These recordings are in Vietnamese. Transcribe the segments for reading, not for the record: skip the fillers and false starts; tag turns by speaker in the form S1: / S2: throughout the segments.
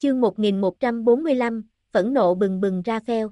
S1: Chương 1145, phẫn nộ bừng bừng Raphael.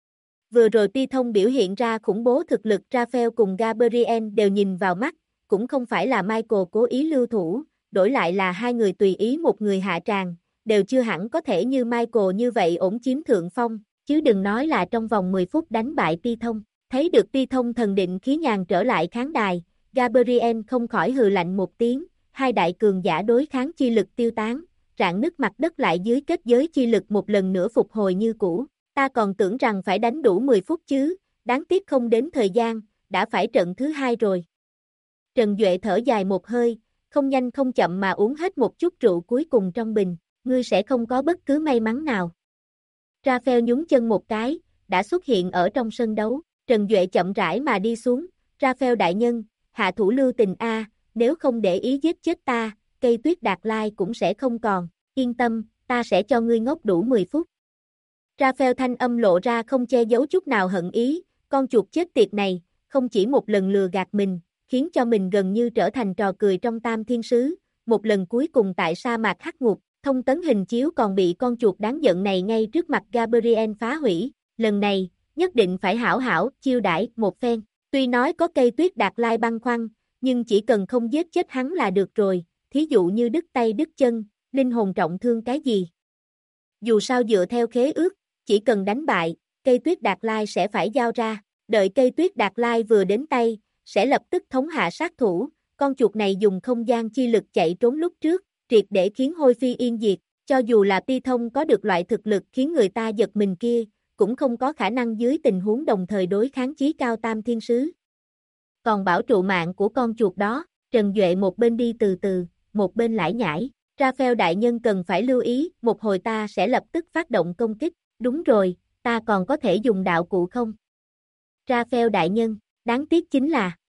S1: Vừa rồi Python biểu hiện ra khủng bố thực lực, Raphael cùng Gabriel đều nhìn vào mắt, cũng không phải là Michael cố ý lưu thủ, đổi lại là hai người tùy ý một người hạ tràng, đều chưa hẳn có thể như Michael như vậy ổn chiếm thượng phong, chứ đừng nói là trong vòng 10 phút đánh bại Python. Thấy được Python thần định khí nhàn trở lại khán đài, Gabriel không khỏi hừ lạnh một tiếng, hai đại cường giả đối kháng chi lực tiêu tán, rạn nứt mặt đất lại dưới kết giới chi lực một lần nữa phục hồi như cũ. Ta còn tưởng rằng phải đánh đủ 10 phút chứ, đáng tiếc không đến thời gian, đã phải trận thứ hai rồi. Trần Duệ thở dài một hơi, không nhanh không chậm mà uống hết một chút rượu cuối cùng trong bình, ngươi sẽ không có bất cứ may mắn nào. Raphael nhún chân một cái, đã xuất hiện ở trong sân đấu, Trần Duệ chậm rãi mà đi xuống, Raphael đại nhân, hạ thủ lưu tình a, nếu không để ý giết chết ta, cây tuyết Đạt Lai cũng sẽ không còn, yên tâm, ta sẽ cho ngươi ngốc đủ 10 phút. Raphael thanh âm lộ ra không che giấu chút nào hận ý, con chuột chết tiệt này, không chỉ một lần lừa gạt mình, khiến cho mình gần như trở thành trò cười trong Tam Thiên Sứ, một lần cuối cùng tại sa mạc hắc ngục, thông tấn hình chiếu còn bị con chuột đáng giận này ngay trước mặt Gabriel phá hủy, lần này, nhất định phải hảo hảo chiêu đãi một phen, tuy nói có cây tuyết Đạt Lai băn khoăn, nhưng chỉ cần không giết chết hắn là được rồi, thí dụ như đứt tay đứt chân, linh hồn trọng thương cái gì. Dù sao dựa theo khế ước, chỉ cần đánh bại, cây tuyết Đạt Lai sẽ phải giao ra, đợi cây tuyết Đạt Lai vừa đến tay, sẽ lập tức thống hạ sát thủ, con chuột này dùng không gian chi lực chạy trốn lúc trước, triệt để khiến hôi phi yên diệt, cho dù là Python có được loại thực lực khiến người ta giật mình kia, cũng không có khả năng dưới tình huống đồng thời đối kháng chí cao Tam Thiên Sứ. Còn bảo trụ mạng của con chuột đó, Trần Duệ một bên đi từ từ, một bên lải nhải, Raphael đại nhân cần phải lưu ý, một hồi ta sẽ lập tức phát động công kích, đúng rồi, ta còn có thể dùng đạo cụ không? Raphael đại nhân, đáng tiếc chính là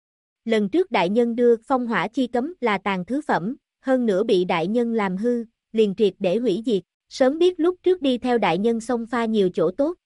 S1: lần trước đại nhân đưa phong hỏa chi cấm là tàn thứ phẩm, hơn nữa bị đại nhân làm hư, liền triệt để hủy diệt, sớm biết lúc trước đi theo đại nhân xông pha nhiều chỗ tốt.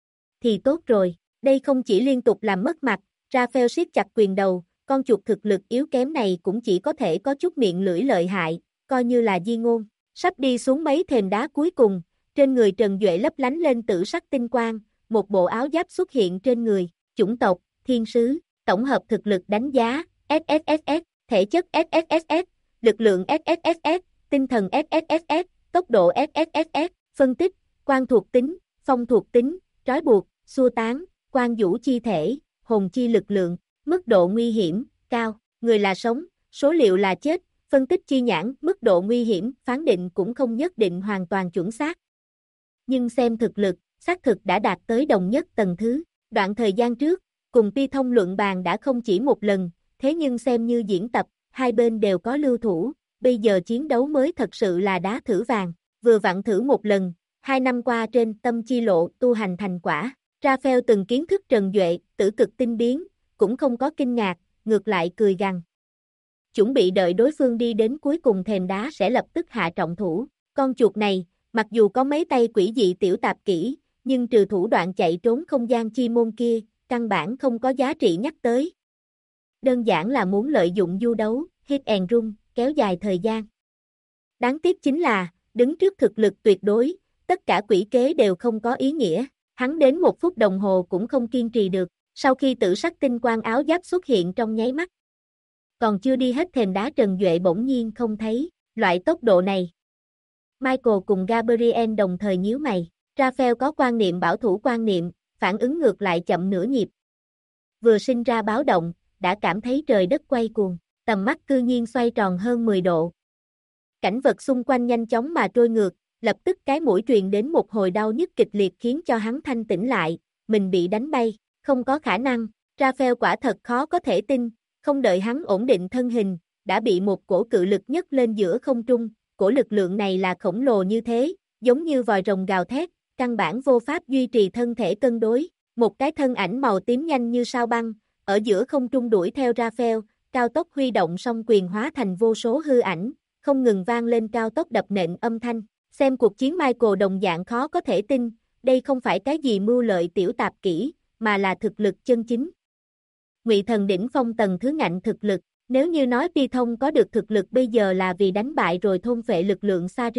S1: Thì tốt rồi, đây không chỉ liên tục làm mất mặt, Raphael siết chặt quyền đầu, con chuột thực lực yếu kém này cũng chỉ có thể có chút miệng lưỡi lợi hại, coi như là di ngôn, sắp đi xuống mấy thềm đá cuối cùng, trên người Trần Duệ lấp lánh lên tử sắc tinh quang, một bộ áo giáp xuất hiện trên người, chủng tộc, thiên sứ, tổng hợp thực lực đánh giá, SSSS, thể chất SSSS, lực lượng SSSS, tinh thần SSSS, tốc độ SSSS, phân tích, quan thuộc tính, phong thuộc tính, trói buộc, xua tán, quan vũ chi thể, hồn chi lực lượng, mức độ nguy hiểm, cao, người là sống, số liệu là chết, phân tích chi nhãn, mức độ nguy hiểm, phán định cũng không nhất định hoàn toàn chuẩn xác. Nhưng xem thực lực, xác thực đã đạt tới đồng nhất tầng thứ, đoạn thời gian trước, cùng Python luận bàn đã không chỉ một lần, thế nhưng xem như diễn tập, hai bên đều có lưu thủ, bây giờ chiến đấu mới thật sự là đá thử vàng, vừa vặn thử một lần, 2 năm qua trên tâm chi lộ tu hành thành quả, Raphael từng kiến thức Trần Duệ, tử cực tinh biến, cũng không có kinh ngạc, ngược lại cười gằn. Chuẩn bị đợi đối phương đi đến cuối cùng thềm đá sẽ lập tức hạ trọng thủ, con chuột này, mặc dù có mấy tay quỷ dị tiểu tạp kỹ, nhưng trừ thủ đoạn chạy trốn không gian chi môn kia, căn bản không có giá trị nhắc tới. Đơn giản là muốn lợi dụng du đấu, hit and run, kéo dài thời gian. Đáng tiếc chính là, đứng trước thực lực tuyệt đối, tất cả quỷ kế đều không có ý nghĩa, hắn đến 1 phút đồng hồ cũng không kiên trì được, sau khi tử sắc tinh quang áo giáp xuất hiện trong nháy mắt. Còn chưa đi hết thềm đá Trần Duệ bỗng nhiên không thấy, loại tốc độ này. Michael cùng Gabriel đồng thời nhíu mày, Raphael có quan niệm bảo thủ quan niệm, phản ứng ngược lại chậm nửa nhịp. Vừa sinh ra báo động, đã cảm thấy trời đất quay cuồng, tầm mắt cư nhiên xoay tròn hơn 10 độ. Cảnh vật xung quanh nhanh chóng mà trôi ngược, lập tức cái mũi truyền đến một hồi đau nhức kịch liệt khiến cho hắn thanh tỉnh lại, mình bị đánh bay, không có khả năng, Raphael quả thật khó có thể tin, không đợi hắn ổn định thân hình, đã bị một cổ cự lực nhấc lên giữa không trung, cổ lực lượng này là khổng lồ như thế, giống như vòi rồng gào thét, căn bản vô pháp duy trì thân thể cân đối, một cái thân ảnh màu tím nhanh như sao băng, ở giữa không trung đuổi theo Raphael, cao tốc huy động song quyền hóa thành vô số hư ảnh, không ngừng vang lên cao tốc đập nện âm thanh, xem cuộc chiến Michael đồng dạng khó có thể tin, đây không phải cái gì mưu lợi tiểu tạp kỹ, mà là thực lực chân chính. Ngụy thần đỉnh phong tầng thứ ngạnh thực lực, nếu như nói Python có được thực lực bây giờ là vì đánh bại rồi thôn phệ lực lượng Sarin,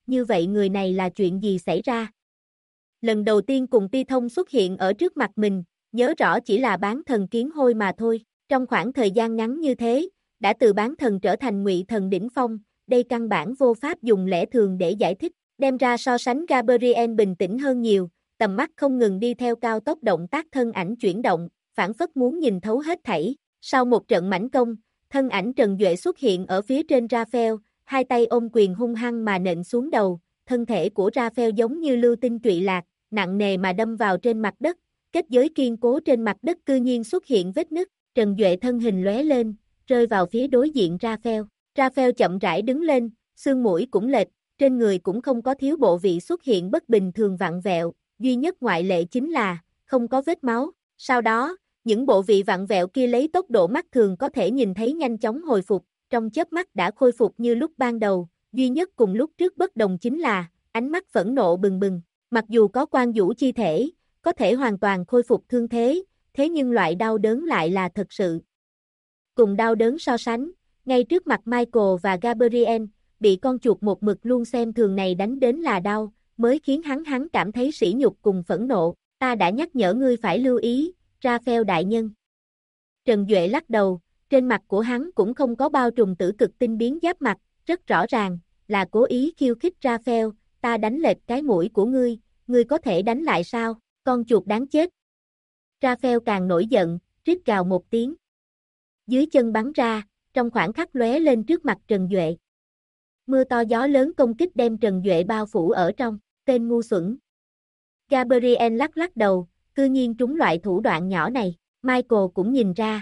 S1: như vậy người này là chuyện gì xảy ra? Lần đầu tiên cùng Ti Thông xuất hiện ở trước mặt mình, nhớ rõ chỉ là bán thần kiến hôi mà thôi, trong khoảng thời gian ngắn như thế, đã từ bán thần trở thành ngụy thần đỉnh phong, đây căn bản vô pháp dùng lẽ thường để giải thích, đem ra so sánh Gabriel bình tĩnh hơn nhiều, tầm mắt không ngừng đi theo cao tốc động tác thân ảnh chuyển động, phản phất muốn nhìn thấu hết thảy, sau một trận mãnh công, thân ảnh Trần Duệ xuất hiện ở phía trên Raphael, hai tay ôm quyền hung hăng mà nện xuống đầu, thân thể của Raphael giống như lưu tinh trụy lạc, nặng nề mà đâm vào trên mặt đất, kết giới kiên cố trên mặt đất cư nhiên xuất hiện vết nứt, Trần Duệ thân hình lóe lên, rơi vào phía đối diện Raphael. Raphael chậm rãi đứng lên, xương mũi cũng lệch, trên người cũng không có thiếu bộ vị xuất hiện bất bình thường vặn vẹo, duy nhất ngoại lệ chính là, không có vết máu. Sau đó, những bộ vị vặn vẹo kia lấy tốc độ mắt thường có thể nhìn thấy nhanh chóng hồi phục, trong chớp mắt đã khôi phục như lúc ban đầu, duy nhất cùng lúc trước bất đồng chính là, ánh mắt phẫn nộ bừng bừng, mặc dù có quan vũ chi thể, có thể hoàn toàn khôi phục thương thế, thế nhưng loại đau đớn lại là thật sự. Cùng đau đớn so sánh, ngay trước mặt Michael và Gabriel, bị con chuột một mực luôn xem thường này đánh đến là đau, mới khiến hắn cảm thấy sỉ nhục cùng phẫn nộ, ta đã nhắc nhở ngươi phải lưu ý, Raphael đại nhân. Trần Duệ lắc đầu, trên mặt của hắn cũng không có bao trùm tử cực tinh biến giáp mặt, rất rõ ràng, là cố ý khiêu khích Raphael, ta đánh lệch cái mũi của ngươi có thể đánh lại sao, con chuột đáng chết. Raphael càng nổi giận, rít gào một tiếng. Dưới chân bắn ra, trong khoảng khắc lóe lên trước mặt Trần Duệ. Mưa to gió lớn công kích đem Trần Duệ bao phủ ở trong, tên ngu xuẩn. Gabriel lắc lắc đầu, cư nhiên trúng loại thủ đoạn nhỏ này, Michael cũng nhìn ra.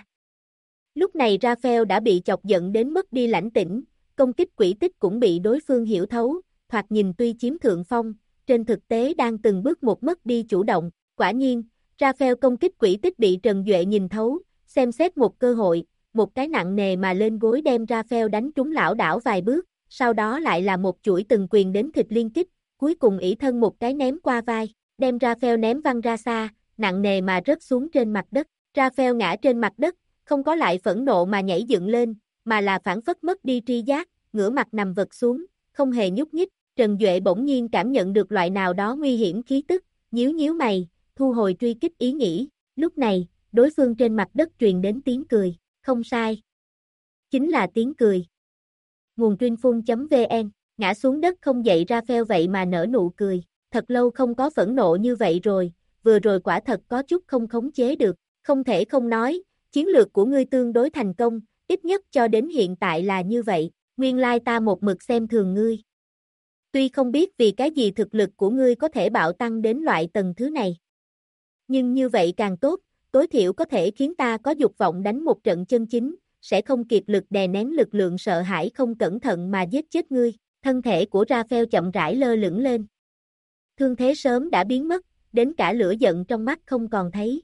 S1: Lúc này Raphael đã bị chọc giận đến mất đi lãnh tĩnh, công kích quỷ tích cũng bị đối phương hiểu thấu, thoạt nhìn tuy chiếm thượng phong, trên thực tế đang từng bước một mất đi chủ động, quả nhiên, Raphael công kích quỷ tích bị Trần Duệ nhìn thấu, xem xét một cơ hội, một cái nặng nề mà lên gối đem Raphael đánh trúng lảo đảo vài bước, sau đó lại là một chuỗi từng quyền đến thịt liên kích, cuối cùng ỷ thân một cái ném qua vai, đem Raphael ném văng ra xa, nặng nề mà rớt xuống trên mặt đất, Raphael ngã trên mặt đất, không có lại phẫn nộ mà nhảy dựng lên, mà là phản phất mất đi tri giác, ngửa mặt nằm vật xuống, không hề nhúc nhích, Trần Duệ bỗng nhiên cảm nhận được loại nào đó nguy hiểm khí tức, nhíu mày, thu hồi truy kích ý nghĩ, lúc này, đối phương trên mặt đất truyền đến tiếng cười, không sai. Chính là tiếng cười. Nguồn Trinh.vn, ngã xuống đất không dậy Raphael vậy mà nở nụ cười, thật lâu không có phẫn nộ như vậy rồi, vừa rồi quả thật có chút không khống chế được, không thể không nói, chiến lược của ngươi tương đối thành công, ít nhất cho đến hiện tại là như vậy, nguyên lai ta một mực xem thường ngươi. Tuy không biết vì cái gì thực lực của ngươi có thể bạo tăng đến loại tầng thứ này. Nhưng như vậy càng tốt, tối thiểu có thể khiến ta có dục vọng đánh một trận chân chính, sẽ không kiệt lực đè nén lực lượng sợ hãi không cẩn thận mà giết chết ngươi. Thân thể của Raphael chậm rãi lơ lửng lên. Thương thế sớm đã biến mất, đến cả lửa giận trong mắt không còn thấy.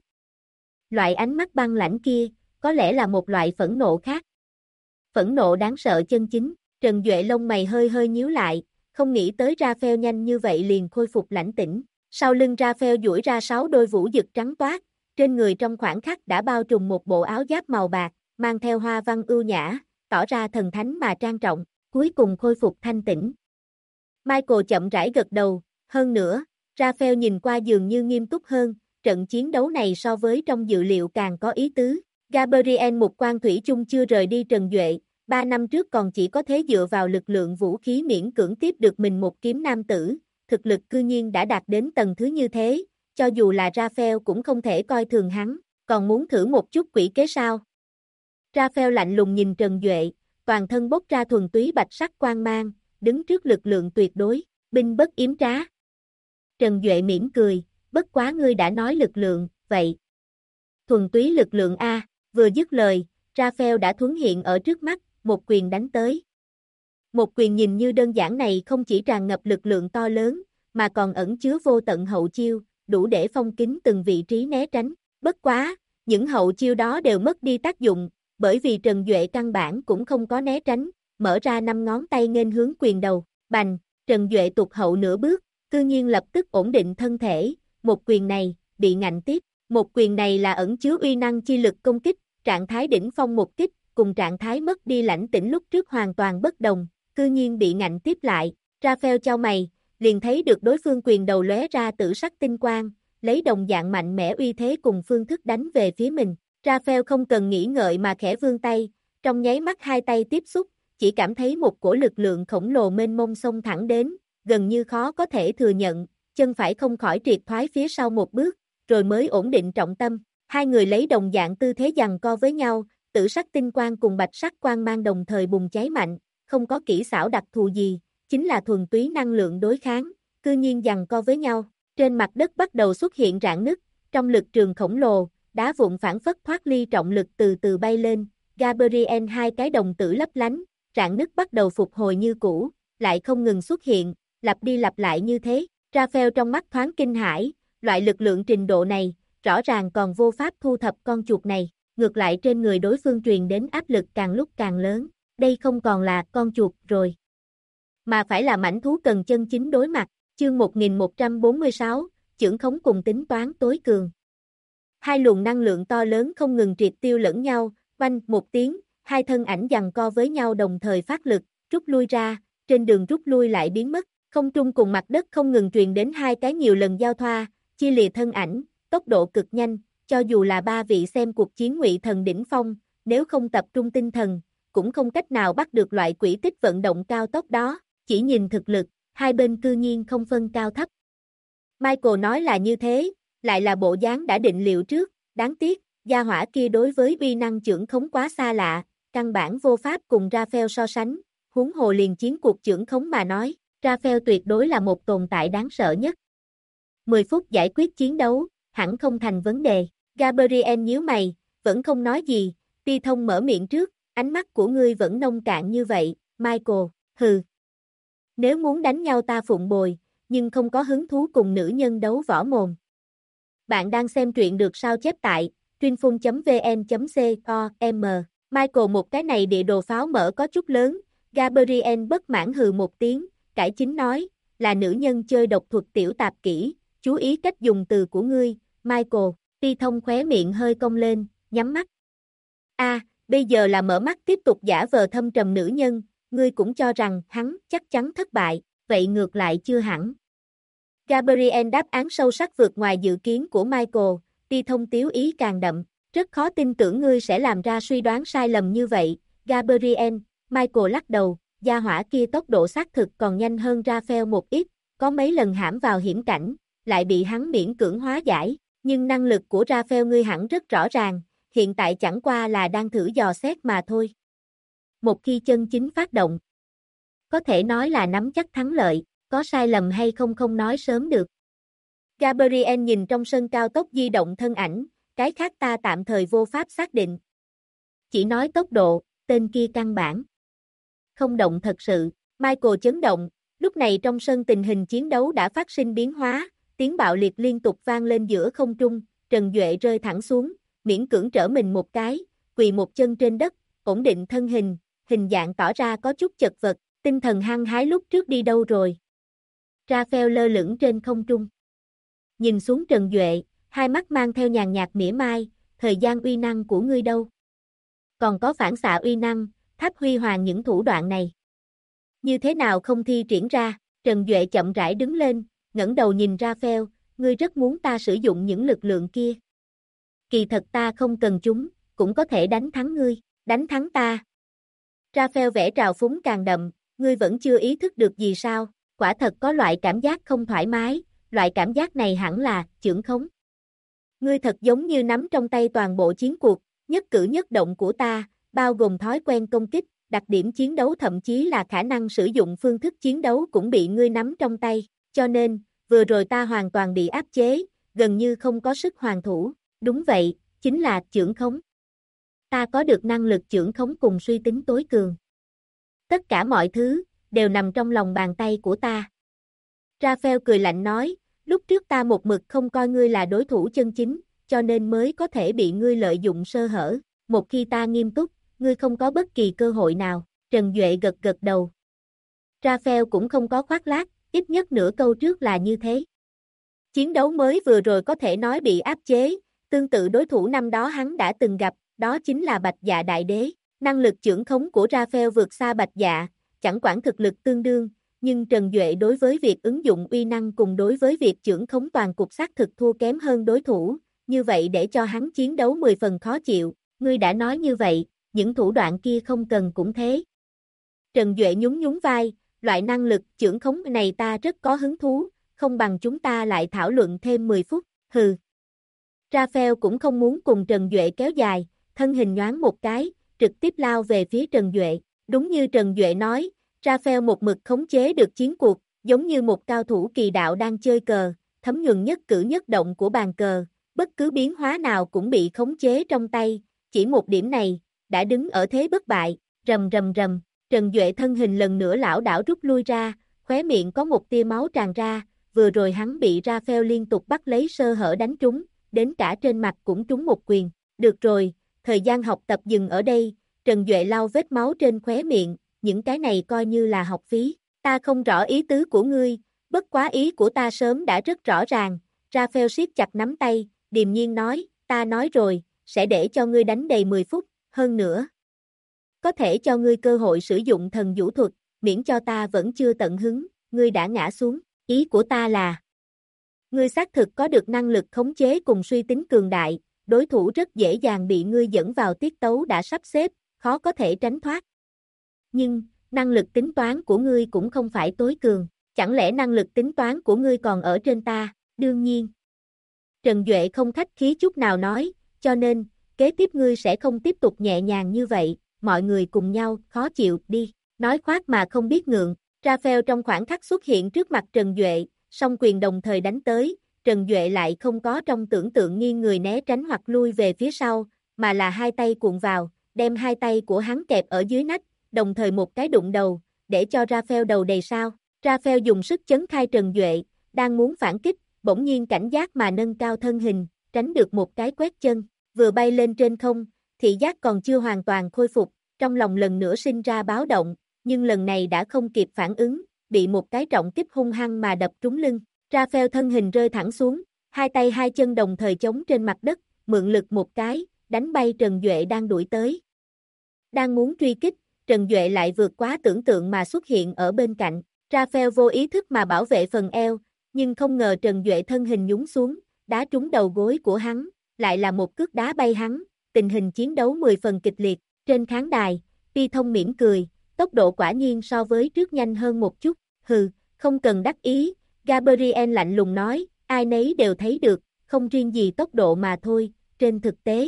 S1: Loại ánh mắt băng lãnh kia, có lẽ là một loại phẫn nộ khác. Phẫn nộ đáng sợ chân chính, Trần Duệ lông mày hơi nhíu lại, không nghĩ tới Raphael nhanh như vậy liền khôi phục lãnh tĩnh. Sau lưng Raphael duỗi ra 6 đôi vũ dực trắng toát, trên người trong khoảng khắc đã bao trùm một bộ áo giáp màu bạc, mang theo hoa văn ưu nhã, tỏ ra thần thánh mà trang trọng, cuối cùng khôi phục thanh tĩnh. Michael chậm rãi gật đầu, hơn nữa, Raphael nhìn qua dường như nghiêm túc hơn, trận chiến đấu này so với trong dự liệu càng có ý tứ. Gabriel một quan thủy chung chưa rời đi Trần Duệ, 3 năm trước còn chỉ có thể dựa vào lực lượng vũ khí miễn cưỡng tiếp được mình một kiếm nam tử, thực lực cư nhiên đã đạt đến tầng thứ như thế, cho dù là Raphael cũng không thể coi thường hắn, còn muốn thử một chút quỷ kế sao. Raphael lạnh lùng nhìn Trần Duệ, toàn thân bốc ra thuần túy bạch sắc quang mang, đứng trước lực lượng tuyệt đối, binh bất yếm trá. Trần Duệ mỉm cười, bất quá ngươi đã nói lực lượng, vậy. Thuần túy lực lượng A, vừa dứt lời, Raphael đã thuấn hiện ở trước mắt, một quyền đánh tới. Một quyền nhìn như đơn giản này không chỉ tràn ngập lực lượng to lớn, mà còn ẩn chứa vô tận hậu chiêu, đủ để phong kín từng vị trí né tránh. Bất quá, những hậu chiêu đó đều mất đi tác dụng, bởi vì Trần Duệ căn bản cũng không có né tránh, mở ra 5 ngón tay nghênh hướng quyền đầu, bành, Trần Duệ tụt hậu nửa bước, cư nhiên lập tức ổn định thân thể, một quyền này, bị ngạnh tiếp, một quyền này là ẩn chứa uy năng chi lực công kích, trạng thái đỉnh phong một kích, cùng trạng thái mất đi lãnh tĩnh lúc trước hoàn toàn bất đồng, cư nhiên bị ngạnh tiếp lại, Raphael chau mày, liền thấy được đối phương quyền đầu lóe ra tử sắc tinh quang, lấy đồng dạng mạnh mẽ uy thế cùng phương thức đánh về phía mình. Raphael không cần nghĩ ngợi mà khẽ vươn tay, trong nháy mắt hai tay tiếp xúc, chỉ cảm thấy một cổ lực lượng khổng lồ mênh mông xông thẳng đến, gần như khó có thể thừa nhận, chân phải không khỏi triệt thoái phía sau một bước, rồi mới ổn định trọng tâm. Hai người lấy đồng dạng tư thế giằng co với nhau, tử sắc tinh quang cùng bạch sắc quang mang đồng thời bùng cháy mạnh, không có kỹ xảo đặc thù gì, chính là thuần túy năng lượng đối kháng, cư nhiên giằng co với nhau. Trên mặt đất bắt đầu xuất hiện rạn nứt, trong lực trường khổng lồ, đá vụn phản phất thoát ly trọng lực từ từ bay lên, Gabriel hai cái đồng tử lấp lánh, rạn nứt bắt đầu phục hồi như cũ, lại không ngừng xuất hiện, lặp đi lặp lại như thế. Raphael trong mắt thoáng kinh hãi, loại lực lượng trình độ này, rõ ràng còn vô pháp thu thập con chuột này, ngược lại trên người đối phương truyền đến áp lực càng lúc càng lớn, đây không còn là con chuột rồi, mà phải là mãnh thú cần chân chính đối mặt. Chương 1146, chưởng khống cùng tính toán tối cường. Hai luồng năng lượng to lớn không ngừng triệt tiêu lẫn nhau, oanh một tiếng, hai thân ảnh giằng co với nhau đồng thời phát lực, rút lui ra, trên đường rút lui lại biến mất, không trung cùng mặt đất không ngừng truyền đến hai cái nhiều lần giao thoa, chia lìa thân ảnh, tốc độ cực nhanh, cho dù là ba vị xem cuộc chiến ngụy thần đỉnh phong, nếu không tập trung tinh thần, cũng không cách nào bắt được loại quỹ tích vận động cao tốc đó, chỉ nhìn thực lực, hai bên cư nhiên không phân cao thấp. Michael nói là như thế, lại là bộ dáng đã định liệu trước, đáng tiếc, gia hỏa kia đối với uy năng chưởng khống quá xa lạ, căn bản vô pháp cùng Raphael so sánh, huống hồ liền chiến cuộc chưởng khống mà nói, Raphael tuyệt đối là một tồn tại đáng sợ nhất. 10 phút giải quyết chiến đấu, hẳn không thành vấn đề. Gabriel nhíu mày, vẫn không nói gì, Ti Thông mở miệng trước, ánh mắt của ngươi vẫn nông cạn như vậy, Michael, hừ. Nếu muốn đánh nhau ta phụng bồi, nhưng không có hứng thú cùng nữ nhân đấu võ mồm. Bạn đang xem truyện được sao chép tại truyệnphun.vn.com. Michael một cái này địa đồ pháo mở có chút lớn, Gabriel bất mãn hừ một tiếng, cải chính nói, là nữ nhân chơi độc thuật tiểu tạp kỹ, chú ý cách dùng từ của ngươi, Michael. Ti Thông khóe miệng hơi cong lên, nhắm mắt. Bây giờ là mở mắt tiếp tục giả vờ thâm trầm nữ nhân, ngươi cũng cho rằng hắn chắc chắn thất bại, vậy ngược lại chưa hẳn. Gabriel đáp án sâu sắc vượt ngoài dự kiến của Michael, Ti Thông tiếu ý càng đậm, rất khó tin tưởng ngươi sẽ làm ra suy đoán sai lầm như vậy, Gabriel. Michael lắc đầu, gia hỏa kia tốc độ xác thực còn nhanh hơn Raphael một ít, có mấy lần hãm vào hiểm cảnh, lại bị hắn miễn cưỡng hóa giải, nhưng năng lực của Raphael ngươi hẳn rất rõ ràng, hiện tại chẳng qua là đang thử dò xét mà thôi. Một khi chân chính phát động, có thể nói là nắm chắc thắng lợi, có sai lầm hay không không nói sớm được. Gabriel nhìn trong sân cao tốc di động thân ảnh, cái khác ta tạm thời vô pháp xác định. Chỉ nói tốc độ, tên kia căn bản không động thật sự. Michael chấn động, lúc này trong sân tình hình chiến đấu đã phát sinh biến hóa, tiếng bạo liệt liên tục vang lên giữa không trung, Trần Duệ rơi thẳng xuống, miễn cưỡng trở mình một cái, quỳ một chân trên đất, ổn định thân hình, hình dạng tỏ ra có chút chật vật, tinh thần hăng hái lúc trước đi đâu rồi. Raphael lơ lửng trên không trung. Nhìn xuống Trần Duệ, hai mắt mang theo nhàn nhạt mỉa mai, thời gian uy năng của ngươi đâu? Còn có phản xạ uy năng, tháp huy hoàng những thủ đoạn này. Như thế nào không thi triển ra? Trần Duệ chậm rãi đứng lên, ngẩng đầu nhìn Raphael, ngươi rất muốn ta sử dụng những lực lượng kia. Kỳ thật ta không cần chúng, cũng có thể đánh thắng ngươi, đánh thắng ta. Raphael vẽ trào phúng càng đậm, ngươi vẫn chưa ý thức được gì sao, quả thật có loại cảm giác không thoải mái, loại cảm giác này hẳn là chưởng khống. Ngươi thật giống như nắm trong tay toàn bộ chiến cuộc, nhất cử nhất động của ta, bao gồm thói quen công kích, đặc điểm chiến đấu thậm chí là khả năng sử dụng phương thức chiến đấu cũng bị ngươi nắm trong tay, cho nên, vừa rồi ta hoàn toàn bị áp chế, gần như không có sức hoàn thủ, đúng vậy, chính là chưởng khống. Ta có được năng lực chưởng khống cùng suy tính tối cường. Tất cả mọi thứ, đều nằm trong lòng bàn tay của ta. Raphael cười lạnh nói, lúc trước ta một mực không coi ngươi là đối thủ chân chính, cho nên mới có thể bị ngươi lợi dụng sơ hở, một khi ta nghiêm túc, ngươi không có bất kỳ cơ hội nào, Trần Duệ gật gật đầu. Raphael cũng không có khoác lác, ít nhất nửa câu trước là như thế. Chiến đấu mới vừa rồi có thể nói bị áp chế, tương tự đối thủ năm đó hắn đã từng gặp, đó chính là Bạch Dạ Đại Đế, năng lực chưởng khống của Raphael vượt xa Bạch Dạ, chẳng quản thực lực tương đương, nhưng Trần Duệ đối với việc ứng dụng uy năng cùng đối với việc chưởng khống toàn cục xác thực thua kém hơn đối thủ, như vậy để cho hắn chiến đấu 10 phần khó chịu, ngươi đã nói như vậy, những thủ đoạn kia không cần cũng thế. Trần Duệ nhún nhún vai, loại năng lực chưởng khống này ta rất có hứng thú, không bằng chúng ta lại thảo luận thêm 10 phút, hừ. Raphael cũng không muốn cùng Trần Duệ kéo dài, thân hình nhoáng một cái, trực tiếp lao về phía Trần Duệ. Đúng như Trần Duệ nói, Raphael một mực khống chế được chiến cuộc, giống như một cao thủ kỳ đạo đang chơi cờ, thấm nhuần nhất cử nhất động của bàn cờ, bất cứ biến hóa nào cũng bị khống chế trong tay, chỉ một điểm này, đã đứng ở thế bất bại, rầm rầm rầm, Trần Duệ thân hình lần nữa lảo đảo rút lui ra, khóe miệng có một tia máu tràn ra, vừa rồi hắn bị Raphael liên tục bắt lấy sơ hở đánh trúng, đến cả trên mặt cũng trúng một quyền, được rồi, thời gian học tập dừng ở đây, Trần Duệ lau vết máu trên khóe miệng, những cái này coi như là học phí, ta không rõ ý tứ của ngươi, bất quá ý của ta sớm đã rất rõ ràng, Raphael siết chặt nắm tay, điềm nhiên nói, ta nói rồi, sẽ để cho ngươi đánh đầy 10 phút, hơn nữa. Có thể cho ngươi cơ hội sử dụng thần vũ thuật, miễn cho ta vẫn chưa tận hứng, ngươi đã ngã xuống, ý của ta là ngươi xác thực có được năng lực khống chế cùng suy tính cường đại, đối thủ rất dễ dàng bị ngươi dẫn vào tiết tấu đã sắp xếp, khó có thể tránh thoát. Nhưng, năng lực tính toán của ngươi cũng không phải tối cường, chẳng lẽ năng lực tính toán của ngươi còn ở trên ta, đương nhiên. Trần Duệ không khách khí chút nào nói, cho nên, kế tiếp ngươi sẽ không tiếp tục nhẹ nhàng như vậy, mọi người cùng nhau, khó chịu, đi, nói khoác mà không biết ngượng, Raphael trong khoảnh khắc xuất hiện trước mặt Trần Duệ, song quyền đồng thời đánh tới, Trần Duệ lại không có trong tưởng tượng nghiêng người né tránh hoặc lui về phía sau, mà là hai tay cuộn vào, đem hai tay của hắn kẹp ở dưới nách, đồng thời một cái đụng đầu, để cho Raphael đầu đầy sao. Raphael dùng sức chấn khai Trần Duệ, đang muốn phản kích, bỗng nhiên cảnh giác mà nâng cao thân hình, tránh được một cái quét chân, vừa bay lên trên không, thị giác còn chưa hoàn toàn khôi phục, trong lòng lần nữa sinh ra báo động, nhưng lần này đã không kịp phản ứng, bị một cái trọng kích hung hăng mà đập trúng lưng. Raphael thân hình rơi thẳng xuống, hai tay hai chân đồng thời chống trên mặt đất, mượn lực một cái, đánh bay Trần Duệ đang đuổi tới. Đang muốn truy kích, Trần Duệ lại vượt quá tưởng tượng mà xuất hiện ở bên cạnh. Raphael vô ý thức mà bảo vệ phần eo, nhưng không ngờ Trần Duệ thân hình nhún xuống, đá trúng đầu gối của hắn, lại là một cước đá bay hắn, tình hình chiến đấu 10 phần kịch liệt. Trên khán đài, Pi Thông mỉm cười, tốc độ quả nhiên so với trước nhanh hơn một chút, hừ, không cần đắc ý, Gabriel lạnh lùng nói, ai nấy đều thấy được, không riêng gì tốc độ mà thôi, trên thực tế.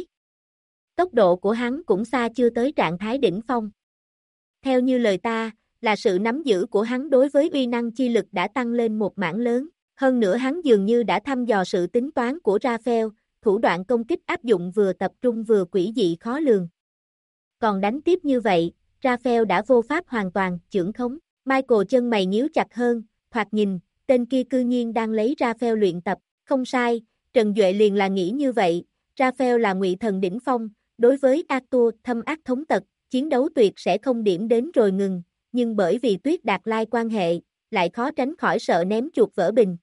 S1: Tốc độ của hắn cũng xa chưa tới trạng thái đỉnh phong. Theo như lời ta, là sự nắm giữ của hắn đối với uy năng chi lực đã tăng lên một mảng lớn, hơn nữa hắn dường như đã thăm dò sự tính toán của Raphael, thủ đoạn công kích áp dụng vừa tập trung vừa quỷ dị khó lường. Còn đánh tiếp như vậy, Raphael đã vô pháp hoàn toàn chưởng khống. Michael chân mày nhíu chặt hơn, thoạt nhìn, tên kia cư nhiên đang lấy Raphael luyện tập, không sai, Trần Duệ liền là nghĩ như vậy, Raphael là ngụy thần đỉnh phong, đối với Arthur thâm ác thống tật, chiến đấu tuyệt sẽ không điểm đến rồi ngừng, nhưng bởi vì Tuyết Đạt Lai quan hệ, lại khó tránh khỏi sợ ném chuột vỡ bình.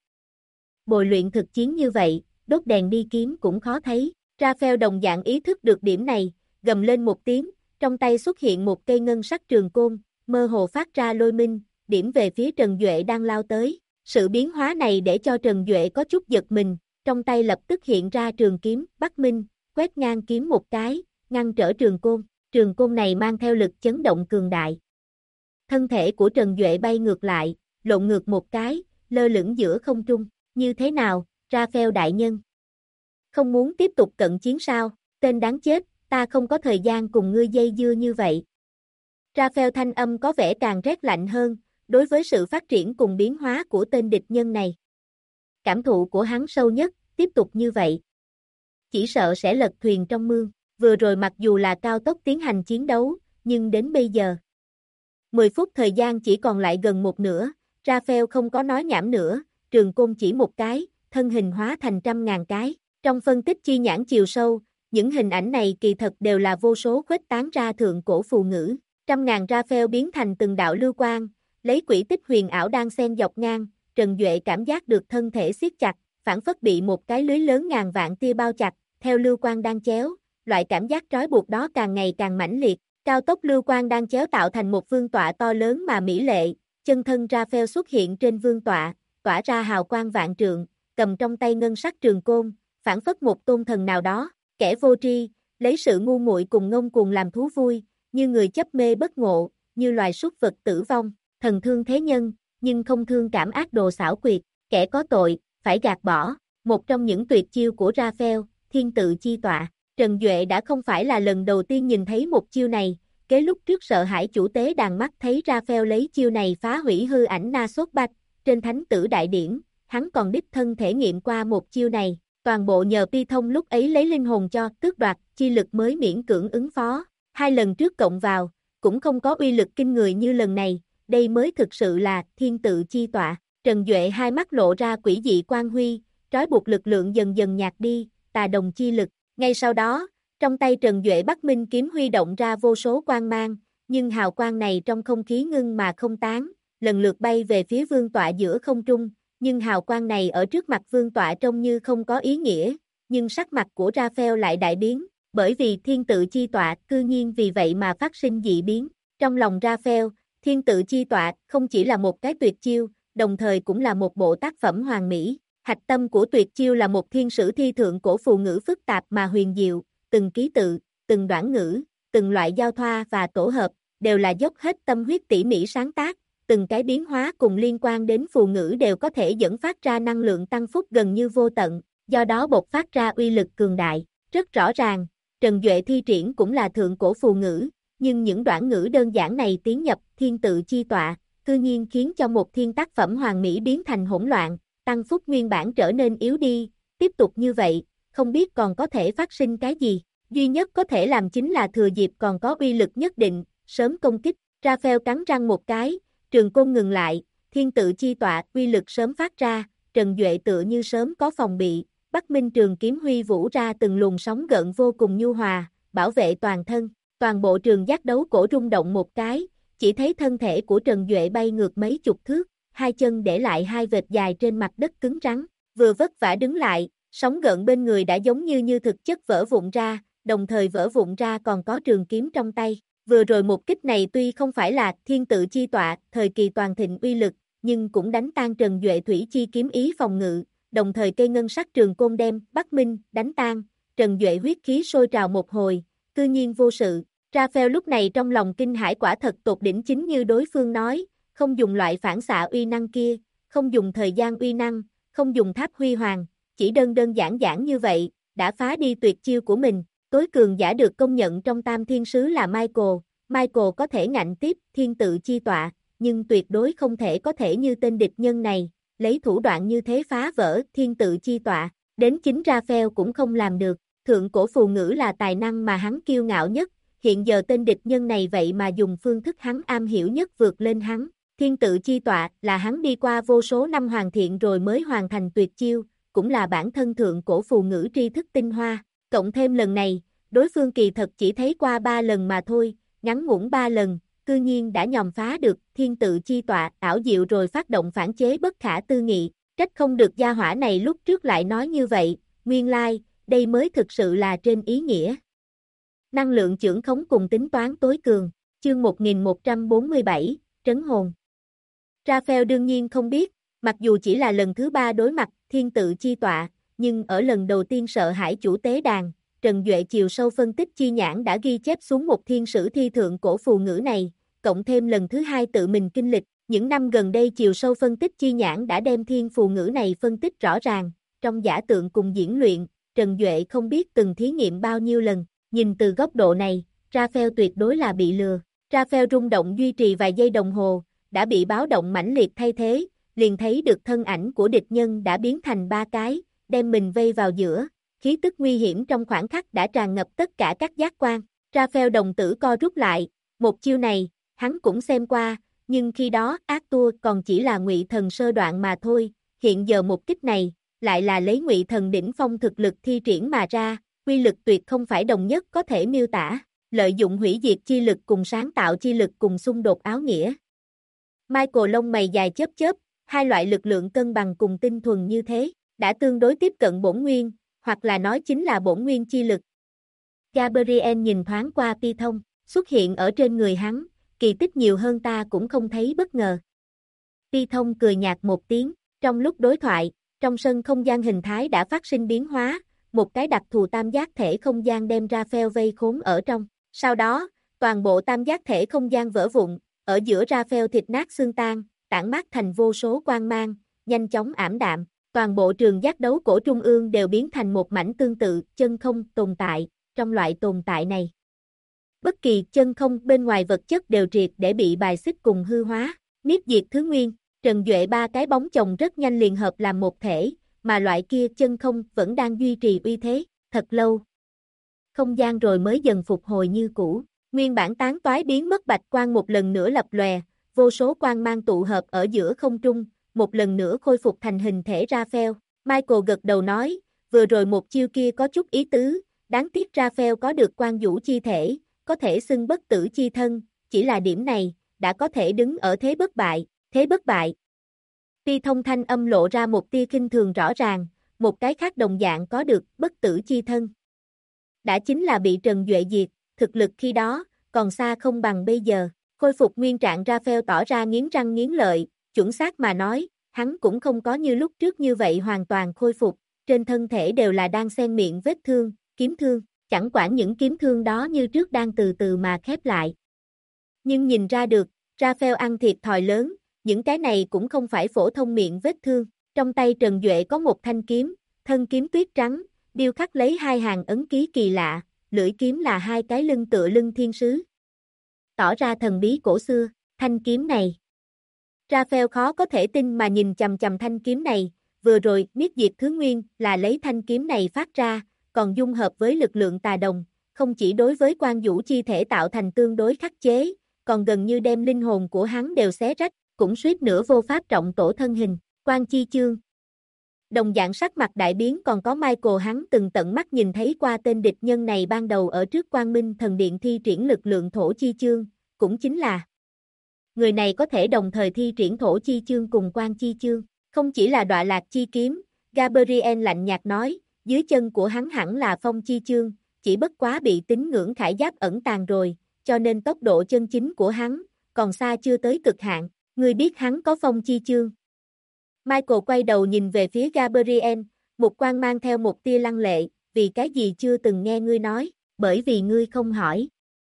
S1: Bồi luyện thực chiến như vậy, đốt đèn đi kiếm cũng khó thấy, Raphael đồng dạng ý thức được điểm này, gầm lên một tiếng, trong tay xuất hiện một cây ngân sắc trường côn, mơ hồ phát ra lôi minh, điểm về phía Trần Duệ đang lao tới. Sự biến hóa này để cho Trần Duệ có chút giật mình, trong tay lập tức hiện ra trường kiếm, Bắc Minh, quét ngang kiếm một cái, ngăn trở trường côn này mang theo lực chấn động cường đại. Thân thể của Trần Duệ bay ngược lại, lộn ngược một cái, lơ lửng giữa không trung, như thế nào, Raphael đại nhân? Không muốn tiếp tục cận chiến sao, tên đáng chết, ta không có thời gian cùng ngươi dây dưa như vậy. Raphael thanh âm có vẻ càng rét lạnh hơn, đối với sự phát triển cùng biến hóa của tên địch nhân này. Cảm thụ của hắn sâu nhất, tiếp tục như vậy. Chỉ sợ sẽ lật thuyền trong mương, vừa rồi mặc dù là cao tốc tiến hành chiến đấu, nhưng đến bây giờ. 10 phút thời gian chỉ còn lại gần một nửa, Raphael không có nói nhảm nữa, trường côn chỉ một cái, thân hình hóa thành trăm ngàn cái. Trong phân tích chi nhãn chiều sâu, những hình ảnh này kỳ thật đều là vô số khuếch tán ra thượng cổ phù ngữ. Trăm ngàn Raphael biến thành từng đạo lưu quang, lấy quỹ tích huyền ảo đang xen dọc ngang, Trần Duệ cảm giác được thân thể siết chặt, phản phất bị một cái lưới lớn ngàn vạn tia bao chặt, theo lưu quang đang chéo, loại cảm giác trói buộc đó càng ngày càng mãnh liệt, cao tốc lưu quang đang chéo tạo thành một vương tọa to lớn mà mỹ lệ, chân thân Raphael xuất hiện trên vương tọa, tỏa ra hào quang vạn trượng, cầm trong tay ngân sắc trường côn, phảng phất một tôn thần nào đó, kẻ vô tri, lấy sự ngu muội cùng ngông cuồng làm thú vui, như người chấp mê bất ngộ, như loài súc vật tử vong, thần thương thế nhân, nhưng không thương cảm ác đồ xảo quyệt, kẻ có tội, phải gạt bỏ. Một trong những tuyệt chiêu của Raphael, thiên tự chi tọa. Trần Duệ đã không phải là lần đầu tiên nhìn thấy một chiêu này, kế lúc trước sợ hãi chủ tế đàn mắt thấy Raphael lấy chiêu này phá hủy hư ảnh Na Sốt Bạch, trên thánh tử đại điển, hắn còn đích thân thể nghiệm qua một chiêu này, toàn bộ nhờ Pi Thông lúc ấy lấy linh hồn cho tước đoạt, chi lực mới miễn cưỡng ứng phó, 2 lần trước cộng vào, cũng không có uy lực kinh người như lần này, đây mới thực sự là thiên tự chi tọa. Trần Duệ hai mắt lộ ra quỷ dị quang huy, trói buộc lực lượng dần dần nhạt đi, tà đồng chi lực. Ngay sau đó, trong tay Trần Duệ Bắc Minh kiếm huy động ra vô số quang mang, nhưng hào quang này trong không khí ngưng mà không tán, lần lượt bay về phía vương tọa giữa không trung, nhưng hào quang này ở trước mặt vương tọa trông như không có ý nghĩa, nhưng sắc mặt của Raphael lại đại biến, bởi vì thiên tự chi tọa cư nhiên vì vậy mà phát sinh dị biến. Trong lòng Raphael, thiên tự chi tọa không chỉ là một cái tuyệt chiêu, đồng thời cũng là một bộ tác phẩm hoàn mỹ. Hạch tâm của tuyệt chiêu là một thiên sử thi thượng cổ phù ngữ phức tạp mà huyền diệu, từng ký tự, từng đoạn ngữ, từng loại giao thoa và tổ hợp, đều là dốc hết tâm huyết tỉ mỉ sáng tác, từng cái biến hóa cùng liên quan đến phù ngữ đều có thể dẫn phát ra năng lượng tăng phúc gần như vô tận, do đó bộc phát ra uy lực cường đại. Rất rõ ràng, Trần Duệ thi triển cũng là thượng cổ phù ngữ, nhưng những đoạn ngữ đơn giản này tiến nhập thiên tự chi tọa, cư nhiên khiến cho một thiên tác phẩm hoàn mỹ biến thành hỗn loạn, tăng phúc nguyên bản trở nên yếu đi, tiếp tục như vậy, không biết còn có thể phát sinh cái gì, duy nhất có thể làm chính là thừa dịp còn có uy lực nhất định, sớm công kích. Raphael cắn răng một cái, trường côn ngừng lại, thiên tự chi tọa uy lực sớm phát ra, Trần Duệ tựa như sớm có phòng bị, Bắc Minh trường kiếm huy vũ ra từng luồng sóng gợn vô cùng nhu hòa, bảo vệ toàn thân, toàn bộ trường giác đấu cổ rung động một cái, chỉ thấy thân thể của Trần Duệ bay ngược mấy chục thước, 2 chân để lại 2 vệt dài trên mặt đất cứng rắn, vừa vất vả đứng lại, sóng gợn bên người đã giống như thực chất vỡ vụn ra, đồng thời vỡ vụn ra còn có trường kiếm trong tay. Vừa rồi một kích này tuy không phải là thiên tự chi tọa, thời kỳ toàn thịnh uy lực, nhưng cũng đánh tan Trần Duệ thủy chi kiếm ý phòng ngự, đồng thời cây ngân sắc trường côn đem Bắc Minh đánh tan, Trần Duệ huyết khí sôi trào một hồi, cư nhiên vô sự. Raphael lúc này trong lòng kinh hãi quả thật tột đỉnh, chính như đối phương nói, không dùng loại phản xạ uy năng kia, không dùng thời gian uy năng, không dùng tháp huy hoàng, chỉ đơn giản như vậy, đã phá đi tuyệt chiêu của mình. Tối cường giả được công nhận trong Tam Thiên Sứ là Michael có thể ngạnh tiếp thiên tự chi tọa, nhưng tuyệt đối không thể có thể như tên địch nhân này, lấy thủ đoạn như thế phá vỡ thiên tự chi tọa, đến chính Raphael cũng không làm được. Thượng cổ phù ngữ là tài năng mà hắn kiêu ngạo nhất, hiện giờ tên địch nhân này vậy mà dùng phương thức hắn am hiểu nhất vượt lên hắn. Thiên tự chi tọa là hắn đi qua vô số năm hoàn thiện rồi mới hoàn thành tuyệt chiêu, cũng là bản thân thượng cổ phù ngữ tri thức tinh hoa, cộng thêm lần này, đối phương kỳ thật chỉ thấy qua 3 lần mà thôi, ngắn ngủn 3 lần, cư nhiên đã nhòm phá được thiên tự chi tọa, ảo diệu rồi phát động phản chế bất khả tư nghị, trách không được gia hỏa này lúc trước lại nói như vậy, nguyên lai, đây mới thực sự là trên ý nghĩa. Năng lượng chưởng khống cùng tính toán tối cường, chương 1147, trấn hồn. Raphael đương nhiên không biết, mặc dù chỉ là lần thứ 3 đối mặt thiên tự chi tọa, nhưng ở lần đầu tiên sợ hãi chủ tế đàn, Trần Duệ chiều sâu phân tích chi nhãn đã ghi chép xuống một thiên sử thi thượng cổ phù ngữ này, cộng thêm lần thứ 2 tự mình kinh lịch, những năm gần đây chiều sâu phân tích chi nhãn đã đem thiên phù ngữ này phân tích rõ ràng, trong giả tượng cùng diễn luyện, Trần Duệ không biết từng thí nghiệm bao nhiêu lần, nhìn từ góc độ này, Raphael tuyệt đối là bị lừa. Raphael rung động duy trì vài giây đồng hồ, đã bị báo động mãnh liệt thay thế, liền thấy được thân ảnh của địch nhân đã biến thành 3 cái, đem mình vây vào giữa, khí tức nguy hiểm trong khoảng khắc đã tràn ngập tất cả các giác quan. Raphael đồng tử co rút lại, một chiêu này, hắn cũng xem qua, nhưng khi đó Arthur còn chỉ là ngụy thần sơ đoạn mà thôi, hiện giờ một kích này, lại là lấy ngụy thần đỉnh phong thực lực thi triển mà ra, quy lực tuyệt không phải đồng nhất có thể miêu tả, lợi dụng hủy diệt chi lực cùng sáng tạo chi lực cùng xung đột áo nghĩa. Michael lông mày dài chớp, hai loại lực lượng cân bằng cùng tinh thuần như thế, đã tương đối tiếp cận bổn nguyên, hoặc là nói chính là bổn nguyên chi lực. Gabriel nhìn thoáng qua Pi Thông, xuất hiện ở trên người hắn, kỳ tích nhiều hơn ta cũng không thấy bất ngờ. Ti Thông cười nhạt một tiếng, trong lúc đối thoại, trong sân không gian hình thái đã phát sinh biến hóa, một cái đặc thù tam giác thể không gian đem Raphael vây khốn ở trong. Sau đó, toàn bộ tam giác thể không gian vỡ vụn, ở giữa Raphael thịt nát xương tan, tản mát thành vô số quang mang, nhanh chóng ảm đạm. Toàn bộ trường giác đấu cổ trung ương đều biến thành một mảnh tương tự chân không tồn tại. Trong loại tồn tại này, bất kỳ chân không bên ngoài vật chất đều triệt để bị bài xích cùng hư hóa. Niết diệt thứ nguyên, Trần Duệ ba cái bóng chồng rất nhanh liền hợp làm một thể, mà loại kia chân không vẫn đang duy trì uy thế, thật lâu. Không gian rồi mới dần phục hồi như cũ, nguyên bản tán toái biến mất bạch quang một lần nữa lập lòe, vô số quang mang tụ hợp ở giữa không trung, một lần nữa khôi phục thành hình thể Raphael. Michael gật đầu nói, vừa rồi một chiêu kia có chút ý tứ, đáng tiếc Raphael có được quan vũ chi thể, có thể xưng bất tử chi thân, chỉ là điểm này, đã có thể đứng ở thế bất bại, thế bất bại. Ti Thông thanh âm lộ ra một tia khinh thường rõ ràng, một cái khác đồng dạng có được bất tử chi thân. Đã chính là bị Trần Duệ diệt, thực lực khi đó, còn xa không bằng bây giờ. Khôi phục nguyên trạng Raphael tỏ ra nghiến răng nghiến lợi, chuẩn xác mà nói, hắn cũng không có như lúc trước như vậy hoàn toàn khôi phục, trên thân thể đều là đang xen miệng vết thương, kiếm thương, chẳng quản những kiếm thương đó như trước đang từ từ mà khép lại. Nhưng nhìn ra được, Raphael ăn thiệt thòi lớn, những cái này cũng không phải phổ thông miệng vết thương. Trong tay Trần Duệ có một thanh kiếm, thân kiếm tuyết trắng, điêu khắc lấy hai hàng ấn ký kỳ lạ, lưỡi kiếm là hai cái lưng tựa lưng thiên sứ. Tỏ ra thần bí cổ xưa, thanh kiếm này. Raphael khó có thể tin mà nhìn chằm chằm thanh kiếm này, vừa rồi niết diệt thứ nguyên là lấy thanh kiếm này phát ra, còn dung hợp với lực lượng tà đồng, không chỉ đối với quan vũ chi thể tạo thành tương đối khắc chế, còn gần như đem linh hồn của hắn đều xé rách, cũng suýt nữa vô pháp trọng tổ thân hình, quan chi chương. Đồng dạng sắc mặt đại biến còn có Michael, hắn từng tận mắt nhìn thấy qua tên địch nhân này ban đầu ở trước Quang Minh Thần Điện thi triển lực lượng thổ chi chương, cũng chính là người này có thể đồng thời thi triển thổ chi chương cùng quan chi chương, không chỉ là đọa lạc chi kiếm, Gabriel lạnh nhạt nói, dưới chân của hắn hẳn là phong chi chương, chỉ bất quá bị tín ngưỡng khải giáp ẩn tàng rồi, cho nên tốc độ chân chính của hắn còn xa chưa tới cực hạn, ngươi biết hắn có phong chi chương. Michael quay đầu nhìn về phía Gabriel, một quang mang theo một tia lăng lệ, vì cái gì chưa từng nghe ngươi nói, bởi vì ngươi không hỏi.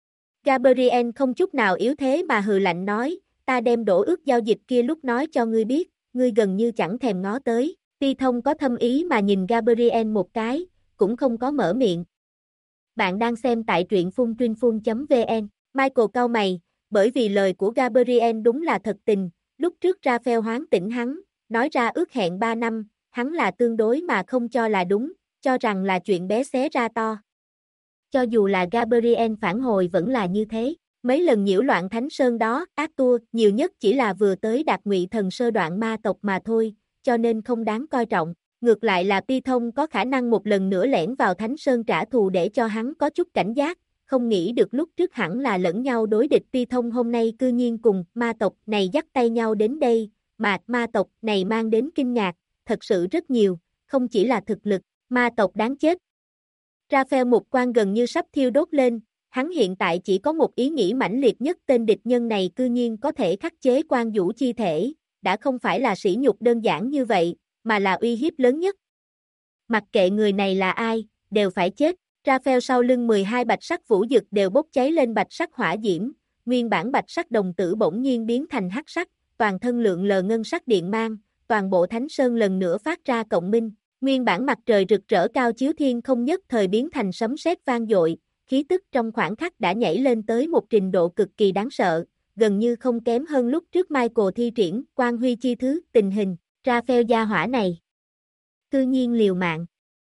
S1: Gabriel không chút nào yếu thế mà hừ lạnh nói, ta đem đổ ước giao dịch kia lúc nói cho ngươi biết, ngươi gần như chẳng thèm ngó tới. Ti Thông có thâm ý mà nhìn Gabriel một cái, cũng không có mở miệng. Bạn đang xem tại truyện phuntrinfun.vn. Michael cau mày, bởi vì lời của Gabriel đúng là thật tình, lúc trước Raphael hoán tỉnh hắn, nói ra ước hẹn 3 năm, hắn là tương đối mà không cho là đúng, cho rằng là chuyện bé xé ra to. Cho dù là Gabriel phản hồi vẫn là như thế, mấy lần nhiễu loạn Thánh Sơn đó, Arthur nhiều nhất chỉ là vừa tới đạt ngụy thần sơ đoạn ma tộc mà thôi, cho nên không đáng coi trọng. Ngược lại là Ti Thông có khả năng một lần nữa lẻn vào Thánh Sơn trả thù để cho hắn có chút cảnh giác, không nghĩ được lúc trước hẳn là lẫn nhau đối địch. Ti Thông hôm nay cư nhiên cùng ma tộc này dắt tay nhau đến đây, mà ma tộc này mang đến kinh ngạc, thật sự rất nhiều, không chỉ là thực lực, ma tộc đáng chết. Raphael một quan gần như sắp thiêu đốt lên, hắn hiện tại chỉ có một ý nghĩ mãnh liệt nhất, tên địch nhân này cư nhiên có thể khắc chế quan vũ chi thể, đã không phải là sỉ nhục đơn giản như vậy, mà là uy hiếp lớn nhất. Mặc kệ người này là ai, đều phải chết. Raphael sau lưng 12 bạch sắc vũ dực đều bốc cháy lên bạch sắc hỏa diễm, nguyên bản bạch sắc đồng tử bỗng nhiên biến thành hắc sắc, toàn thân lượng lờ ngân sắc điện mang, toàn bộ Thánh Sơn lần nữa phát ra cộng minh, nguyên bản mặt trời rực rỡ cao chiếu thiên không nhất thời biến thành sấm sét vang dội, khí tức trong khoảnh khắc đã nhảy lên tới một trình độ cực kỳ đáng sợ, gần như không kém hơn lúc trước Michael thi triển Quang Huy chi thứ. Tình hình Raphael gia hỏa này cư nhiên liều mạng.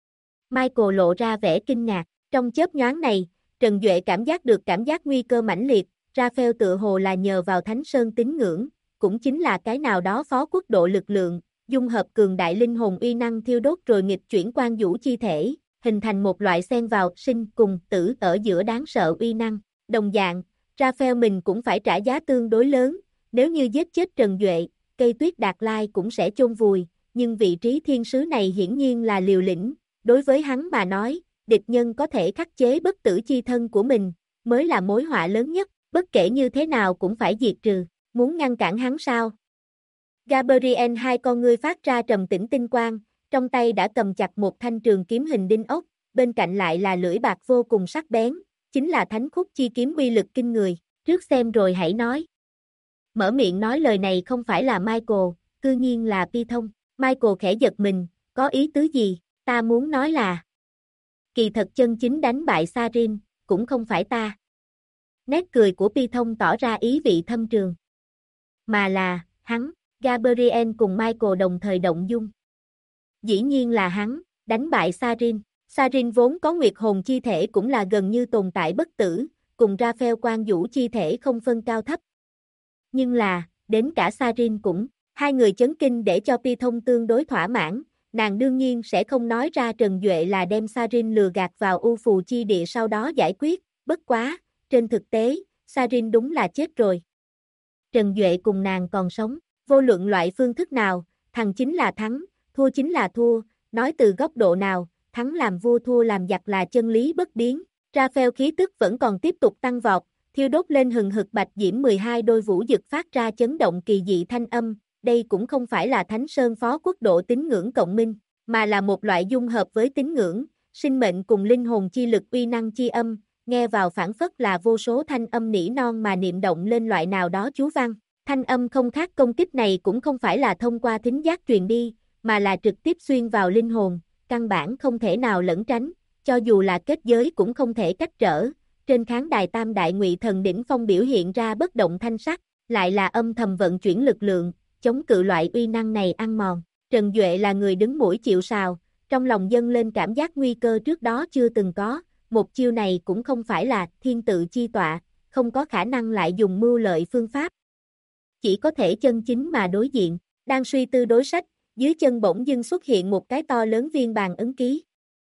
S1: Michael lộ ra vẻ kinh ngạc, trong chớp nhoáng này, Trần Duệ cảm giác được cảm giác nguy cơ mãnh liệt, Raphael tựa hồ là nhờ vào Thánh Sơn tín ngưỡng, cũng chính là cái nào đó phó quốc độ lực lượng, dung hợp cường đại linh hồn uy năng thiêu đốt rồi nghịch chuyển quan vũ chi thể, hình thành một loại xen vào sinh cùng tử ở giữa đáng sợ uy năng. Đồng dạng, Raphael mình cũng phải trả giá tương đối lớn, nếu như giết chết Trần Duệ, cây tuyết Đạt Lai cũng sẽ chôn vùi, nhưng vị trí thiên sứ này hiển nhiên là liều lĩnh, đối với hắn mà nói, địch nhân có thể khắc chế bất tử chi thân của mình, mới là mối họa lớn nhất, bất kể như thế nào cũng phải diệt trừ, muốn ngăn cản hắn sao? Gabriel hai con ngươi phát ra trầm tĩnh tinh quang, trong tay đã cầm chặt một thanh trường kiếm hình đinh ốc, bên cạnh lại là lưỡi bạc vô cùng sắc bén, chính là thánh khúc chi kiếm uy lực kinh người, trước xem rồi hãy nói. Mở miệng nói lời này không phải là Michael, cư nhiên là Pi Thông. Michael khẽ giật mình, có ý tứ gì, ta muốn nói là kỳ thật chân chính đánh bại Sarin, cũng không phải ta. Nét cười của Pi Thông tỏ ra ý vị thâm trường. Mà là, hắn, Gabriel cùng Michael đồng thời động dung. Dĩ nhiên là hắn, đánh bại Sarin. Sarin vốn có nguyệt hồn chi thể cũng là gần như tồn tại bất tử, cùng Raphael Quan Vũ chi thể không phân cao thấp. Nhưng là, đến cả Sarin cũng, hai người chấn kinh để cho Pi Thông tương đối thỏa mãn, nàng đương nhiên sẽ không nói ra Trần Duệ là đem Sarin lừa gạt vào U Phù chi địa sau đó giải quyết, bất quá, trên thực tế, Sarin đúng là chết rồi. Trần Duệ cùng nàng còn sống, vô luận loại phương thức nào, thắng chính là thắng, thua chính là thua, nói từ góc độ nào, thắng làm vua thua làm giặc là chân lý bất biến. Raphael khí tức vẫn còn tiếp tục tăng vọt, thiêu đốt lên hừng hực bạch diễm 12 đôi vũ dực phát ra chấn động kỳ dị thanh âm, đây cũng không phải là Thánh Sơn Phó Quốc độ tín ngưỡng cộng minh, mà là một loại dung hợp với tín ngưỡng, sinh mệnh cùng linh hồn chi lực uy năng chi âm, nghe vào phản phất là vô số thanh âm nỉ non mà niệm động lên loại nào đó chú văn. Thanh âm không khác công kích này cũng không phải là thông qua thính giác truyền đi, mà là trực tiếp xuyên vào linh hồn, căn bản không thể nào lẩn tránh, cho dù là kết giới cũng không thể cách trở. Trên khán đài Tam Đại Ngụy Thần đỉnh phong biểu hiện ra bất động thanh sắc, lại là âm thầm vận chuyển lực lượng, chống cự loại uy năng này ăn mòn. Trần Duệ là người đứng mũi chịu sào, trong lòng dâng lên cảm giác nguy cơ trước đó chưa từng có, một chiêu này cũng không phải là thiên tự chi tọa, không có khả năng lại dùng mưu lợi phương pháp. Chỉ có thể chân chính mà đối diện, đang suy tư đối sách, dưới chân bỗng dưng xuất hiện một cái to lớn viên bàn ấn ký.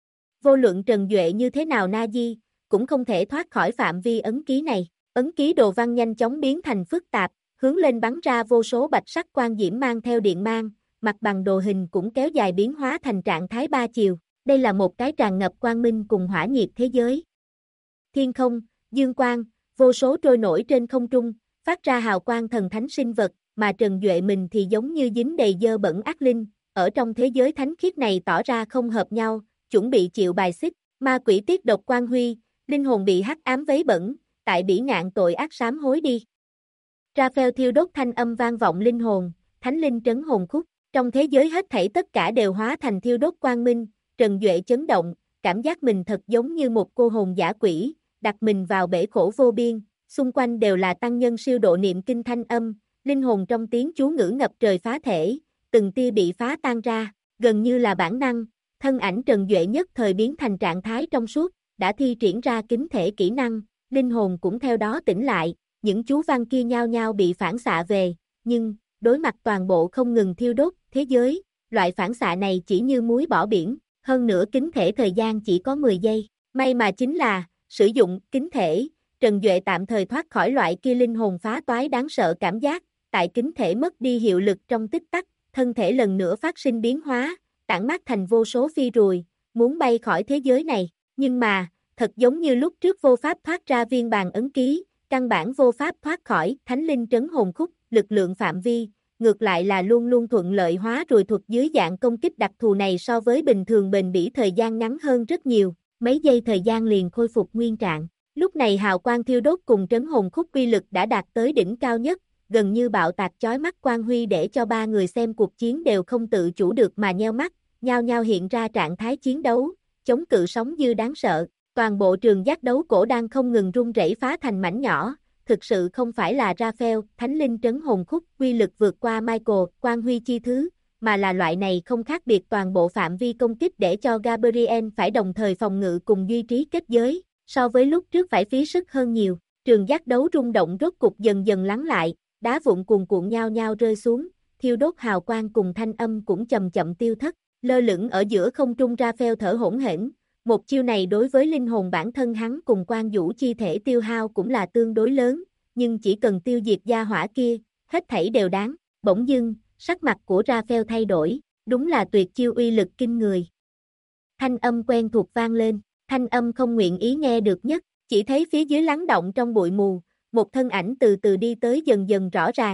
S1: Vô luận Trần Duệ như thế nào na di, cũng không thể thoát khỏi phạm vi ấn ký này. Ấn ký đồ văn nhanh chóng biến thành phức tạp, hướng lên bắn ra vô số bạch sắc quang diễm mang theo điện mang, mặt bằng đồ hình cũng kéo dài biến hóa thành trạng thái ba chiều. Đây là một cái tràn ngập quang minh cùng hỏa nhiệt thế giới. Thiên không, dương quang, vô số trôi nổi trên không trung, phát ra hào quang thần thánh sinh vật, mà Trần Duệ mình thì giống như dính đầy dơ bẩn ác linh, ở trong thế giới thánh khiết này tỏ ra không hợp nhau, chuẩn bị chịu bài xích, ma quỷ tiết độc quang huy, linh hồn bị hắc ám vấy bẩn, tại bỉ ngạn tội ác sám hối đi. Raphael thiêu đốt thanh âm vang vọng linh hồn, thánh linh trấn hồn khúc, trong thế giới hết thảy tất cả đều hóa thành thiêu đốt quang minh, Trần Duệ chấn động, cảm giác mình thật giống như một cô hồn dã quỷ, đặt mình vào bể khổ vô biên, xung quanh đều là tăng nhân siêu độ niệm kinh thanh âm, linh hồn trong tiếng chú ngữ ngập trời phá thể, từng tia bị phá tan ra, gần như là bản năng, thân ảnh Trần Duệ nhất thời biến thành trạng thái trong suốt, đã thi triển ra kính thể kỹ năng, linh hồn cũng theo đó tỉnh lại, những chú văn kia nhao nhao bị phản xạ về, nhưng, đối mặt toàn bộ không ngừng thiêu đốt, thế giới, loại phản xạ này chỉ như muối bỏ biển, hơn nữa kính thể thời gian chỉ có 10 giây, may mà chính là, sử dụng kính thể, Trần Duệ tạm thời thoát khỏi loại kia linh hồn phá toái đáng sợ cảm giác, tại kính thể mất đi hiệu lực trong tích tắc, thân thể lần nữa phát sinh biến hóa, tản mát thành vô số phi rùi, muốn bay khỏi thế giới này, nhưng mà, thật giống như lúc trước vô pháp thoát ra viên bàn ấn ký, căn bản vô pháp thoát khỏi thánh linh trấn hồn khúc, lực lượng phạm vi, ngược lại là luôn luôn thuận lợi hóa rùi thuật dưới dạng công kích đặc thù này so với bình thường bền bỉ thời gian ngắn hơn rất nhiều, mấy giây thời gian liền khôi phục nguyên trạng. Lúc này hào quang thiêu đốt cùng trấn hồn khúc uy lực đã đạt tới đỉnh cao nhất, gần như bạo tạc chói mắt quang huy để cho ba người xem cuộc chiến đều không tự chủ được mà nheo mắt, nhao nhao hiện ra trạng thái chiến đấu, chống cự sóng dư đáng sợ, toàn bộ trường giác đấu cổ đang không ngừng rung rẩy phá thành mảnh nhỏ, thực sự không phải là Raphael, thánh linh trấn hồn khúc, uy lực vượt qua Michael, quang huy chi thứ, mà là loại này không khác biệt toàn bộ phạm vi công kích để cho Gabriel phải đồng thời phòng ngự cùng duy trì kết giới, so với lúc trước phải phí sức hơn nhiều, trường giác đấu rung động rốt cục dần dần lắng lại, đá vụn cuồn cuộn nhao nhao rơi xuống, thiêu đốt hào quang cùng thanh âm cũng chậm chậm tiêu thất, lơ lửng ở giữa không trung Raphael thở hổn hển, một chiêu này đối với linh hồn bản thân hắn cùng quan vũ chi thể tiêu hao cũng là tương đối lớn, nhưng chỉ cần tiêu diệt gia hỏa kia, hết thảy đều đáng, bỗng dưng, sắc mặt của Raphael thay đổi, đúng là tuyệt chiêu uy lực kinh người. Thanh âm quen thuộc vang lên, thanh âm không nguyện ý nghe được nhất, chỉ thấy phía dưới lắng động trong bụi mù, một thân ảnh từ từ đi tới dần dần rõ ràng,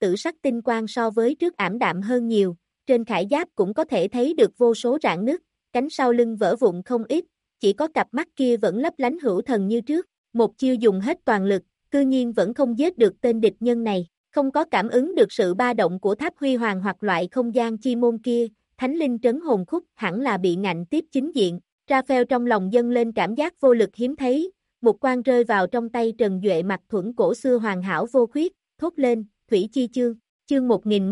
S1: tử sắc tinh quang so với trước ảm đạm hơn nhiều, trên khải giáp cũng có thể thấy được vô số rạn nứt, cánh sau lưng vỡ vụn không ít, chỉ có cặp mắt kia vẫn lấp lánh hữu thần như trước, một chiêu dùng hết toàn lực, cư nhiên vẫn không giết được tên địch nhân này, không có cảm ứng được sự ba động của tháp huy hoàng hoặc loại không gian chi môn kia, thánh linh trấn hồn khúc hẳn là bị ngạnh tiếp chính diện, Raphael trong lòng dâng lên cảm giác vô lực hiếm thấy, một quan rơi vào trong tay Trần Duệ mặt thuẫn cổ xưa hoàn hảo vô khuyết, thốt lên, Thủy Chi Chương, chương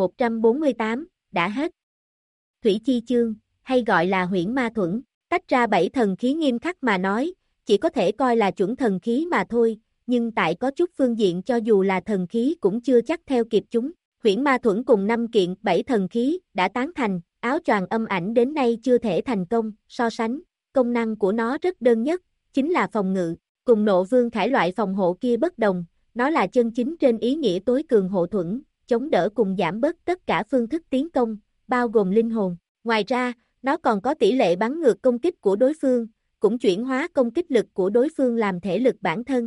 S1: 1148, đã hết. Thủy Chi Chương, hay gọi là huyễn ma thuẫn, tách ra 7 thần khí nghiêm khắc mà nói, chỉ có thể coi là chuẩn thần khí mà thôi, nhưng tại có chút phương diện cho dù là thần khí cũng chưa chắc theo kịp chúng. Huyễn ma thuẫn cùng 5 kiện 7 thần khí đã tán thành, áo choàng âm ảnh đến nay chưa thể thành công, so sánh, công năng của nó rất đơn nhất, chính là phòng ngự, cùng Nộ Vương Khải loại phòng hộ kia bất đồng, nó là chân chính trên ý nghĩa tối cường hộ thuẫn, chống đỡ cùng giảm bớt tất cả phương thức tiến công, bao gồm linh hồn. Ngoài ra, nó còn có tỷ lệ bắn ngược công kích của đối phương, cũng chuyển hóa công kích lực của đối phương làm thể lực bản thân.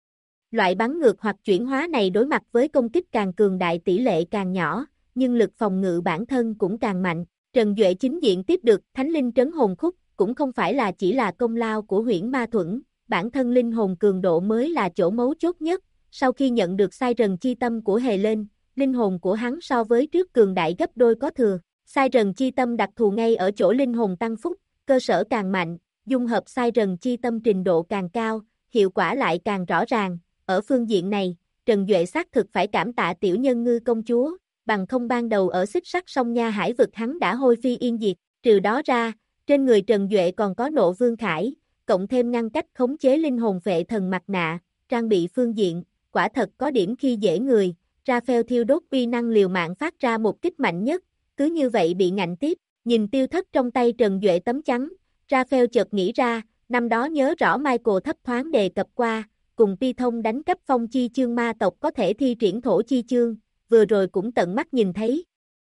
S1: Loại bắn ngược hoặc chuyển hóa này đối mặt với công kích càng cường đại tỷ lệ càng nhỏ, nhưng lực phòng ngự bản thân cũng càng mạnh. Trần Duệ chính diện tiếp được Thánh Linh Trấn Hồn Khúc, cũng không phải là chỉ là công lao của huyễn ma thuẫn, bản thân linh hồn cường độ mới là chỗ mấu chốt nhất. Sau khi nhận được sai rần chi tâm của Hề lên, linh hồn của hắn so với trước cường đại gấp đôi có thừa. Sai rần chi tâm đặc thù ngay ở chỗ linh hồn tăng phúc, cơ sở càng mạnh, dung hợp sai rần chi tâm trình độ càng cao, hiệu quả lại càng rõ ràng. Ở phương diện này, Trần Duệ xác thực phải cảm tạ tiểu nhân ngư công chúa, bằng không ban đầu ở xích sắt sông Nha Hải vực hắn đã hôi phi yên diệt. Trừ đó ra, trên người Trần Duệ còn có Nộ Vương Khải, cộng thêm ngăn cách khống chế linh hồn phệ thần mặt nạ, trang bị phương diện, quả thật có điểm khi dễ người. Raphael thiêu đốt uy năng liều mạng phát ra một kích mạnh nhất, cứ như vậy bị ngạnh tiếp, nhìn tiêu thất trong tay Trần Duệ tấm chắn, Raphael chợt nghĩ ra, năm đó nhớ rõ Michael thấp thoáng đề cập qua, cùng Pi Thông đánh cấp phong chi chương ma tộc có thể thi triển thổ chi chương, vừa rồi cũng tận mắt nhìn thấy.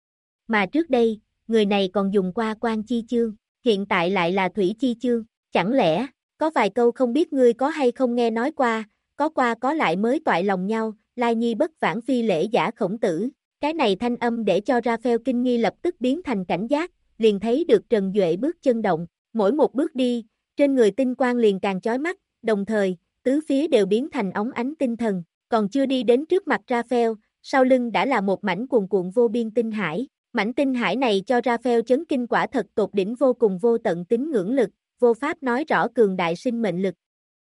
S1: Mà trước đây, người này còn dùng qua quan chi chương, hiện tại lại là thủy chi chương, chẳng lẽ, có vài câu không biết ngươi có hay không nghe nói qua có lại mới toại lòng nhau, lai nhi bất vãng phi lễ giả Khổng Tử. Cái này thanh âm để cho Raphael kinh nghi lập tức biến thành cảnh giác, liền thấy được Trần Duệ bước chân động, mỗi một bước đi, trên người tinh quang liền càng chói mắt, đồng thời, tứ phía đều biến thành óng ánh tinh thần, còn chưa đi đến trước mặt Raphael, sau lưng đã là một mảnh cuồn cuộn vô biên tinh hải. Mảnh tinh hải này cho Raphael chấn kinh quả thật tột đỉnh vô cùng vô tận tính ngưỡng lực, vô pháp nói rõ cường đại sinh mệnh lực.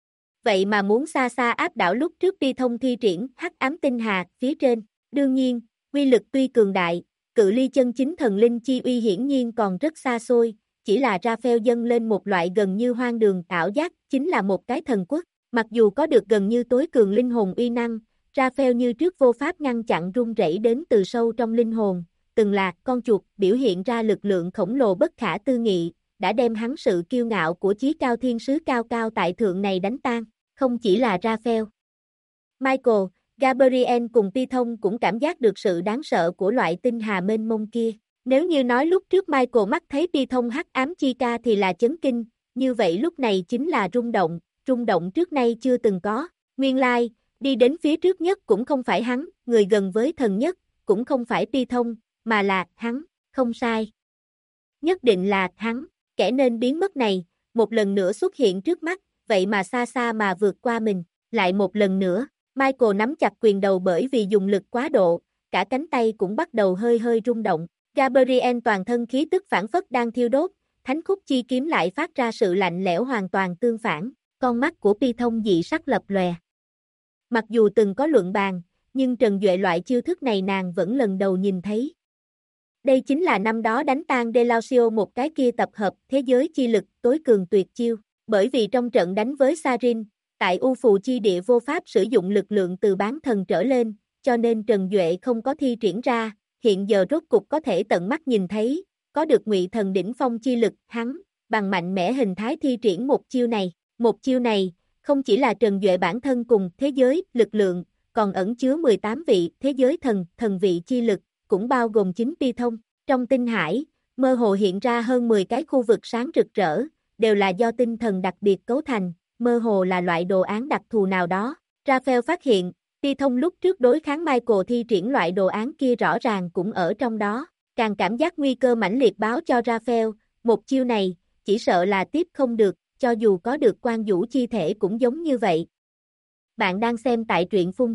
S1: Vậy mà muốn xa xa áp đảo lúc trước Pi Thông thi triển hắc ám tinh hà phía trên, đương nhiên, uy lực tuy cường đại, cự ly chân chính thần linh chi uy hiển nhiên còn rất xa xôi, chỉ là Raphael dâng lên một loại gần như hoang đường ảo giác, chính là một cái thần quốc. Mặc dù có được gần như tối cường linh hồn uy năng, Raphael như trước vô pháp ngăn chặn rung rẩy đến từ sâu trong linh hồn, từng là con chuột biểu hiện ra lực lượng khổng lồ bất khả tư nghị, đã đem hắn sự kiêu ngạo của chí cao thiên sứ cao cao tại thượng này đánh tan, không chỉ là Raphael. Michael, Gabriel cùng Pi Thông cũng cảm giác được sự đáng sợ của loại tinh hà mênh mông kia. Nếu như nói lúc trước Michael mắt thấy Pi Thông hắc ám chi ca thì là chấn kinh, như vậy lúc này chính là rung động trước nay chưa từng có. Nguyên lai, đi đến phía trước nhất cũng không phải hắn, người gần với thần nhất, cũng không phải Pi Thông, mà là hắn, không sai. Nhất định là hắn, kẻ nên biến mất này, một lần nữa xuất hiện trước mắt, vậy mà xa xa mà vượt qua mình, lại một lần nữa. Michael nắm chặt quyền đầu bởi vì dùng lực quá độ, cả cánh tay cũng bắt đầu hơi hơi rung động. Gabriel toàn thân khí tức phản phất đang thiêu đốt, thánh khúc chi kiếm lại phát ra sự lạnh lẽo hoàn toàn tương phản, con mắt của Pi Thông dị sắc lập lòe. Mặc dù từng có luận bàn, nhưng Trần Duệ loại chiêu thức này nàng vẫn lần đầu nhìn thấy. Đây chính là năm đó đánh tan Delausio một cái kia tập hợp thế giới chi lực tối cường tuyệt chiêu, bởi vì trong trận đánh với Sarin, tại U Phù chi địa vô pháp sử dụng lực lượng từ bán thần trở lên, cho nên Trần Duệ không có thi triển ra, hiện giờ rốt cục có thể tận mắt nhìn thấy, có được ngụy thần đỉnh phong chi lực, hắn, bằng mạnh mẽ hình thái thi triển một chiêu này, không chỉ là Trần Duệ bản thân cùng thế giới, lực lượng, còn ẩn chứa 18 vị thế giới thần vị chi lực, cũng bao gồm chính Pi Thông, trong tinh hải, mơ hồ hiện ra hơn 10 cái khu vực sáng rực rỡ, đều là do tinh thần đặc biệt cấu thành, mơ hồ là loại đồ án đặc thù nào đó. Raphael phát hiện, Ti Thông lúc trước đối kháng Michael thi triển loại đồ án kia rõ ràng cũng ở trong đó, càng cảm giác nguy cơ mãnh liệt báo cho Raphael, một chiêu này, chỉ sợ là tiếp không được, cho dù có được quan vũ chi thể cũng giống như vậy. Bạn đang xem tại truyện phun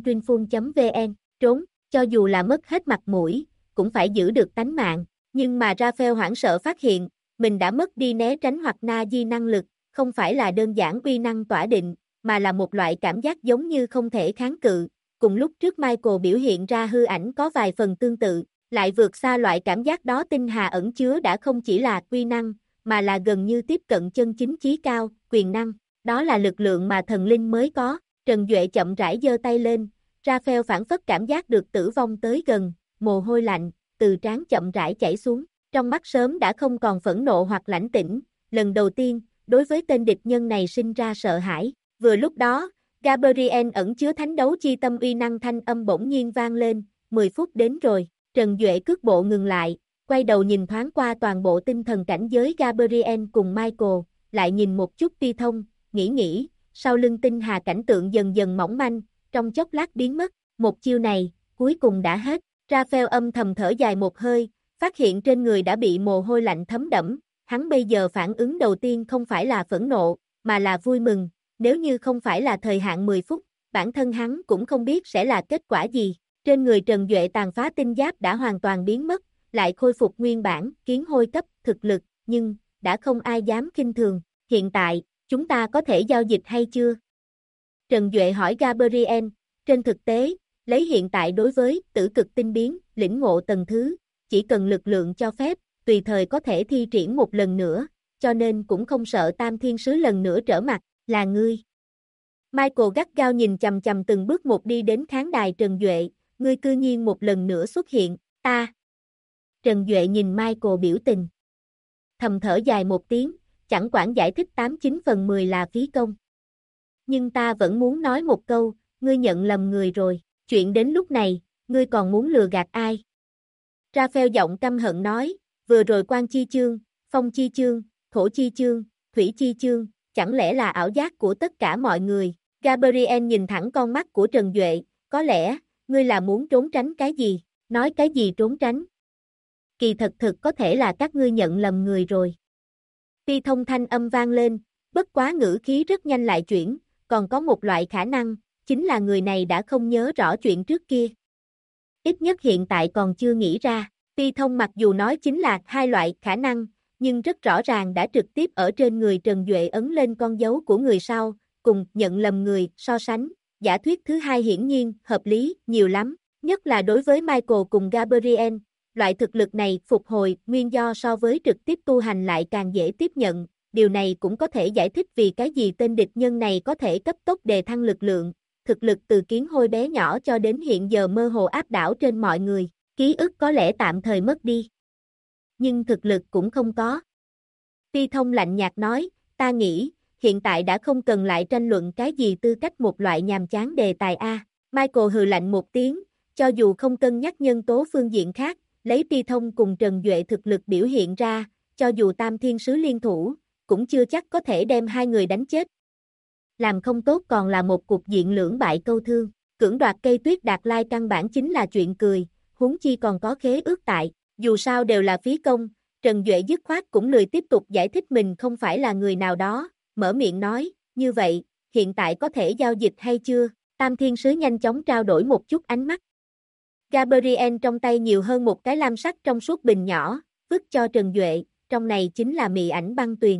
S1: vn, trốn, cho dù là mất hết mặt mũi, cũng phải giữ được tánh mạng, nhưng mà Raphael hoảng sợ phát hiện, mình đã mất đi né tránh hoặc na di năng lực, không phải là đơn giản uy năng tỏa định, mà là một loại cảm giác giống như không thể kháng cự, cùng lúc trước Michael biểu hiện ra hư ảnh có vài phần tương tự, lại vượt xa loại cảm giác đó. Tinh hà ẩn chứa đã không chỉ là uy năng, mà là gần như tiếp cận chân chính chí cao, quyền năng, đó là lực lượng mà thần linh mới có. Trần Duệ chậm rãi giơ tay lên, Raphael phản phất cảm giác được tử vong tới gần, mồ hôi lạnh, từ trán chậm rãi chảy xuống, trong mắt sớm đã không còn phẫn nộ hoặc lãnh tĩnh, lần đầu tiên, đối với tên địch nhân này sinh ra sợ hãi. Vừa lúc đó, Gabriel ẩn chứa thánh đấu chi tâm uy năng thanh âm bỗng nhiên vang lên, 10 phút đến rồi, Trần Duệ cước bộ ngừng lại, quay đầu nhìn thoáng qua toàn bộ tinh thần cảnh giới Gabriel cùng Michael, lại nhìn một chút Ti Thông, nghĩ, sau lưng tinh hà cảnh tượng dần dần mỏng manh, trong chốc lát biến mất, một chiêu này, cuối cùng đã hết. Raphael âm thầm thở dài một hơi, phát hiện trên người đã bị mồ hôi lạnh thấm đẫm, hắn bây giờ phản ứng đầu tiên không phải là phẫn nộ, mà là vui mừng, nếu như không phải là thời hạn 10 phút, bản thân hắn cũng không biết sẽ là kết quả gì. Trên người Trần Duệ tàn phá tinh giáp đã hoàn toàn biến mất, lại khôi phục nguyên bản, kiến hôi cấp, thực lực, nhưng, đã không ai dám khinh thường. Hiện tại, chúng ta có thể giao dịch hay chưa? Trần Duệ hỏi Gabriel, trên thực tế, lấy hiện tại đối với tử cực tinh biến, lĩnh ngộ tầng thứ, chỉ cần lực lượng cho phép, tùy thời có thể thi triển một lần nữa, cho nên cũng không sợ Tam Thiên Sứ lần nữa trở mặt, là ngươi. Michael gắt gao nhìn chằm chằm từng bước một đi đến khán đài Trần Duệ, ngươi cư nhiên một lần nữa xuất hiện, ta. Trần Duệ nhìn Michael biểu tình. Thầm thở dài một tiếng, chẳng quản giải thích 89/10 là phí công. Nhưng ta vẫn muốn nói một câu, ngươi nhận lầm người rồi, chuyện đến lúc này, ngươi còn muốn lừa gạt ai? Raphael giọng căm hận nói, vừa rồi Quan Chi Chương, Phong Chi Chương, Thổ Chi Chương, Thủy Chi Chương, chẳng lẽ là ảo giác của tất cả mọi người? Gabriel nhìn thẳng con mắt của Trần Duệ, có lẽ, ngươi là muốn trốn tránh cái gì? Nói cái gì trốn tránh? Kỳ thật thực có thể là các ngươi nhận lầm người rồi. Ti Thông thanh âm vang lên, bất quá ngữ khí rất nhanh lại chuyển, còn có một loại khả năng, chính là người này đã không nhớ rõ chuyện trước kia. Ít nhất hiện tại còn chưa nghĩ ra. Ti Thông mặc dù nói chính là hai loại khả năng, nhưng rất rõ ràng đã trực tiếp ở trên người Trần Duệ ấn lên con dấu của người sau, cùng nhận lầm người so sánh. Giả thuyết thứ hai hiển nhiên hợp lý nhiều lắm, nhất là đối với Michael cùng Gabriel. Loại thực lực này phục hồi nguyên do so với trực tiếp tu hành lại càng dễ tiếp nhận, điều này cũng có thể giải thích vì cái gì tên địch nhân này có thể cấp tốc đề thăng lực lượng, thực lực từ kiến hôi bé nhỏ cho đến hiện giờ mơ hồ áp đảo trên mọi người, ký ức có lẽ tạm thời mất đi. Nhưng thực lực cũng không có. Ti Thông lạnh nhạt nói, ta nghĩ, hiện tại đã không cần lại tranh luận cái gì tư cách một loại nhàm chán đề tài A. Michael hừ lạnh một tiếng, cho dù không cân nhắc nhân tố phương diện khác, lấy Ti Thông cùng Trần Duệ thực lực biểu hiện ra, cho dù Tam Thiên Sứ liên thủ, cũng chưa chắc có thể đem hai người đánh chết. Làm không tốt còn là một cục diện lưỡng bại câu thương, cưỡng đoạt cây tuyết Đạt Lai căn bản chính là chuyện cười, huống chi còn có khế ước tại, dù sao đều là phí công, Trần Duệ dứt khoát cũng lười tiếp tục giải thích mình không phải là người nào đó, mở miệng nói, như vậy, hiện tại có thể giao dịch hay chưa? Tam Thiên Sứ nhanh chóng trao đổi một chút ánh mắt. Gabriel trong tay nhiều hơn một cái lam sắc trong suốt bình nhỏ, vứt cho Trần Duệ, trong này chính là mị ảnh băng tuyền.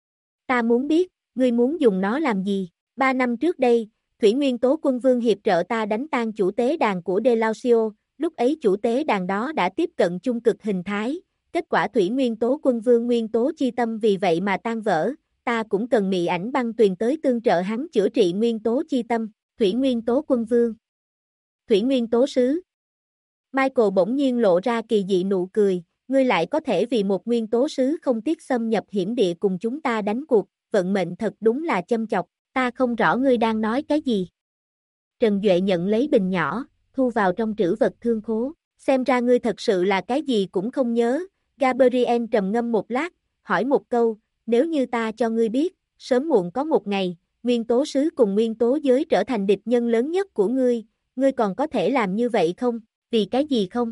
S1: Ta muốn biết, ngươi muốn dùng nó làm gì? 3 năm trước đây, Thủy Nguyên Tố Quân Vương hiệp trợ ta đánh tan chủ tế đàn của Delausio, lúc ấy chủ tế đàn đó đã tiếp cận trung cực hình thái, kết quả Thủy Nguyên Tố Quân Vương nguyên tố chi tâm vì vậy mà tan vỡ, ta cũng cần mị ảnh băng tuyền tới tương trợ hắn chữa trị nguyên tố chi tâm, Thủy Nguyên Tố Quân Vương. Thủy Nguyên Tố Sứ. Michael bỗng nhiên lộ ra kỳ dị nụ cười, ngươi lại có thể vì một nguyên tố sứ không tiếc xâm nhập hiểm địa cùng chúng ta đánh cuộc, vận mệnh thật đúng là châm chọc, ta không rõ ngươi đang nói cái gì. Trần Duệ nhận lấy bình nhỏ, thu vào trong trữ vật thương khố, xem ra ngươi thật sự là cái gì cũng không nhớ. Gabriel trầm ngâm một lát, hỏi một câu, nếu như ta cho ngươi biết, sớm muộn có một ngày, nguyên tố sứ cùng nguyên tố giới trở thành địch nhân lớn nhất của ngươi ngươi còn có thể làm như vậy không? Vì cái gì không?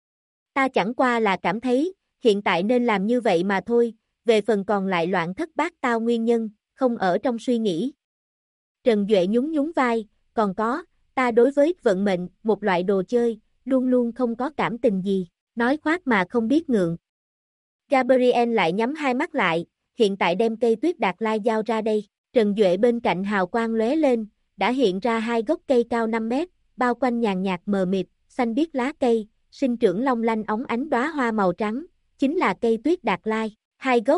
S1: Ta chẳng qua là cảm thấy, hiện tại nên làm như vậy mà thôi, về phần còn lại loạn thất bát tao nguyên nhân, không ở trong suy nghĩ. Trần Duệ nhún nhún vai, còn có, ta đối với vận mệnh, một loại đồ chơi, luôn luôn không có cảm tình gì, nói khoác mà không biết ngượng. Gabriel lại nhắm hai mắt lại, hiện tại đem cây tuyết đạt lai giao ra đây, Trần Duệ bên cạnh hào quang lóe lên, đã hiện ra hai gốc cây cao 5 mét, bao quanh nhàn nhạt mờ mịt, xanh biếc lá cây, sinh trưởng long lanh óng ánh đóa hoa màu trắng, chính là cây tuyết đạt lai, hai gốc.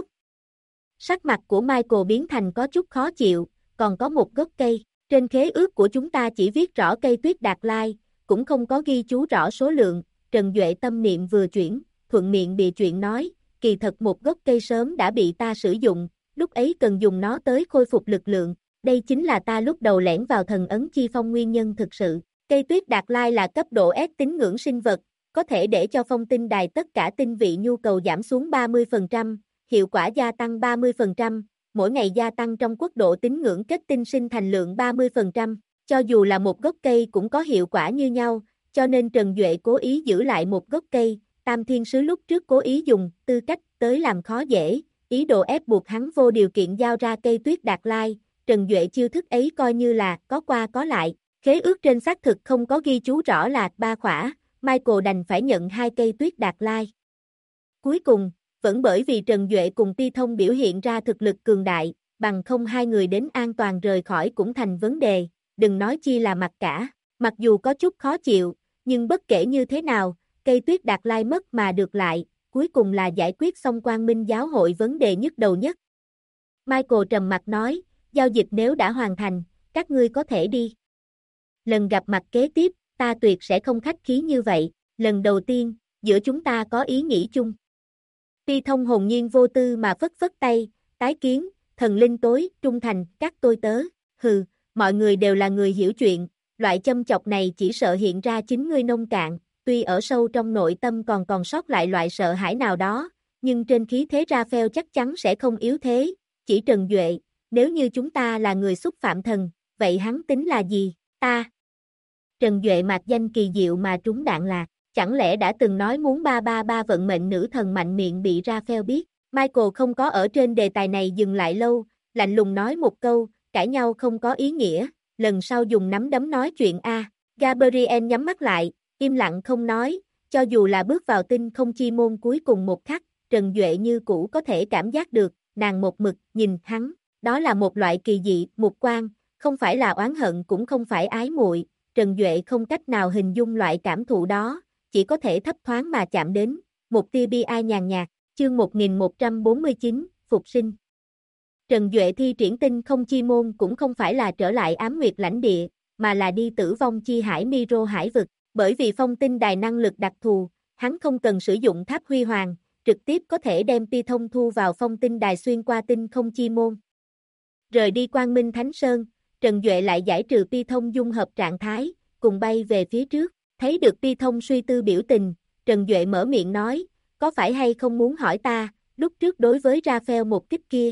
S1: Sắc mặt của Michael biến thành có chút khó chịu, còn có một gốc cây, trên khế ước của chúng ta chỉ viết rõ cây tuyết đạt lai, cũng không có ghi chú rõ số lượng, Trần Duệ tâm niệm vừa chuyển, thuận miệng bịa chuyện nói, kỳ thật một gốc cây sớm đã bị ta sử dụng, lúc ấy cần dùng nó tới khôi phục lực lượng, đây chính là ta lúc đầu lẻn vào thần ấn chi phong nguyên nhân thực sự. Cây tuyết đạt lai là cấp độ S tín ngưỡng sinh vật, có thể để cho phong tinh đài tất cả tinh vị nhu cầu giảm xuống 30%, hiệu quả gia tăng 30%, mỗi ngày gia tăng trong quốc độ tín ngưỡng kết tinh sinh thành lượng 30%, cho dù là một gốc cây cũng có hiệu quả như nhau, cho nên Trần Duệ cố ý giữ lại một gốc cây, Tam Thiên Sứ lúc trước cố ý dùng tư cách tới làm khó dễ, ý đồ ép buộc hắn vô điều kiện giao ra cây tuyết đạt lai, Trần Duệ chiêu thức ấy coi như là có qua có lại, khế ước trên xác thực không có ghi chú rõ là 3 khỏa, Michael đành phải nhận 2 cây tuyết đạt lai. Cuối cùng, vẫn bởi vì Trần Duệ cùng Ti Thông biểu hiện ra thực lực cường đại, bằng không hai người đến an toàn rời khỏi cũng thành vấn đề, đừng nói chi là mặc cả, mặc dù có chút khó chịu, nhưng bất kể như thế nào, cây tuyết đạt lai mất mà được lại, cuối cùng là giải quyết xong Quang Minh giáo hội vấn đề nhức đầu nhất. Michael trầm mặt nói, giao dịch nếu đã hoàn thành, các ngươi có thể đi. Lần gặp mặt kế tiếp, ta tuyệt sẽ không khách khí như vậy, lần đầu tiên, giữa chúng ta có ý nghĩ chung. Ti Thông hồn nhiên vô tư mà phất phất tay, tái kiến, thần linh tối, trung thành, các tôi tớ, hừ, mọi người đều là người hiểu chuyện, loại châm chọc này chỉ sợ hiện ra chính ngươi nông cạn, tuy ở sâu trong nội tâm còn sót lại loại sợ hãi nào đó, nhưng trên khí thế Raphael chắc chắn sẽ không yếu thế, chỉ Trần Duệ, nếu như chúng ta là người xúc phạm thần, vậy hắn tính là gì, ta? Trần Duệ mạc danh kỳ diệu mà trúng đạn lạc, chẳng lẽ đã từng nói muốn 333 vận mệnh nữ thần mạnh miệng bị Raphael biết, Michael không có ở trên đề tài này dừng lại lâu, lạnh lùng nói một câu, cãi nhau không có ý nghĩa, lần sau dùng nắm đấm nói chuyện a. Gabriel nhắm mắt lại, im lặng không nói, cho dù là bước vào tinh không chi môn cuối cùng một khắc, Trần Duệ như cũ có thể cảm giác được, nàng một mực nhìn hắn, đó là một loại kỳ dị, mục quan, không phải là oán hận cũng không phải ái muội, Trần Duệ không cách nào hình dung loại cảm thụ đó, chỉ có thể thấp thoáng mà chạm đến, một tia bi ai nhàn nhạt, chương 1149, Phục sinh. Trần Duệ thi triển tinh không chi môn cũng không phải là trở lại ám nguyệt lãnh địa, mà là đi tử vong chi hải Miro hải vực, bởi vì phong tinh đài năng lực đặc thù, hắn không cần sử dụng tháp huy hoàng, trực tiếp có thể đem Ti Thông thu vào phong tinh đài xuyên qua tinh không chi môn. Rời đi Quang Minh Thánh Sơn, Trần Duệ lại giải trừ Ti Thông dung hợp trạng thái, cùng bay về phía trước, thấy được Ti Thông suy tư biểu tình, Trần Duệ mở miệng nói, có phải hay không muốn hỏi ta, lúc trước đối với Raphael một kích kia.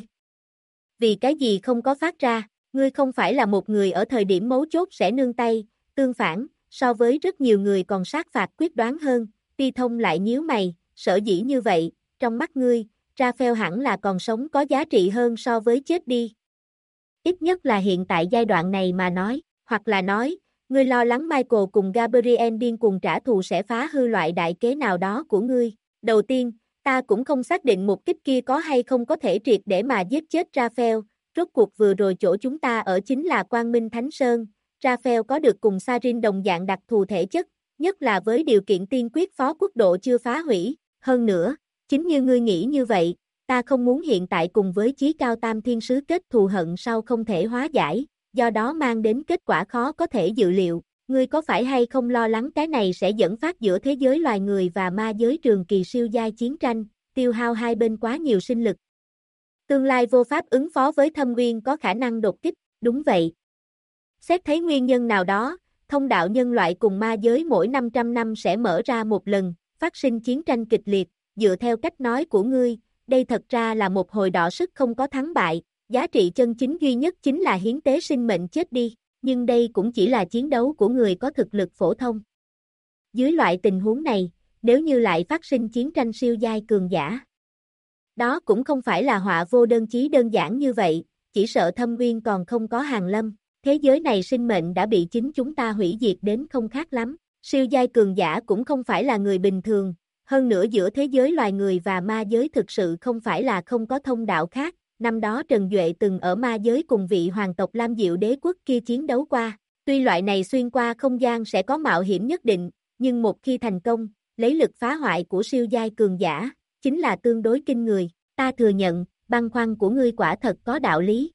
S1: Vì cái gì không có phát ra, ngươi không phải là một người ở thời điểm mấu chốt sẽ nương tay, tương phản, so với rất nhiều người còn sát phạt quyết đoán hơn, Ti Thông lại nhíu mày, sở dĩ như vậy, trong mắt ngươi, Raphael hẳn là còn sống có giá trị hơn so với chết đi. Ít nhất là hiện tại giai đoạn này mà nói, hoặc là nói, ngươi lo lắng Michael cùng Gabriel điên cuồng trả thù sẽ phá hư loại đại kế nào đó của ngươi. Đầu tiên, ta cũng không xác định một kích kia có hay không có thể triệt để mà giết chết Raphael, rốt cuộc vừa rồi chỗ chúng ta ở chính là Quang Minh Thánh Sơn, Raphael có được cùng Sarin đồng dạng đặc thù thể chất, nhất là với điều kiện tiên quyết phó quốc độ chưa phá hủy, hơn nữa, chính như ngươi nghĩ như vậy, ta không muốn hiện tại cùng với chí cao tam thiên sứ kết thù hận sau không thể hóa giải, do đó mang đến kết quả khó có thể dự liệu, ngươi có phải hay không lo lắng cái này sẽ dẫn phát giữa thế giới loài người và ma giới trường kỳ siêu giai chiến tranh, tiêu hao hai bên quá nhiều sinh lực. Tương lai vô pháp ứng phó với Thâm Uyên có khả năng đột kích, đúng vậy. Xét thấy nguyên nhân nào đó, thông đạo nhân loại cùng ma giới mỗi 500 năm sẽ mở ra một lần, phát sinh chiến tranh kịch liệt, dựa theo cách nói của ngươi, đây thật ra là một hồi đọ sức không có thắng bại, giá trị chân chính duy nhất chính là hiến tế sinh mệnh chết đi, Nhưng đây cũng chỉ là chiến đấu của người có thực lực phổ thông. Dưới loại tình huống này, nếu như lại phát sinh chiến tranh siêu giai cường giả, đó cũng không phải là họa vô đơn chí đơn giản như vậy, chỉ sợ thâm uyên còn không có hàng lâm, thế giới này sinh mệnh đã bị chính chúng ta hủy diệt đến không khác lắm, siêu giai cường giả cũng không phải là người bình thường, hơn nữa giữa thế giới loài người và ma giới thực sự không phải là không có thông đạo khác, năm đó Trần Duệ từng ở ma giới cùng vị hoàng tộc Lam Diệu đế quốc kia chiến đấu qua, tuy loại này xuyên qua không gian sẽ có mạo hiểm nhất định, nhưng một khi thành công, lấy lực phá hoại của siêu giai cường giả, chính là tương đối kinh người, ta thừa nhận, băn khoăn của ngươi quả thật có đạo lý.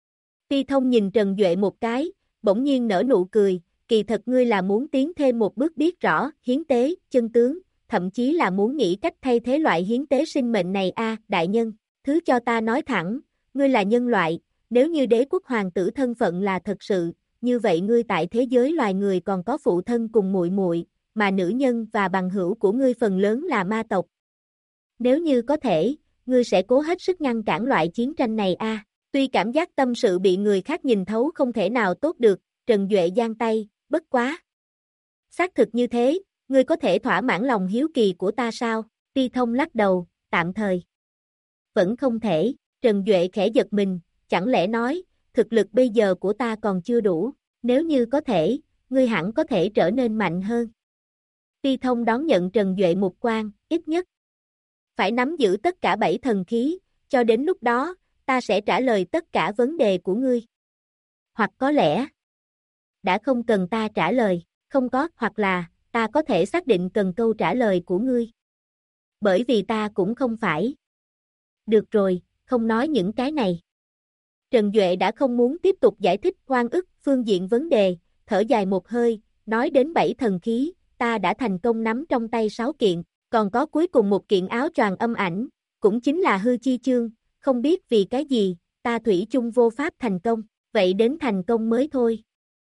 S1: Ti Thông nhìn Trần Duệ một cái, bỗng nhiên nở nụ cười, kỳ thật ngươi là muốn tiến thêm một bước biết rõ, hiến tế, chân tướng, thậm chí là muốn nghĩ cách thay thế loại hiến tế sinh mệnh này đại nhân, thứ cho ta nói thẳng, ngươi là nhân loại, nếu như đế quốc hoàng tử thân phận là thật sự, như vậy ngươi tại thế giới loài người còn có phụ thân cùng muội muội, mà nữ nhân và bằng hữu của ngươi phần lớn là ma tộc. Nếu như có thể, ngươi sẽ cố hết sức ngăn cản loại chiến tranh này Tuy cảm giác tâm sự bị người khác nhìn thấu không thể nào tốt được, Trần Duệ giang tay, bất quá. Xác thực như thế, ngươi có thể thỏa mãn lòng hiếu kỳ của ta sao? Ti Thông lắc đầu, tạm thời. Vẫn không thể, Trần Duệ khẽ giật mình, chẳng lẽ nói, thực lực bây giờ của ta còn chưa đủ, nếu như có thể, ngươi hẳn có thể trở nên mạnh hơn. Ti Thông đón nhận Trần Duệ một quan, ít nhất. Phải nắm giữ tất cả 7 thần khí, cho đến lúc đó, ta sẽ trả lời tất cả vấn đề của ngươi. Hoặc có lẽ, đã không cần ta trả lời, không có, hoặc là, ta có thể xác định cần câu trả lời của ngươi. Bởi vì ta cũng không phải. Được rồi, không nói những cái này. Trần Duệ đã không muốn tiếp tục giải thích oan ức phương diện vấn đề, thở dài một hơi, nói đến 7 thần khí, ta đã thành công nắm trong tay 6 kiện, còn có cuối cùng một kiện áo choàng âm ảnh, cũng chính là hư chi chương, không biết vì cái gì, ta thủy chung vô pháp thành công, vậy đến thành công mới thôi.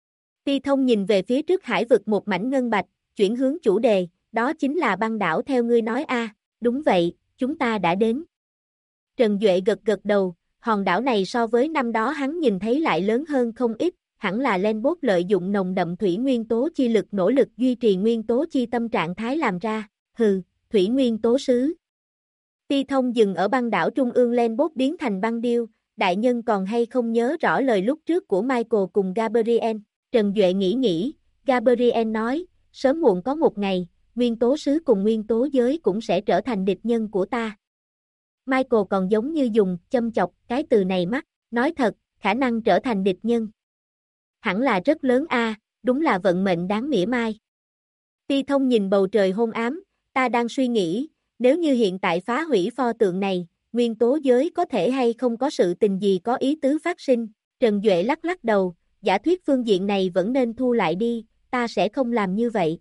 S1: Ti Thông nhìn về phía trước hải vực một mảnh ngân bạch, chuyển hướng chủ đề, đó chính là băng đảo theo ngươi nói đúng vậy, chúng ta đã đến. Trần Duệ gật gật đầu, hòn đảo này so với năm đó hắn nhìn thấy lại lớn hơn không ít, hẳn là Lenbot lợi dụng nồng đậm thủy nguyên tố chi lực nỗ lực duy trì nguyên tố chi tâm trạng thái làm ra, thủy nguyên tố sứ. Ti Thông dừng ở băng đảo trung ương Lenbot biến thành băng điêu, đại nhân còn hay không nhớ rõ lời lúc trước của Michael cùng Gabriel, Trần Duệ nghĩ, Gabriel nói, sớm muộn có một ngày, nguyên tố sứ cùng nguyên tố giới cũng sẽ trở thành địch nhân của ta. Michael còn giống như dùng châm chọc cái từ này mắt, nói thật, khả năng trở thành địch nhân. Hẳn là rất lớn đúng là vận mệnh đáng mỉa mai. Ti Thông nhìn bầu trời hôn ám, ta đang suy nghĩ, nếu như hiện tại phá hủy pho tượng này, nguyên tố giới có thể hay không có sự tình gì có ý tứ phát sinh. Trần Duệ lắc lắc đầu, giả thuyết phương diện này vẫn nên thu lại đi, ta sẽ không làm như vậy.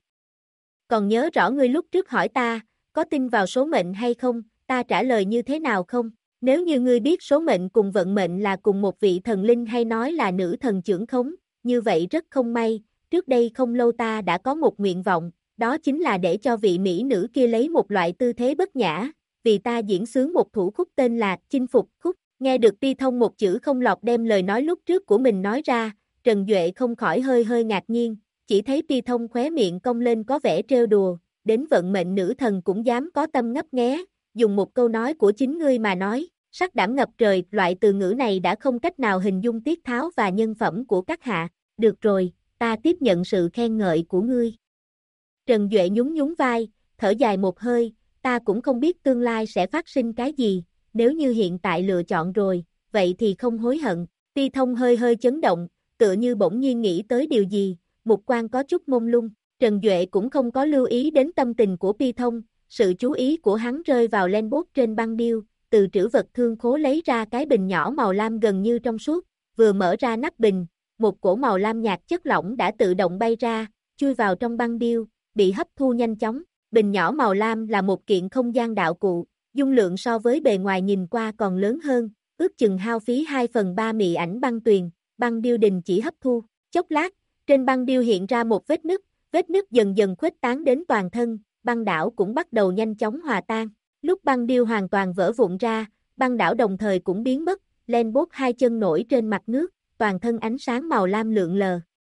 S1: Còn nhớ rõ ngươi lúc trước hỏi ta, có tin vào số mệnh hay không, ta trả lời như thế nào không? Nếu như ngươi biết số mệnh cùng vận mệnh là cùng một vị thần linh hay nói là nữ thần trưởng khống, như vậy rất không may, trước đây không lâu ta đã có một nguyện vọng, đó chính là để cho vị mỹ nữ kia lấy một loại tư thế bất nhã, vì ta diễn xướng một thủ khúc tên là Chinh Phục Khúc. Nghe được Ti Thông một chữ không lọt đem lời nói lúc trước của mình nói ra, Trần Duệ không khỏi hơi ngạc nhiên, chỉ thấy Ti Thông khóe miệng cong lên có vẻ trêu đùa, đến vận mệnh nữ thần cũng dám có tâm ngấp nghé, dùng một câu nói của chính ngươi mà nói, sắc đảm ngập trời, loại từ ngữ này đã không cách nào hình dung tiết tháo và nhân phẩm của các hạ, được rồi, ta tiếp nhận sự khen ngợi của ngươi. Trần Duệ nhún vai, thở dài một hơi, ta cũng không biết tương lai sẽ phát sinh cái gì, nếu như hiện tại lựa chọn rồi, vậy thì không hối hận. Ti Thông hơi chấn động, tựa như bỗng nhiên nghĩ tới điều gì, mục quan có chút mông lung, Trần Duệ cũng không có lưu ý đến tâm tình của Ti Thông, sự chú ý của hắn rơi vào Lenbot trên băng điêu, từ trữ vật thương khố lấy ra cái bình nhỏ màu lam gần như trong suốt, vừa mở ra nắp bình, một cổ màu lam nhạt chất lỏng đã tự động bay ra, chui vào trong băng điêu, bị hấp thu nhanh chóng. Bình nhỏ màu lam là một kiện không gian đạo cụ, dung lượng so với bề ngoài nhìn qua còn lớn hơn, ước chừng hao phí 2/3 mị ảnh băng tuyền, băng điêu đình chỉ hấp thu. Chốc lát, trên băng điêu hiện ra một vết nứt dần dần khuếch tán đến toàn thân, băng đảo cũng bắt đầu nhanh chóng hòa tan. Lúc băng điêu hoàn toàn vỡ vụn ra, băng đảo đồng thời cũng biến mất, Lenbot hai chân nổi trên mặt nước, toàn thân ánh sáng màu lam lượn lờ.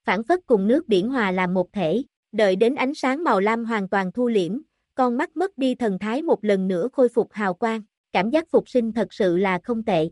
S1: phảng phất cùng nước biển hòa làm một thể, đợi đến ánh sáng màu lam hoàn toàn thu liễm, con mắt mất đi thần thái một lần nữa khôi phục hào quang, cảm giác phục sinh thật sự là không tệ.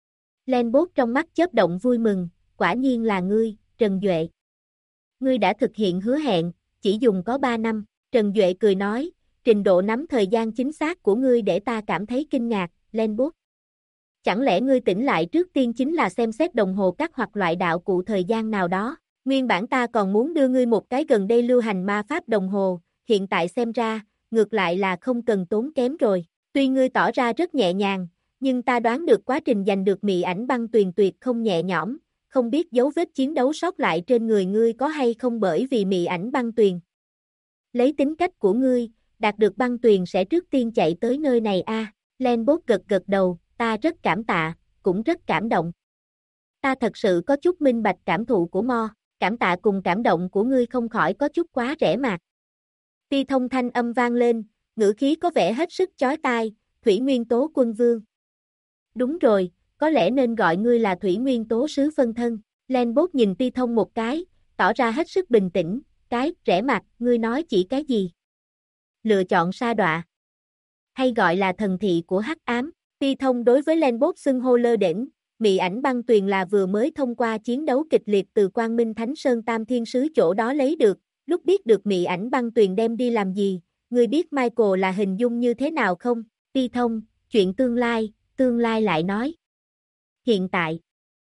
S1: Lenbot trong mắt chớp động vui mừng, quả nhiên là ngươi, Trần Duệ. Ngươi đã thực hiện hứa hẹn, chỉ dùng có 3 năm, Trần Duệ cười nói, trình độ nắm thời gian chính xác của ngươi để ta cảm thấy kinh ngạc, Lenbot. Chẳng lẽ ngươi tỉnh lại trước tiên chính là xem xét đồng hồ cắt hoặc loại đạo cụ thời gian nào đó? Nguyên bản ta còn muốn đưa ngươi một cái gần đây lưu hành ma pháp đồng hồ, hiện tại xem ra, ngược lại là không cần tốn kém rồi. Tuy ngươi tỏ ra rất nhẹ nhàng, nhưng ta đoán được quá trình giành được mị ảnh băng tuyền tuyệt không nhẹ nhõm, không biết dấu vết chiến đấu sót lại trên người ngươi có hay không bởi vì mị ảnh băng tuyền. Lấy tính cách của ngươi, đạt được băng tuyền sẽ trước tiên chạy tới nơi này a. Lenbot gật gật đầu, ta rất cảm tạ, cũng rất cảm động. Ta thật sự có chút minh bạch cảm thụ của Mo, cảm tạ cùng cảm động của ngươi không khỏi có chút quá rẻ mạt. Ti Thông thanh âm vang lên, ngữ khí có vẻ hết sức chói tai, Thủy Nguyên Tố Quân Vương. Đúng rồi, có lẽ nên gọi ngươi là Thủy Nguyên Tố Sứ Phân Thân. Lenbot nhìn Ti Thông một cái, tỏ ra hết sức bình tĩnh, cái, rẻ mạt, ngươi nói chỉ cái gì? Lựa chọn sa đọa. Hay gọi là thần thị của hắc ám. Ti Thông đối với Lenbot xưng hô lơ đễnh, mị ảnh băng tuyền là vừa mới thông qua chiến đấu kịch liệt từ Quang Minh Thánh Sơn Tam Thiên Sứ chỗ đó lấy được, lúc biết được mị ảnh băng tuyền đem đi làm gì, ngươi biết Michael là hình dung như thế nào không? Ti Thông, chuyện tương lai lại nói. Hiện tại,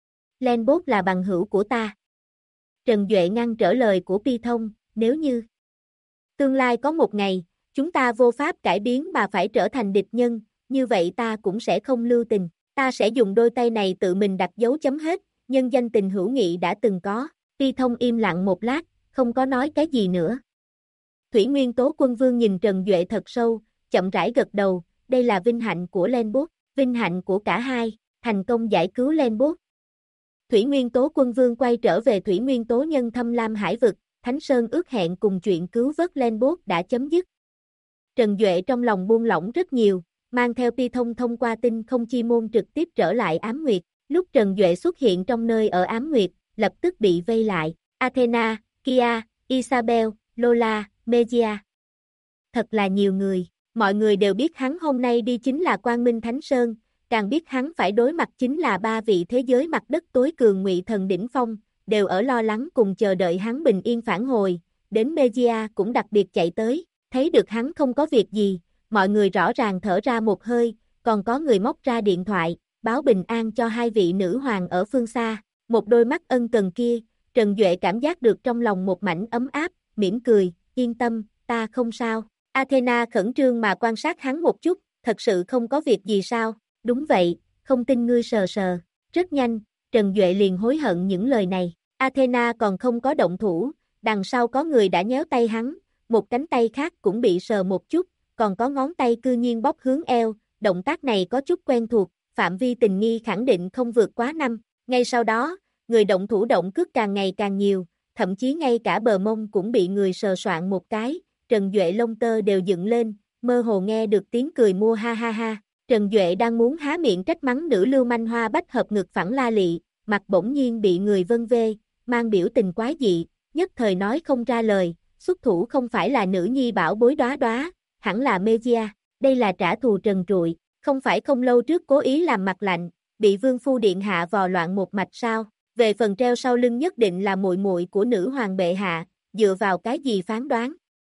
S1: Lenbot là bằng hữu của ta. Trần Duệ ngăn trở lời của Ti Thông, nếu như tương lai có một ngày, chúng ta vô pháp cải biến mà phải trở thành địch nhân, như vậy ta cũng sẽ không lưu tình, ta sẽ dùng đôi tay này tự mình đặt dấu chấm hết, nhân danh tình hữu nghị đã từng có. Ti Thông im lặng một lát, không có nói cái gì nữa. Thủy Nguyên Tố Quân Vương nhìn Trần Duệ thật sâu, chậm rãi gật đầu, đây là vinh hạnh của Lenbot, vinh hạnh của cả hai, thành công giải cứu Lenbot. Thủy Nguyên Tố Quân Vương quay trở về Thủy Nguyên Tố Nhân Thâm Lam Hải Vực, Thánh Sơn ước hẹn cùng chuyện cứu vớt Lenbot đã chấm dứt. Trần Duệ trong lòng buông lỏng rất nhiều, mang theo Ti Thông thông qua tinh không chi môn trực tiếp trở lại Ám Nguyệt. Lúc Trần Duệ xuất hiện trong nơi ở Ám Nguyệt, lập tức bị vây lại. Athena, Kia, Isabel, Lola, Megia. Thật là nhiều người, mọi người đều biết hắn hôm nay đi chính là Quang Minh Thánh Sơn, càng biết hắn phải đối mặt chính là 3 vị thế giới mặt đất tối cường ngụy thần đỉnh phong, đều ở lo lắng cùng chờ đợi hắn bình yên phản hồi, đến Megia cũng đặc biệt chạy tới, thấy được hắn không có việc gì, mọi người rõ ràng thở ra một hơi, còn có người móc ra điện thoại, báo bình an cho 2 vị nữ hoàng ở phương xa, một đôi mắt ân cần kia, Trần Duệ cảm giác được trong lòng một mảnh ấm áp, mỉm cười, yên tâm, ta không sao. Athena khẩn trương mà quan sát hắn một chút, thật sự không có việc gì sao? Đúng vậy, không tin ngươi sờ sờ. Rất nhanh, Trần Duệ liền hối hận những lời này. Athena còn không có động thủ, đằng sau có người đã nhéo tay hắn, một cánh tay khác cũng bị sờ một chút, còn có ngón tay cư nhiên bóp hướng eo, động tác này có chút quen thuộc, phạm vi tình nghi khẳng định không vượt quá 5. Ngay sau đó, người động thủ động cước càng ngày càng nhiều, thậm chí ngay cả bờ mông cũng bị người sờ soạng một cái, Trần Duệ lông tơ đều dựng lên, mơ hồ nghe được tiếng cười mua ha ha ha. Trần Duệ đang muốn há miệng trách mắng nữ lưu manh Hoa Bách hợp ngực phẳng la lị, mặt bỗng nhiên bị người vân vê, mang biểu tình quái dị, nhất thời nói không ra lời, xuất thủ không phải là nữ nhi bảo bối đóa đóa, hẳn là Megia, đây là trả thù trần trụi, không phải không lâu trước cố ý làm mặt lạnh, bị vương phu điện hạ vò loạn một mạch sao, về phần treo sau lưng nhất định là muội muội của nữ hoàng bệ hạ, dựa vào cái gì phán đoán.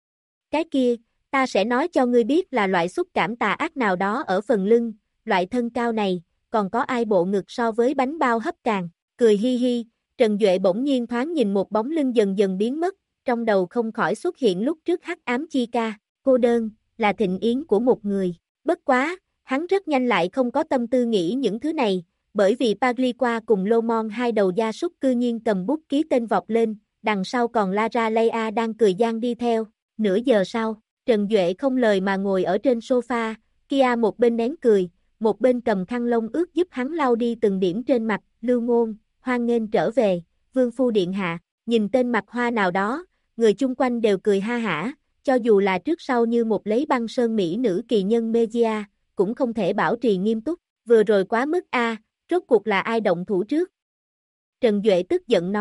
S1: Cái kia, ta sẽ nói cho ngươi biết là loại xúc cảm tà ác nào đó ở phần lưng, loại thân cao này, còn có ai bộ ngực so với bánh bao hấp càng, cười hi hi, Trần Duệ bỗng nhiên thoáng nhìn một bóng lưng dần dần biến mất, trong đầu không khỏi xuất hiện lúc trước hắc ám chi ca, cô đơn, là thịnh yến của một người, bất quá, hắn rất nhanh lại không có tâm tư nghĩ những thứ này, bởi vì Pagliqua cùng Lomon hai đầu gia súc cư nhiên cầm bút ký tên vọt lên, đằng sau còn Lara Leia đang cười gian đi theo, nửa giờ sau. Trần Duệ không lời mà ngồi ở trên sofa, Kia một bên nén cười, một bên cầm khăn lông ướt giúp hắn lau đi từng điểm trên mặt, Lưu Ngôn, hoan nghênh trở về, Vương Phu Điện Hạ, nhìn tên mặt hoa nào đó, người chung quanh đều cười ha hả, cho dù là trước sau như một lấy băng sơn mỹ nữ kỳ nhân Megia, cũng không thể bảo trì nghiêm túc, vừa rồi quá mức a, rốt cuộc là ai động thủ trước. Trần Duệ tức giận nói,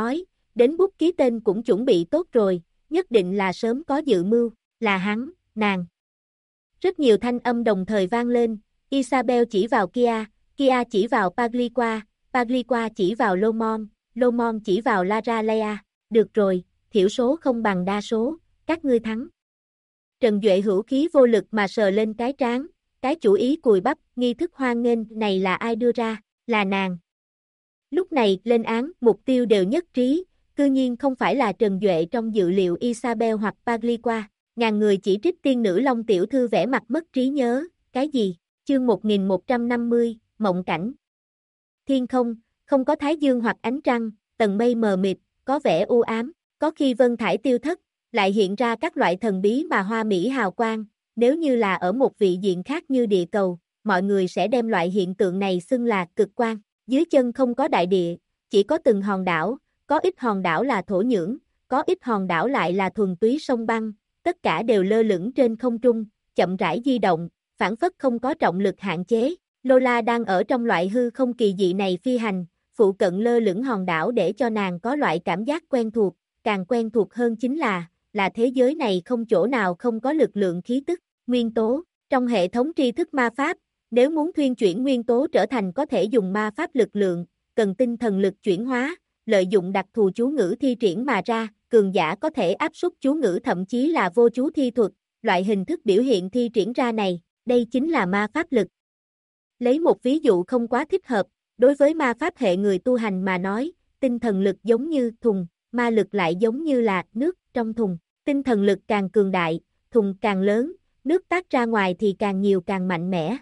S1: đến bút ký tên cũng chuẩn bị tốt rồi, nhất định là sớm có dự mưu, là hắn, nàng. Rất nhiều thanh âm đồng thời vang lên, Isabel chỉ vào Kia, Kia chỉ vào Pagliqua, Pagliqua chỉ vào Lomon, Lomon chỉ vào Lara Leia. Được rồi, thiểu số không bằng đa số, các ngươi thắng. Trần Duệ hữu khí vô lực mà sờ lên cái trán, cái chủ ý cùi bắp, nghi thức hoan nghênh này là ai đưa ra, là nàng. Lúc này, lên án, mục tiêu đều nhất trí, cư nhiên không phải là Trần Duệ trong dự liệu Isabel hoặc Pagliqua. Ngàn người chỉ trích tiên nữ Long tiểu thư vẻ mặt mất trí nhớ, cái gì? Chương 1150, mộng cảnh. Thiên không, không có thái dương hoặc ánh trăng, tầng mây mờ mịt, có vẻ u ám, có khi vân thải tiêu thất, lại hiện ra các loại thần bí mà hoa mỹ hào quang. Nếu như là ở một vị diện khác như địa cầu, mọi người sẽ đem loại hiện tượng này xưng là cực quang. Dưới chân không có đại địa, chỉ có từng hòn đảo, có ít hòn đảo là thổ nhưỡng, có ít hòn đảo lại là thuần túy sông băng, tất cả đều lơ lửng trên không trung, chậm rãi di động, phản phất không có trọng lực hạn chế. Lola đang ở trong loại hư không kỳ dị này phi hành, phụ cận lơ lửng hòn đảo để cho nàng có loại cảm giác quen thuộc, càng quen thuộc hơn chính là thế giới này không chỗ nào không có lực lượng khí tức, nguyên tố. Trong hệ thống tri thức ma pháp, nếu muốn thuyên chuyển nguyên tố trở thành có thể dùng ma pháp lực lượng, cần tinh thần lực chuyển hóa, lợi dụng đặc thù chú ngữ thi triển mà ra, cường giả có thể áp suất chú ngữ thậm chí là vô chú thi thuật, loại hình thức biểu hiện thi triển ra này, đây chính là ma pháp lực. Lấy một ví dụ không quá thích hợp, đối với ma pháp hệ người tu hành mà nói, tinh thần lực giống như thùng, ma lực lại giống như là nước trong thùng, tinh thần lực càng cường đại, thùng càng lớn, nước tác ra ngoài thì càng nhiều càng mạnh mẽ.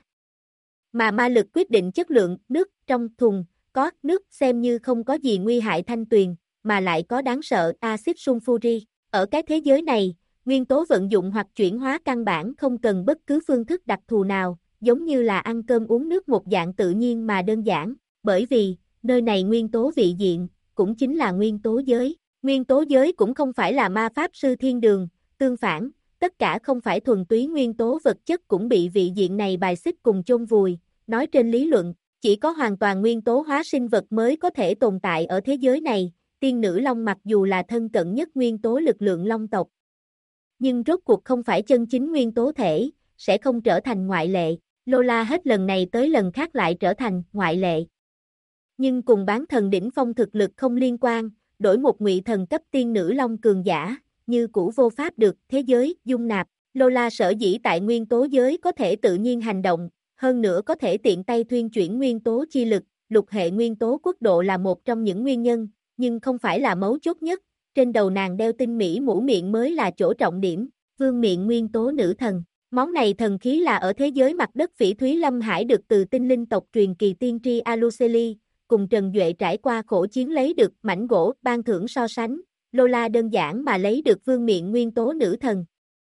S1: Mà ma lực quyết định chất lượng, nước trong thùng, có nước xem như không có gì nguy hại thanh tuyền, mà lại có đáng sợ axit sulfuric. Ở cái thế giới này, nguyên tố vận dụng hoặc chuyển hóa căn bản không cần bất cứ phương thức đặc thù nào, giống như là ăn cơm uống nước một dạng tự nhiên mà đơn giản, bởi vì, nơi này nguyên tố vị diện, cũng chính là nguyên tố giới. Nguyên tố giới cũng không phải là ma pháp sư thiên đường, tương phản, tất cả không phải thuần túy nguyên tố vật chất cũng bị vị diện này bài xích cùng chôn vùi, nói trên lý luận, chỉ có hoàn toàn nguyên tố hóa sinh vật mới có thể tồn tại ở thế giới này, tiên nữ Long mặc dù là thân cận nhất nguyên tố lực lượng Long tộc. Nhưng rốt cuộc không phải chân chính nguyên tố thể, sẽ không trở thành ngoại lệ, Lola hết lần này tới lần khác lại trở thành ngoại lệ. Nhưng cùng bán thần đỉnh phong thực lực không liên quan, đổi một ngụy thần cấp tiên nữ Long cường giả, như cũ vô pháp được thế giới dung nạp. Lola sở dĩ tại nguyên tố giới có thể tự nhiên hành động, hơn nữa có thể tiện tay thuyên chuyển nguyên tố chi lực, lục hệ nguyên tố quốc độ là một trong những nguyên nhân, nhưng không phải là mấu chốt nhất, trên đầu nàng đeo tinh mỹ mũ miệng mới là chỗ trọng điểm, vương miện nguyên tố nữ thần. Món này thần khí là ở thế giới mặt đất Phỉ Thúy Lâm Hải được từ tinh linh tộc truyền kỳ tiên tri Aluceli, cùng Trần Duệ trải qua khổ chiến lấy được mảnh gỗ ban thưởng so sánh, Lola đơn giản mà lấy được vương miện nguyên tố nữ thần.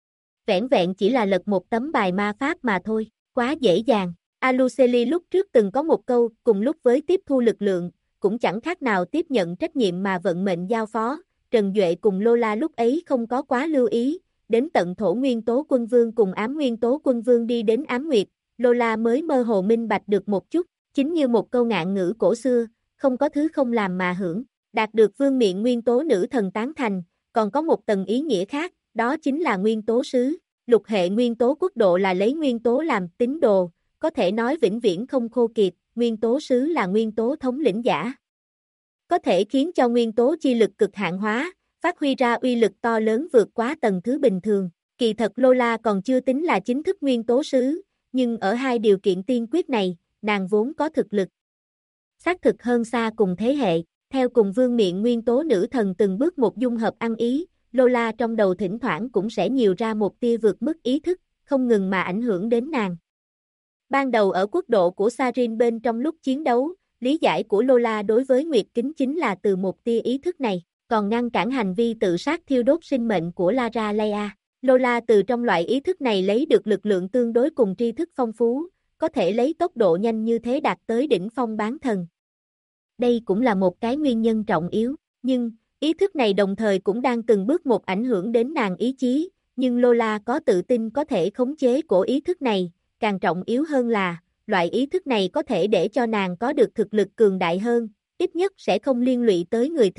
S1: Vẻn vẹn chỉ là lật một tấm bài ma pháp mà thôi, quá dễ dàng. Aluceli lúc trước từng có một câu, cùng lúc với tiếp thu lực lượng, cũng chẳng khác nào tiếp nhận trách nhiệm mà vận mệnh giao phó, Trần Duệ cùng Lola lúc ấy không có quá lưu ý, đến tận thổ nguyên tố quân vương cùng ám nguyên tố quân vương đi đến ám nguyệt, Lola mới mơ hồ minh bạch được một chút, chính như một câu ngạn ngữ cổ xưa, không có thứ không làm mà hưởng, đạt được vương miện nguyên tố nữ thần tán thành, còn có một tầng ý nghĩa khác, đó chính là nguyên tố sứ, lục hệ nguyên tố quốc độ là lấy nguyên tố làm tín đồ, có thể nói vĩnh viễn không khô kiệt, nguyên tố sứ là nguyên tố thống lĩnh giả. Có thể khiến cho nguyên tố chi lực cực hạn hóa, phát huy ra uy lực to lớn vượt quá tầng thứ bình thường. Kỳ thật Lola còn chưa tính là chính thức nguyên tố sứ, nhưng ở hai điều kiện tiên quyết này, nàng vốn có thực lực. Xác thực hơn xa cùng thế hệ, theo cùng vương miện nguyên tố nữ thần từng bước một dung hợp ăn ý, Lola trong đầu thỉnh thoảng cũng sẽ nhiều ra một tia vượt mức ý thức, không ngừng mà ảnh hưởng đến nàng. Ban đầu ở quốc độ của Sarin bên trong lúc chiến đấu, lý giải của Lola đối với Nguyệt Kính chính là từ một tia ý thức này, còn ngăn cản hành vi tự sát thiêu đốt sinh mệnh của Lara Leia. Lola từ trong loại ý thức này lấy được lực lượng tương đối cùng tri thức phong phú, có thể lấy tốc độ nhanh như thế đạt tới đỉnh phong bán thần. Đây cũng là một cái nguyên nhân trọng yếu, nhưng ý thức này đồng thời cũng đang từng bước một ảnh hưởng đến nàng ý chí, nhưng Lola có tự tin có thể khống chế của ý thức này, càng trọng yếu hơn là, loại ý thức này có thể để cho nàng có được thực lực cường đại hơn, ít nhất sẽ không liên lụy tới người thương.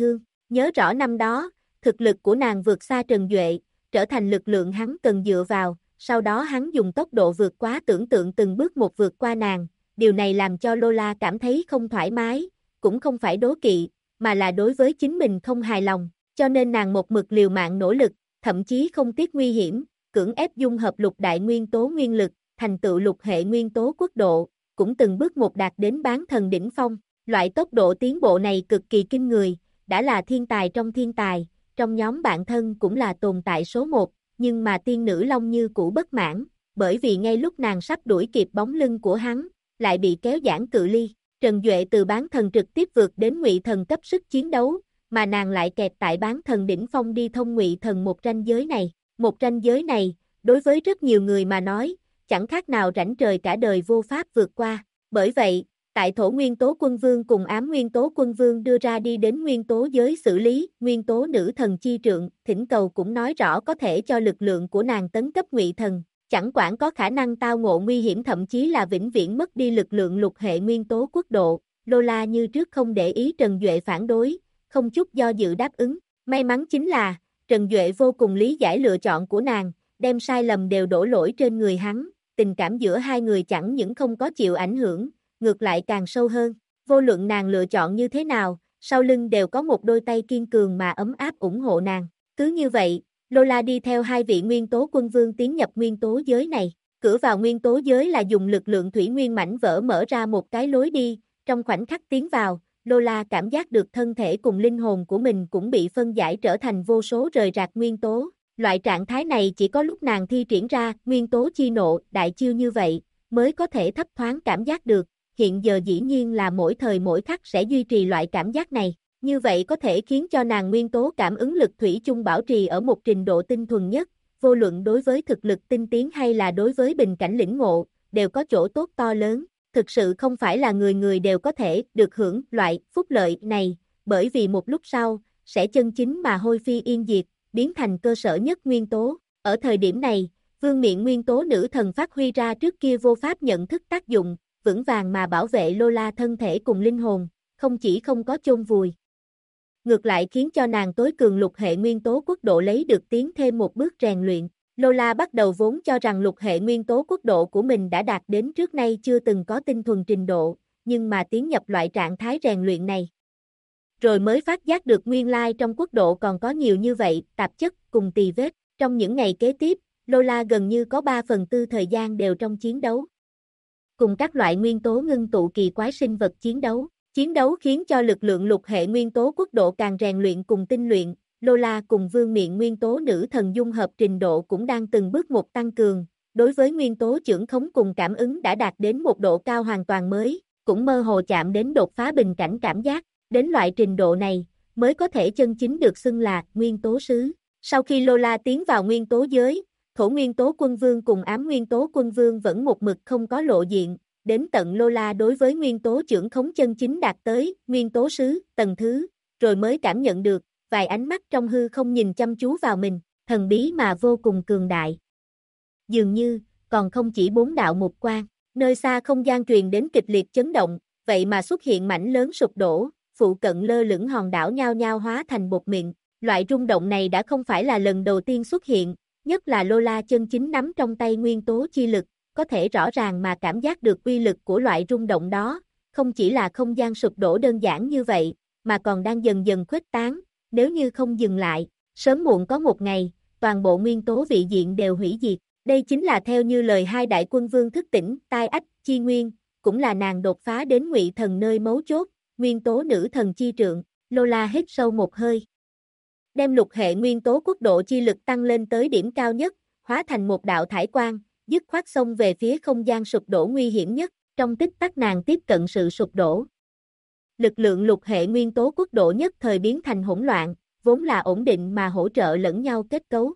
S1: Nhớ rõ năm đó, thực lực của nàng vượt xa Trần Duệ, trở thành lực lượng hắn cần dựa vào, sau đó hắn dùng tốc độ vượt quá tưởng tượng từng bước một vượt qua nàng, điều này làm cho Lola cảm thấy không thoải mái, cũng không phải đố kỵ, mà là đối với chính mình không hài lòng, cho nên nàng một mực liều mạng nỗ lực, thậm chí không tiếc nguy hiểm, cưỡng ép dung hợp lục đại nguyên tố nguyên lực, thành tựu lục hệ nguyên tố quốc độ, cũng từng bước một đạt đến bán thần đỉnh phong. Loại tốc độ tiến bộ này cực kỳ kinh người, đã là thiên tài, trong nhóm bạn thân cũng là tồn tại số một, nhưng mà tiên nữ Long như cũ bất mãn, bởi vì ngay lúc nàng sắp đuổi kịp bóng lưng của hắn, lại bị kéo giãn cự ly. Trần Duệ từ bán thần trực tiếp vượt đến ngụy thần cấp sức chiến đấu, mà nàng lại kẹt tại bán thần đỉnh phong đi thông ngụy thần một ranh giới này. Một ranh giới này, đối với rất nhiều người mà nói, chẳng khác nào rãnh trời cả đời vô pháp vượt qua. Bởi vậy, tại thổ nguyên tố quân vương cùng ám nguyên tố quân vương đưa ra đi đến nguyên tố giới xử lý, nguyên tố nữ thần chi trượng, thỉnh cầu cũng nói rõ có thể cho lực lượng của nàng tấn cấp ngụy thần, chẳng quản có khả năng tao ngộ nguy hiểm, thậm chí là vĩnh viễn mất đi lực lượng lục hệ nguyên tố quốc độ. Lola như trước không để ý Trần Duệ phản đối, không chút do dự đáp ứng. May mắn chính là, Trần Duệ vô cùng lý giải lựa chọn của nàng, đem sai lầm đều đổ lỗi trên người hắn, tình cảm giữa hai người chẳng những không có chịu ảnh hưởng, ngược lại càng sâu hơn. Vô luận nàng lựa chọn như thế nào, sau lưng đều có một đôi tay kiên cường mà ấm áp ủng hộ nàng. Cứ như vậy, Lola đi theo hai vị nguyên tố quân vương tiến nhập nguyên tố giới này. Cửa vào nguyên tố giới là dùng lực lượng thủy nguyên mảnh vỡ mở ra một cái lối đi, trong khoảnh khắc tiến vào, Lola cảm giác được thân thể cùng linh hồn của mình cũng bị phân giải trở thành vô số rời rạc nguyên tố. Loại trạng thái này chỉ có lúc nàng thi triển ra nguyên tố chi nộ, đại chiêu như vậy, mới có thể thấp thoáng cảm giác được. Hiện giờ dĩ nhiên là mỗi thời mỗi khắc sẽ duy trì loại cảm giác này. Như vậy có thể khiến cho nàng nguyên tố cảm ứng lực thủy chung bảo trì ở một trình độ tinh thuần nhất, vô luận đối với thực lực tinh tiến hay là đối với bình cảnh lĩnh ngộ, đều có chỗ tốt to lớn. Thực sự không phải là người người đều có thể được hưởng loại phúc lợi này, bởi vì một lúc sau, sẽ chân chính mà hôi phi yên diệt, biến thành cơ sở nhất nguyên tố. Ở thời điểm này, vương miện nguyên tố nữ thần phát huy ra trước kia vô pháp nhận thức tác dụng, vững vàng mà bảo vệ Lola thân thể cùng linh hồn, không chỉ không có chôn vùi, ngược lại khiến cho nàng tối cường lục hệ nguyên tố quốc độ lấy được tiến thêm một bước rèn luyện. Lola bắt đầu vốn cho rằng lục hệ nguyên tố quốc độ của mình đã đạt đến trước nay chưa từng có tinh thuần trình độ, nhưng mà tiến nhập loại trạng thái rèn luyện này, rồi mới phát giác được nguyên lai trong quốc độ còn có nhiều như vậy, tạp chất cùng tì vết. Trong những ngày kế tiếp, Lola gần như có 3/4 thời gian đều trong chiến đấu, cùng các loại nguyên tố ngưng tụ kỳ quái sinh vật chiến đấu. Chiến đấu khiến cho lực lượng lục hệ nguyên tố quốc độ càng rèn luyện cùng tinh luyện, Lola cùng vương miện nguyên tố nữ thần dung hợp trình độ cũng đang từng bước một tăng cường, đối với nguyên tố chưởng khống cùng cảm ứng đã đạt đến một độ cao hoàn toàn mới, cũng mơ hồ chạm đến đột phá bình cảnh cảm giác, đến loại trình độ này, mới có thể chân chính được xưng là nguyên tố sứ. Sau khi Lola tiến vào nguyên tố giới, thổ nguyên tố quân vương cùng ám nguyên tố quân vương vẫn một mực không có lộ diện, đến tận Lola đối với nguyên tố chưởng khống chân chính đạt tới nguyên tố sứ tầng thứ, rồi mới cảm nhận được vài ánh mắt trong hư không nhìn chăm chú vào mình, thần bí mà vô cùng cường đại. Dường như còn không chỉ 4 đạo mục quang, nơi xa không gian truyền đến kịch liệt chấn động, vậy mà xuất hiện mảnh lớn sụp đổ, phụ cận lơ lửng hòn đảo nhao nhao hóa thành bột mịn. Loại rung động này đã không phải là lần đầu tiên xuất hiện, nhất là Lola chân chính nắm trong tay nguyên tố chi lực, có thể rõ ràng mà cảm giác được uy lực của loại rung động đó, không chỉ là không gian sụp đổ đơn giản như vậy, mà còn đang dần dần khuếch tán, nếu như không dừng lại, sớm muộn có một ngày, toàn bộ nguyên tố vị diện đều hủy diệt. Đây chính là theo như lời hai đại quân vương thức tỉnh, tai ách, chi nguyên, cũng là nàng đột phá đến ngụy thần nơi mấu chốt, nguyên tố nữ thần chi trượng. Lola hít sâu một hơi, đem lục hệ nguyên tố quốc độ chi lực tăng lên tới điểm cao nhất, hóa thành một đạo thải quang, dứt khoát xông về phía không gian sụp đổ nguy hiểm nhất, trong tích tắc nàng tiếp cận sự sụp đổ. Lực lượng lục hệ nguyên tố quốc độ nhất thời biến thành hỗn loạn, vốn là ổn định mà hỗ trợ lẫn nhau kết cấu.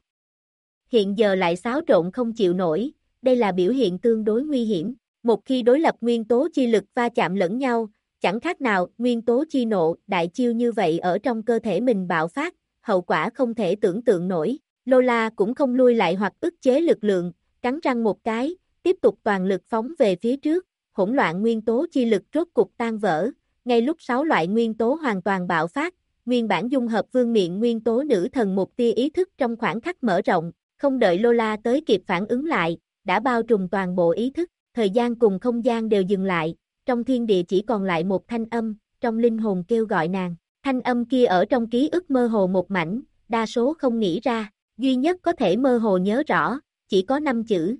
S1: Hiện giờ lại xáo trộn không chịu nổi, đây là biểu hiện tương đối nguy hiểm. Một khi đối lập nguyên tố chi lực va chạm lẫn nhau, chẳng khác nào nguyên tố chi nộ, đại chiêu như vậy ở trong cơ thể mình bạo phát, hậu quả không thể tưởng tượng nổi. Lola cũng không lui lại hoặc ức chế lực lượng, cắn răng một cái, tiếp tục toàn lực phóng về phía trước, hỗn loạn nguyên tố chi lực rốt cục tan vỡ, ngay lúc 6 loại nguyên tố hoàn toàn bạo phát, nguyên bản dung hợp vương miện nguyên tố nữ thần một tia ý thức trong khoảnh khắc mở rộng, không đợi Lola tới kịp phản ứng lại, đã bao trùm toàn bộ ý thức, thời gian cùng không gian đều dừng lại, trong thiên địa chỉ còn lại một thanh âm, trong linh hồn kêu gọi nàng. Thanh âm kia ở trong ký ức mơ hồ một mảnh, đa số không nghĩ ra, duy nhất có thể mơ hồ nhớ rõ, chỉ có 5 chữ.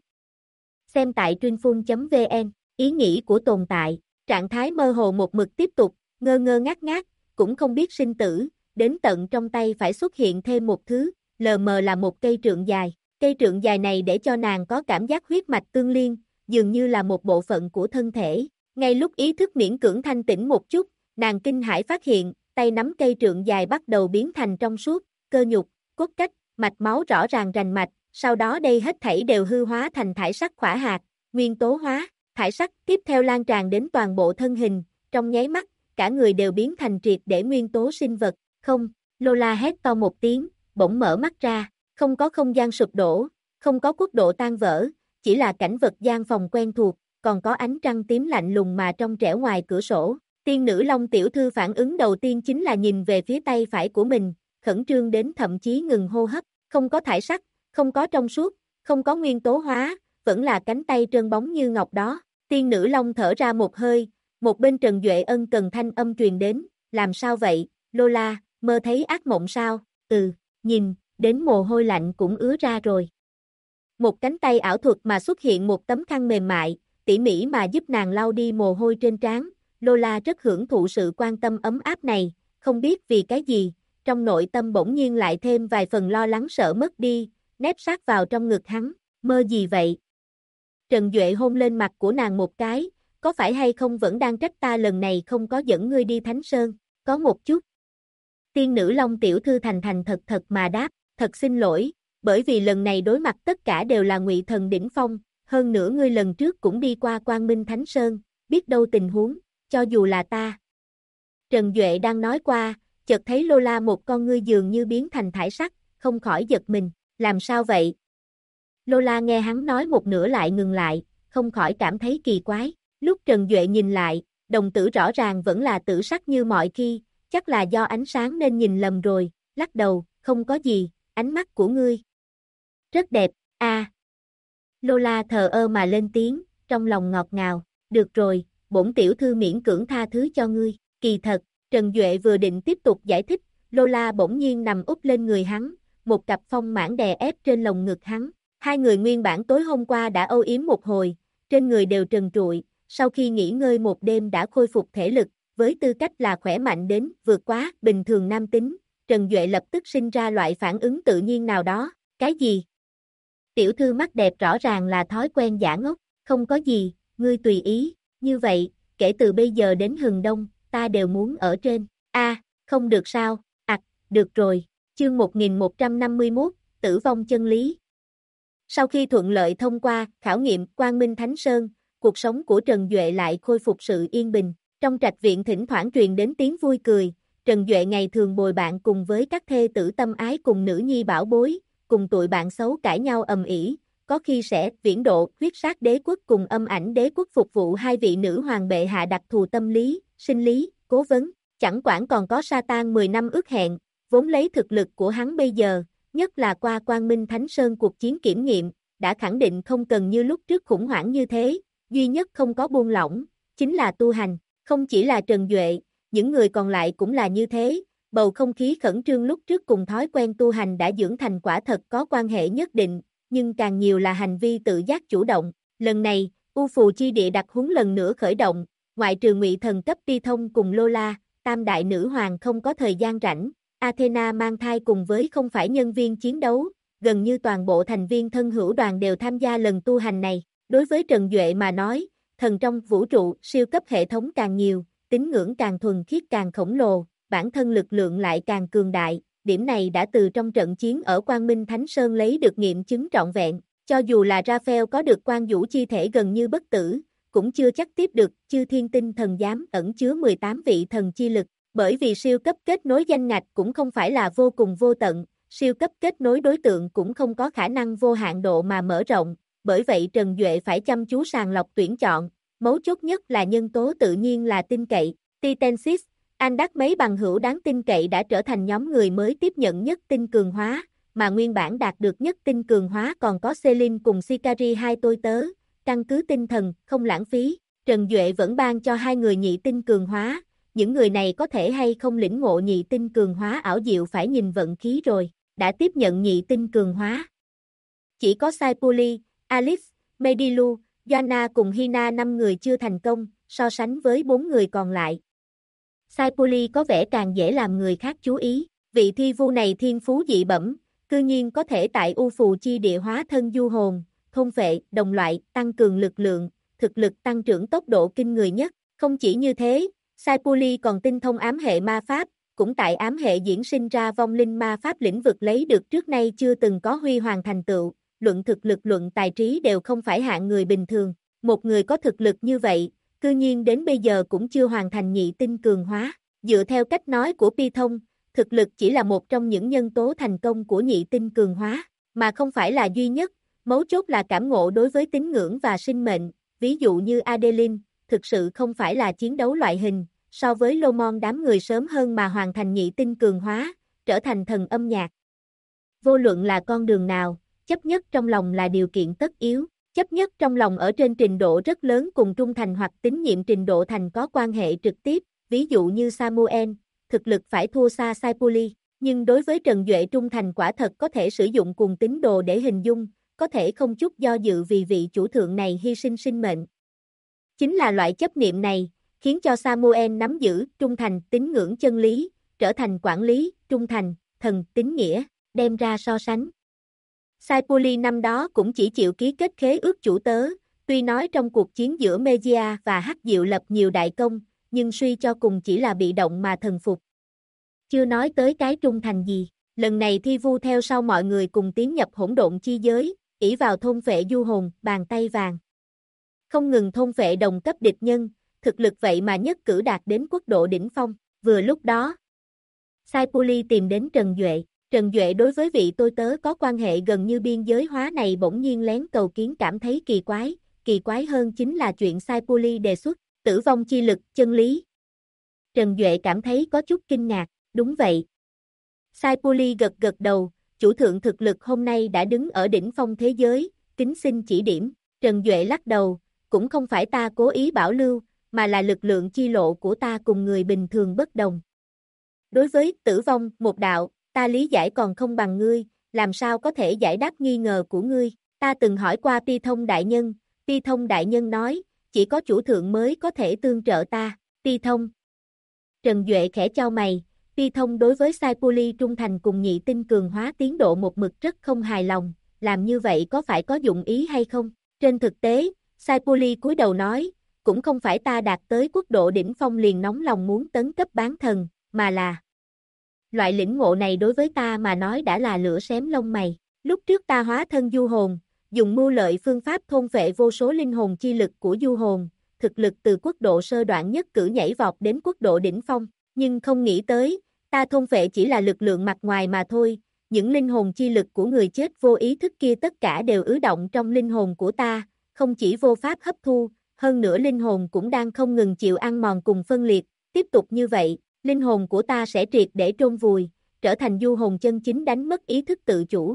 S1: Xem tại Truyinphun.vn, ý nghĩ của tồn tại, trạng thái mơ hồ một mực tiếp tục, ngơ ngơ ngác ngác, cũng không biết sinh tử, đến tận trong tay phải xuất hiện thêm một thứ, lờ mờ là một cây trượng dài. Cây trượng dài này để cho nàng có cảm giác huyết mạch tương liên, dường như là một bộ phận của thân thể. Ngay lúc ý thức miễn cưỡng thanh tĩnh một chút, nàng kinh hãi phát hiện, tay nắm cây trượng dài bắt đầu biến thành trong suốt, cơ nhục, cốt cách, mạch máu rõ ràng rành mạch, sau đó đây hết thảy đều hư hóa thành thải sắc khỏa hạt, nguyên tố hóa, thải sắc tiếp theo lan tràn đến toàn bộ thân hình, trong nháy mắt, cả người đều biến thành triệt để nguyên tố sinh vật. Không, Lola hét to một tiếng, bỗng mở mắt ra, không có không gian sụp đổ, không có quốc độ tan vỡ, chỉ là cảnh vật gian phòng quen thuộc, còn có ánh trăng tím lạnh lùng mà trong trẻo ngoài cửa sổ. Tiên nữ Long tiểu thư phản ứng đầu tiên chính là nhìn về phía tay phải của mình, khẩn trương đến thậm chí ngừng hô hấp, không có thải sắc, không có trong suốt, không có nguyên tố hóa, vẫn là cánh tay trơn bóng như ngọc đó. Tiên nữ Long thở ra một hơi, một bên Trần Duệ ân cần thanh âm truyền đến, làm sao vậy, Lola, mơ thấy ác mộng sao, nhìn, đến mồ hôi lạnh cũng ứa ra rồi. Một cánh tay ảo thuật mà xuất hiện một tấm khăn mềm mại, tỉ mỉ mà giúp nàng lau đi mồ hôi trên trán. Lola rất hưởng thụ sự quan tâm ấm áp này, không biết vì cái gì, trong nội tâm bỗng nhiên lại thêm vài phần lo lắng sợ mất đi, nép sát vào trong ngực hắn, mơ gì vậy? Trần Duệ hôn lên mặt của nàng một cái, có phải hay không vẫn đang trách ta lần này không có dẫn ngươi đi Thánh Sơn, có một chút. Tiên nữ Long tiểu thư thành thành thật thật mà đáp, thật xin lỗi, bởi vì lần này đối mặt tất cả đều là ngụy thần đỉnh phong, hơn nữa ngươi lần trước cũng đi qua Quang Minh Thánh Sơn, biết đâu tình huống, cho dù là ta. Trần Duệ đang nói qua, chợt thấy Lola một con ngươi dường như biến thành thải sắc, không khỏi giật mình, làm sao vậy? Lola nghe hắn nói một nửa lại ngừng lại, không khỏi cảm thấy kỳ quái, lúc Trần Duệ nhìn lại, đồng tử rõ ràng vẫn là tử sắc như mọi khi, chắc là do ánh sáng nên nhìn lầm rồi, lắc đầu, không có gì, ánh mắt của ngươi rất đẹp, Lola thờ ơ mà lên tiếng, trong lòng ngọt ngào, được rồi, bổn tiểu thư miễn cưỡng tha thứ cho ngươi, kỳ thật, Trần Duệ vừa định tiếp tục giải thích, Lola bỗng nhiên nằm úp lên người hắn, một cặp phong mãn đè ép trên lồng ngực hắn, hai người nguyên bản tối hôm qua đã âu yếm một hồi, trên người đều trần trụi, sau khi nghỉ ngơi một đêm đã khôi phục thể lực, với tư cách là khỏe mạnh đến vượt quá bình thường nam tính, Trần Duệ lập tức sinh ra loại phản ứng tự nhiên nào đó, cái gì? Tiểu thư mắt đẹp rõ ràng là thói quen giả ngốc, không có gì, ngươi tùy ý, như vậy, kể từ bây giờ đến hừng đông, ta đều muốn ở trên, không được sao, được rồi, chương 1151, tử vong chân lý. Sau khi thuận lợi thông qua khảo nghiệm Quang Minh Thánh Sơn, cuộc sống của Trần Duệ lại khôi phục sự yên bình, trong trạch viện thỉnh thoảng truyền đến tiếng vui cười, Trần Duệ ngày thường bồi bạn cùng với các thê tử tâm ái cùng nữ nhi bảo bối, cùng tụi bạn xấu cãi nhau ầm ĩ, có khi sẽ viễn độ huyết sát đế quốc cùng âm ảnh đế quốc phục vụ hai vị nữ hoàng bệ hạ đặc thù tâm lý, sinh lý, cố vấn, chẳng quản còn có Satan 10 năm ước hẹn, vốn lấy thực lực của hắn bây giờ, nhất là qua Quang Minh Thánh Sơn cuộc chiến kiểm nghiệm, đã khẳng định không cần như lúc trước khủng hoảng như thế, duy nhất không có buông lỏng, chính là tu hành, không chỉ là Trần Duệ, những người còn lại cũng là như thế, bầu không khí khẩn trương lúc trước cùng thói quen tu hành đã dưỡng thành quả thật có quan hệ nhất định, nhưng càng nhiều là hành vi tự giác chủ động, lần này, U Phù Chi Địa đặc huấn lần nữa khởi động, ngoại trừ ngụy thần cấp Ti Thông cùng Lola, tam đại nữ hoàng không có thời gian rảnh, Athena mang thai cùng với không phải nhân viên chiến đấu, gần như toàn bộ thành viên thân hữu đoàn đều tham gia lần tu hành này, đối với Trần Duệ mà nói, thần trong vũ trụ siêu cấp hệ thống càng nhiều, tín ngưỡng càng thuần khiết càng khổng lồ, bản thân lực lượng lại càng cường đại, điểm này đã từ trong trận chiến ở Quang Minh Thánh Sơn lấy được nghiệm chứng trọn vẹn, cho dù là Raphael có được quan vũ chi thể gần như bất tử, cũng chưa chắc tiếp được chư thiên tinh thần giám ẩn chứa 18 vị thần chi lực, bởi vì siêu cấp kết nối danh ngạch cũng không phải là vô cùng vô tận, siêu cấp kết nối đối tượng cũng không có khả năng vô hạn độ mà mở rộng, bởi vậy Trần Duệ phải chăm chú sàng lọc tuyển chọn, mấu chốt nhất là nhân tố tự nhiên là tin cậy, Titensis, Anh đắc mấy bằng hữu đáng tin cậy đã trở thành nhóm người mới tiếp nhận nhất tinh cường hóa, mà nguyên bản đạt được nhất tinh cường hóa còn có Celine cùng Sicari hai tôi tớ, căn cứ tinh thần, không lãng phí, Trần Duệ vẫn ban cho hai người nhị tinh cường hóa, những người này có thể hay không lĩnh ngộ nhị tinh cường hóa ảo diệu phải nhìn vận khí rồi, đã tiếp nhận nhị tinh cường hóa. Chỉ có Saipuli, Alice, Medilu, Joanna cùng Hina 5 người chưa thành công, so sánh với 4 người còn lại. Saipuli có vẻ càng dễ làm người khác chú ý, vị thi vu này thiên phú dị bẩm, cư nhiên có thể tại U Phù Chi Địa hóa thân du hồn, thôn phệ, đồng loại, tăng cường lực lượng, thực lực tăng trưởng tốc độ kinh người nhất. Không chỉ như thế, Saipuli còn tinh thông ám hệ ma pháp, cũng tại ám hệ diễn sinh ra vong linh ma pháp lĩnh vực lấy được trước nay chưa từng có huy hoàng thành tựu, luận thực lực luận tài trí đều không phải hạng người bình thường. Một người có thực lực như vậy, cư nhiên đến bây giờ cũng chưa hoàn thành nhị tinh cường hóa. Dựa theo cách nói của Pi Thông, thực lực chỉ là một trong những nhân tố thành công của nhị tinh cường hóa, mà không phải là duy nhất, mấu chốt là cảm ngộ đối với tín ngưỡng và sinh mệnh, ví dụ như Adeline, thực sự không phải là chiến đấu loại hình, so với Lomon đám người sớm hơn mà hoàn thành nhị tinh cường hóa, trở thành thần âm nhạc. Vô luận là con đường nào, chấp nhất trong lòng là điều kiện tất yếu, chấp nhất trong lòng ở trên trình độ rất lớn cùng trung thành hoặc tín nhiệm trình độ thành có quan hệ trực tiếp, ví dụ như Samuel, thực lực phải thua xa Saipuli, nhưng đối với Trần Duệ trung thành quả thật có thể sử dụng cùng tín đồ để hình dung, có thể không chút do dự vì vị chủ thượng này hy sinh sinh mệnh. Chính là loại chấp niệm này, khiến cho Samuel nắm giữ trung thành tín ngưỡng chân lý, trở thành quản lý, trung thành, thần tín nghĩa, đem ra so sánh. Saipuli năm đó cũng chỉ chịu ký kết khế ước chủ tớ, tuy nói trong cuộc chiến giữa Megia và Hắc Diệu lập nhiều đại công, nhưng suy cho cùng chỉ là bị động mà thần phục. Chưa nói tới cái trung thành gì, lần này thi vu theo sau mọi người cùng tiến nhập hỗn độn chi giới, ỷ vào thôn phệ du hồn, bàn tay vàng. Không ngừng thôn phệ đồng cấp địch nhân, thực lực vậy mà nhất cử đạt đến quốc độ đỉnh phong, vừa lúc đó. Saipuli tìm đến Trần Duệ. Trần Duệ đối với vị tôi tớ có quan hệ gần như biên giới hóa này bỗng nhiên lén cầu kiến cảm thấy kỳ quái hơn chính là chuyện Saipuli đề xuất, tử vong chi lực, chân lý. Trần Duệ cảm thấy có chút kinh ngạc, đúng vậy. Saipuli gật gật đầu, chủ thượng thực lực hôm nay đã đứng ở đỉnh phong thế giới, kính xin chỉ điểm. Trần Duệ lắc đầu, cũng không phải ta cố ý bảo lưu, mà là lực lượng chi lộ của ta cùng người bình thường bất đồng. Đối với tử vong, một đạo, ta lý giải còn không bằng ngươi, làm sao có thể giải đáp nghi ngờ của ngươi, ta từng hỏi qua Pi Thông đại nhân nói, chỉ có chủ thượng mới có thể tương trợ ta, Pi Thông. Trần Duệ khẽ chau mày, Pi Thông đối với Saipuli trung thành cùng nhị tinh cường hóa tiến độ một mực rất không hài lòng, làm như vậy có phải có dụng ý hay không? Trên thực tế, Saipuli cúi đầu nói, cũng không phải ta đạt tới quốc độ đỉnh phong liền nóng lòng muốn tấn cấp bán thần, mà là loại lĩnh ngộ này đối với ta mà nói đã là lửa xém lông mày. Lúc trước ta hóa thân du hồn, dùng mưu lợi phương pháp thôn phệ vô số linh hồn chi lực của du hồn, thực lực từ quốc độ sơ đoạn nhất cử nhảy vọt đến quốc độ đỉnh phong, nhưng không nghĩ tới, ta thôn phệ chỉ là lực lượng mặt ngoài mà thôi, những linh hồn chi lực của người chết vô ý thức kia tất cả đều ứ động trong linh hồn của ta, không chỉ vô pháp hấp thu, hơn nữa linh hồn cũng đang không ngừng chịu ăn mòn cùng phân liệt, tiếp tục như vậy, linh hồn của ta sẽ triệt để chôn vùi, trở thành du hồn chân chính đánh mất ý thức tự chủ.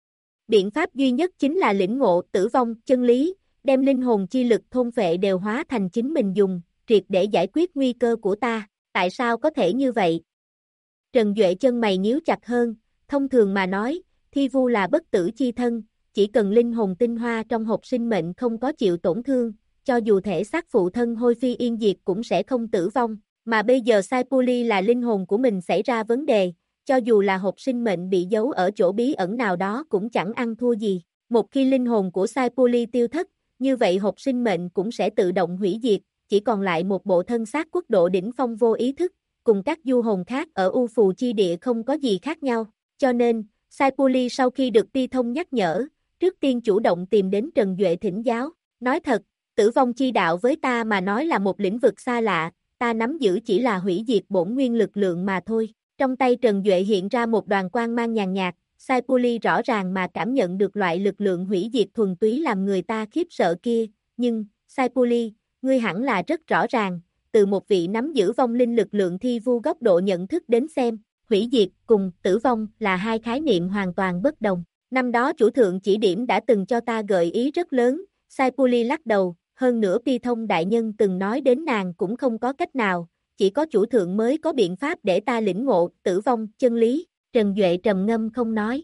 S1: Biện pháp duy nhất chính là lĩnh ngộ tử vong, chân lý, đem linh hồn chi lực thôn phệ đều hóa thành chính mình dùng, triệt để giải quyết nguy cơ của ta, tại sao có thể như vậy? Trần Duệ chân mày nhíu chặt hơn, thông thường mà nói, thi vu là bất tử chi thân, chỉ cần linh hồn tinh hoa trong hộp sinh mệnh không có chịu tổn thương, cho dù thể xác phụ thân hôi phi yên diệt cũng sẽ không tử vong, mà bây giờ Saipuli là linh hồn của mình xảy ra vấn đề, cho dù là hộp sinh mệnh bị giấu ở chỗ bí ẩn nào đó cũng chẳng ăn thua gì. Một khi linh hồn của Saipuli tiêu thất, như vậy hộp sinh mệnh cũng sẽ tự động hủy diệt, chỉ còn lại một bộ thân xác quốc độ đỉnh phong vô ý thức, cùng các du hồn khác ở U Phù Chi Địa không có gì khác nhau. Cho nên, Saipuli sau khi được Pi Thông nhắc nhở, trước tiên chủ động tìm đến Trần Duệ thỉnh giáo. Nói thật, tử vong chi đạo với ta mà nói là một lĩnh vực xa lạ, ta nắm giữ chỉ là hủy diệt bổn nguyên lực lượng mà thôi. Trong tay Trần Duệ hiện ra một đoàn quang mang nhàn nhạt, Saipuli rõ ràng mà cảm nhận được loại lực lượng hủy diệt thuần túy làm người ta khiếp sợ kia, nhưng, Saipuli, ngươi hẳn là rất rõ ràng, từ một vị nắm giữ vong linh lực lượng thi vu góc độ nhận thức đến xem, hủy diệt cùng tử vong là hai khái niệm hoàn toàn bất đồng. Năm đó chủ thượng chỉ điểm đã từng cho ta gợi ý rất lớn, Sai Puli lắc đầu, hơn nữa Pi Thông đại nhân từng nói đến nàng cũng không có cách nào, chỉ có chủ thượng mới có biện pháp để ta lĩnh ngộ tử vong chân lý. Trần Duệ trầm ngâm không nói.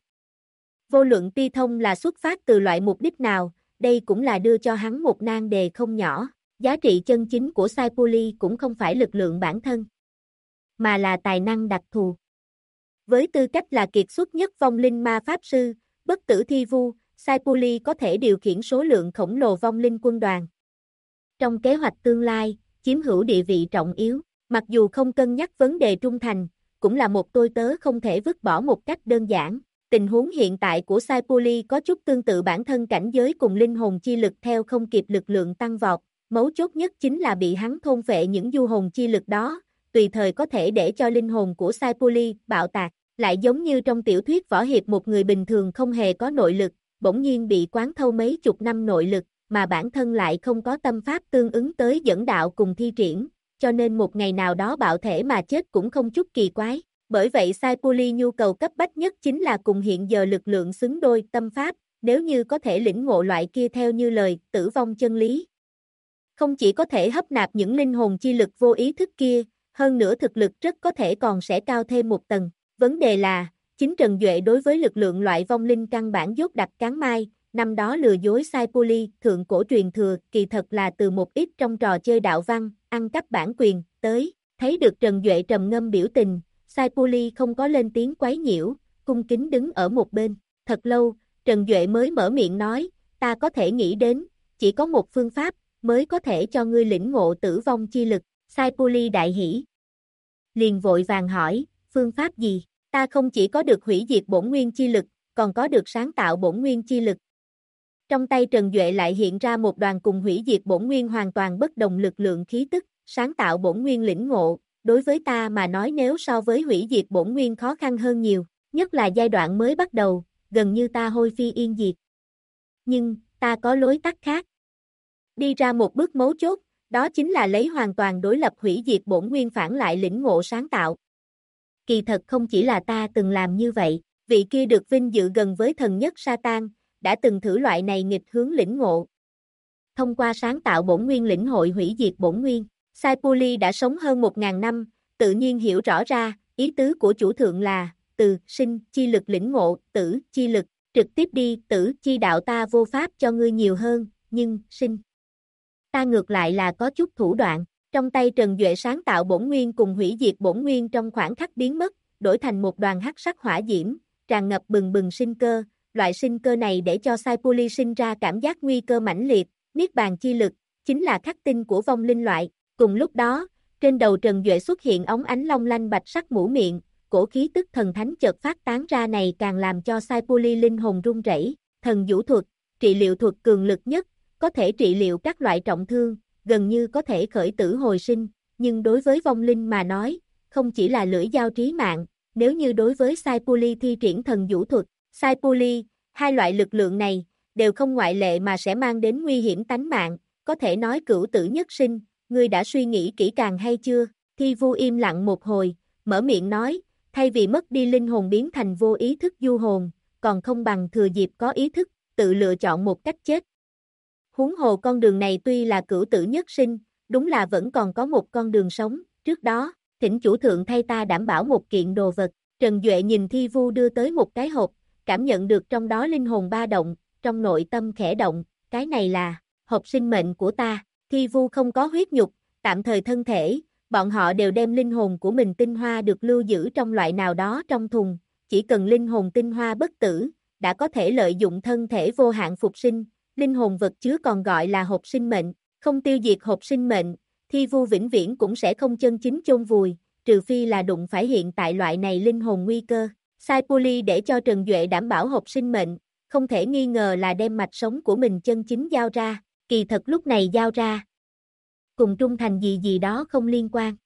S1: Vô luận Pi Thông là xuất phát từ loại mục đích nào, đây cũng là đưa cho hắn một nan đề không nhỏ. Giá trị chân chính của Sai Puli cũng không phải lực lượng bản thân, mà là tài năng đặc thù. Với tư cách là kiệt xuất nhất vong linh ma pháp sư, bất tử thi vu, Sai Puli có thể điều khiển số lượng khổng lồ vong linh quân đoàn. Trong kế hoạch tương lai, chiếm hữu địa vị trọng yếu, mặc dù không cân nhắc vấn đề trung thành, cũng là một tôi tớ không thể vứt bỏ một cách đơn giản. Tình huống hiện tại của Sai Puli có chút tương tự bản thân cảnh giới cùng linh hồn chi lực theo không kịp lực lượng tăng vọt, mấu chốt nhất chính là bị hắn thôn phệ những du hồn chi lực đó, tùy thời có thể để cho linh hồn của Sai Puli bạo tạc, lại giống như trong tiểu thuyết võ hiệp một người bình thường không hề có nội lực, bỗng nhiên bị quán thâu mấy chục năm nội lực, mà bản thân lại không có tâm pháp tương ứng tới dẫn đạo cùng thi triển, cho nên một ngày nào đó bạo thể mà chết cũng không chút kỳ quái. Bởi vậy Sai Puli nhu cầu cấp bách nhất chính là cùng hiện giờ lực lượng xứng đôi tâm pháp, nếu như có thể lĩnh ngộ loại kia theo như lời tử vong chân lý. Không chỉ có thể hấp nạp những linh hồn chi lực vô ý thức kia, hơn nữa thực lực rất có thể còn sẽ cao thêm một tầng. Vấn đề là, chính Trần Duệ đối với lực lượng loại vong linh căn bản dốt đặt cán mai, năm đó lừa dối Sai Puli thượng cổ truyền thừa kỳ thật là từ một ít trong trò chơi đạo văn, ăn cắp bản quyền, tới, thấy được Trần Duệ trầm ngâm biểu tình. Sai Puli không có lên tiếng quấy nhiễu, cung kính đứng ở một bên. Thật lâu, Trần Duệ mới mở miệng nói, ta có thể nghĩ đến, chỉ có một phương pháp, mới có thể cho ngươi lĩnh ngộ tử vong chi lực. Sai Puli đại hỉ. Liền vội vàng hỏi, phương pháp gì? Ta không chỉ có được hủy diệt bổn nguyên chi lực, còn có được sáng tạo bổn nguyên chi lực. Trong tay Trần Duệ lại hiện ra một đoàn cùng hủy diệt bổn nguyên hoàn toàn bất đồng lực lượng khí tức, sáng tạo bổn nguyên lĩnh ngộ. Đối với ta mà nói nếu so với hủy diệt bổn nguyên khó khăn hơn nhiều, nhất là giai đoạn mới bắt đầu, gần như ta hôi phi yên diệt. Nhưng, ta có lối tắt khác. Đi ra một bước mấu chốt, đó chính là lấy hoàn toàn đối lập hủy diệt bổn nguyên phản lại lĩnh ngộ sáng tạo. Kỳ thật không chỉ là ta từng làm như vậy, vị kia được vinh dự gần với thần nhất Satan, đã từng thử loại này nghịch hướng lĩnh ngộ. Thông qua sáng tạo bổn nguyên lĩnh hội hủy diệt bổn nguyên. Sai Puli đã sống hơn 1000 năm, tự nhiên hiểu rõ ra, ý tứ của chủ thượng là, từ sinh chi lực lĩnh ngộ, tử chi lực, trực tiếp đi, tử chi đạo ta vô pháp cho ngươi nhiều hơn, nhưng, sinh. Ta ngược lại là có chút thủ đoạn, trong tay Trần Duệ sáng tạo bổn nguyên cùng hủy diệt bổn nguyên trong khoảng khắc biến mất, đổi thành một đoàn hắc sắc hỏa diễm, tràn ngập bừng bừng sinh cơ, loại sinh cơ này để cho Sai Puli sinh ra cảm giác nguy cơ mãnh liệt, niết bàn chi lực, chính là khắc tinh của vong linh loại. Cùng lúc đó, trên đầu Trần Duệ xuất hiện óng ánh long lanh bạch sắc mũ miệng, cổ khí tức thần thánh chợt phát tán ra này càng làm cho Sai Puli linh hồn run rẩy. Thần vũ thuật, trị liệu thuật cường lực nhất, có thể trị liệu các loại trọng thương, gần như có thể khởi tử hồi sinh, nhưng đối với vong linh mà nói, không chỉ là lưỡi dao trí mạng, nếu như đối với Sai Puli thi triển thần vũ thuật, Sai Puli, hai loại lực lượng này, đều không ngoại lệ mà sẽ mang đến nguy hiểm tánh mạng, có thể nói cửu tử nhất sinh. Ngươi đã suy nghĩ kỹ càng hay chưa? Thi vu im lặng một hồi, mở miệng nói, thay vì mất đi linh hồn biến thành vô ý thức du hồn, còn không bằng thừa dịp có ý thức, tự lựa chọn một cách chết. Huống hồ con đường này tuy là cửu tử nhất sinh, đúng là vẫn còn có một con đường sống, trước đó, thỉnh chủ thượng thay ta đảm bảo một kiện đồ vật. Trần Duệ nhìn Thi vu đưa tới một cái hộp, cảm nhận được trong đó linh hồn ba động, trong nội tâm khẽ động, cái này là hộp sinh mệnh của ta. Thi vu không có huyết nhục, tạm thời thân thể, bọn họ đều đem linh hồn của mình tinh hoa được lưu giữ trong loại nào đó trong thùng, chỉ cần linh hồn tinh hoa bất tử, đã có thể lợi dụng thân thể vô hạn phục sinh, linh hồn vật chứa còn gọi là hộp sinh mệnh, không tiêu diệt hộp sinh mệnh, Thi vu vĩnh viễn cũng sẽ không chân chính chôn vùi, trừ phi là đụng phải hiện tại loại này linh hồn nguy cơ. Sai Puli để cho Trần Duệ đảm bảo hộp sinh mệnh, không thể nghi ngờ là đem mạch sống của mình chân chính giao ra. Kỳ thật lúc này giao ra, cùng trung thành gì gì đó không liên quan.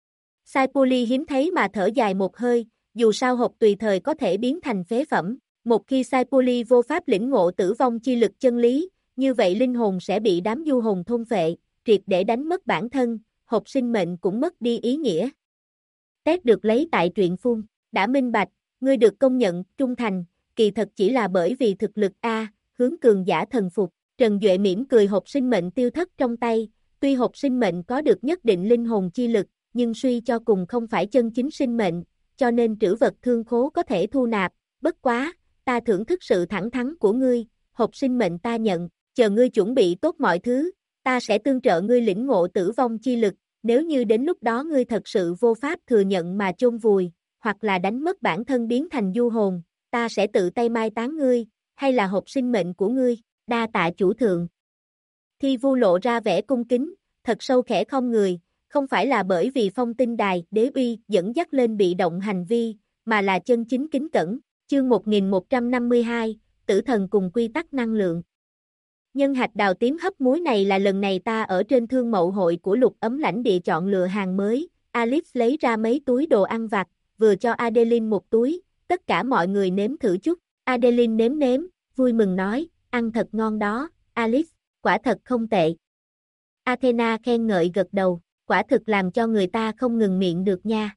S1: Sai Puli hiếm thấy mà thở dài một hơi, dù sao hộp tùy thời có thể biến thành phế phẩm. Một khi Sai Puli vô pháp lĩnh ngộ tử vong chi lực chân lý, như vậy linh hồn sẽ bị đám du hồn thôn phệ, triệt để đánh mất bản thân, hộp sinh mệnh cũng mất đi ý nghĩa. Test được lấy tại truyện phun, đã minh bạch, ngươi được công nhận, trung thành, kỳ thật chỉ là bởi vì thực lực A, hướng cường giả thần phục. Trần Duệ mỉm cười, hộp sinh mệnh tiêu thất trong tay, tuy hộp sinh mệnh có được nhất định linh hồn chi lực, nhưng suy cho cùng không phải chân chính sinh mệnh, cho nên trữ vật thương khố có thể thu nạp, bất quá, ta thưởng thức sự thẳng thắn của ngươi, hộp sinh mệnh ta nhận, chờ ngươi chuẩn bị tốt mọi thứ, ta sẽ tương trợ ngươi lĩnh ngộ tử vong chi lực, nếu như đến lúc đó ngươi thật sự vô pháp thừa nhận mà chôn vùi, hoặc là đánh mất bản thân biến thành du hồn, ta sẽ tự tay mai táng ngươi, hay là hộp sinh mệnh của ngươi, đa tạ chủ thượng. Thi Vu lộ ra vẻ cung kính, thật sâu khẽ khom người, không phải là bởi vì phong tinh đài đế uy dẫn dắt lên bị động hành vi, mà là chân chính kính cẩn. Chương 1152, Tử thần cùng quy tắc năng lượng. Nhân hạch đào tím hấp muối này là lần này ta ở trên thương mậu hội của Lục Ấm lãnh địa chọn lựa hàng mới. Alice lấy ra mấy túi đồ ăn vặt, vừa cho Adeline một túi, tất cả mọi người nếm thử chút. Adeline nếm, vui mừng nói, ăn thật ngon đó, Alice, quả thật không tệ. Athena khen ngợi gật đầu, quả thực làm cho người ta không ngừng miệng được nha.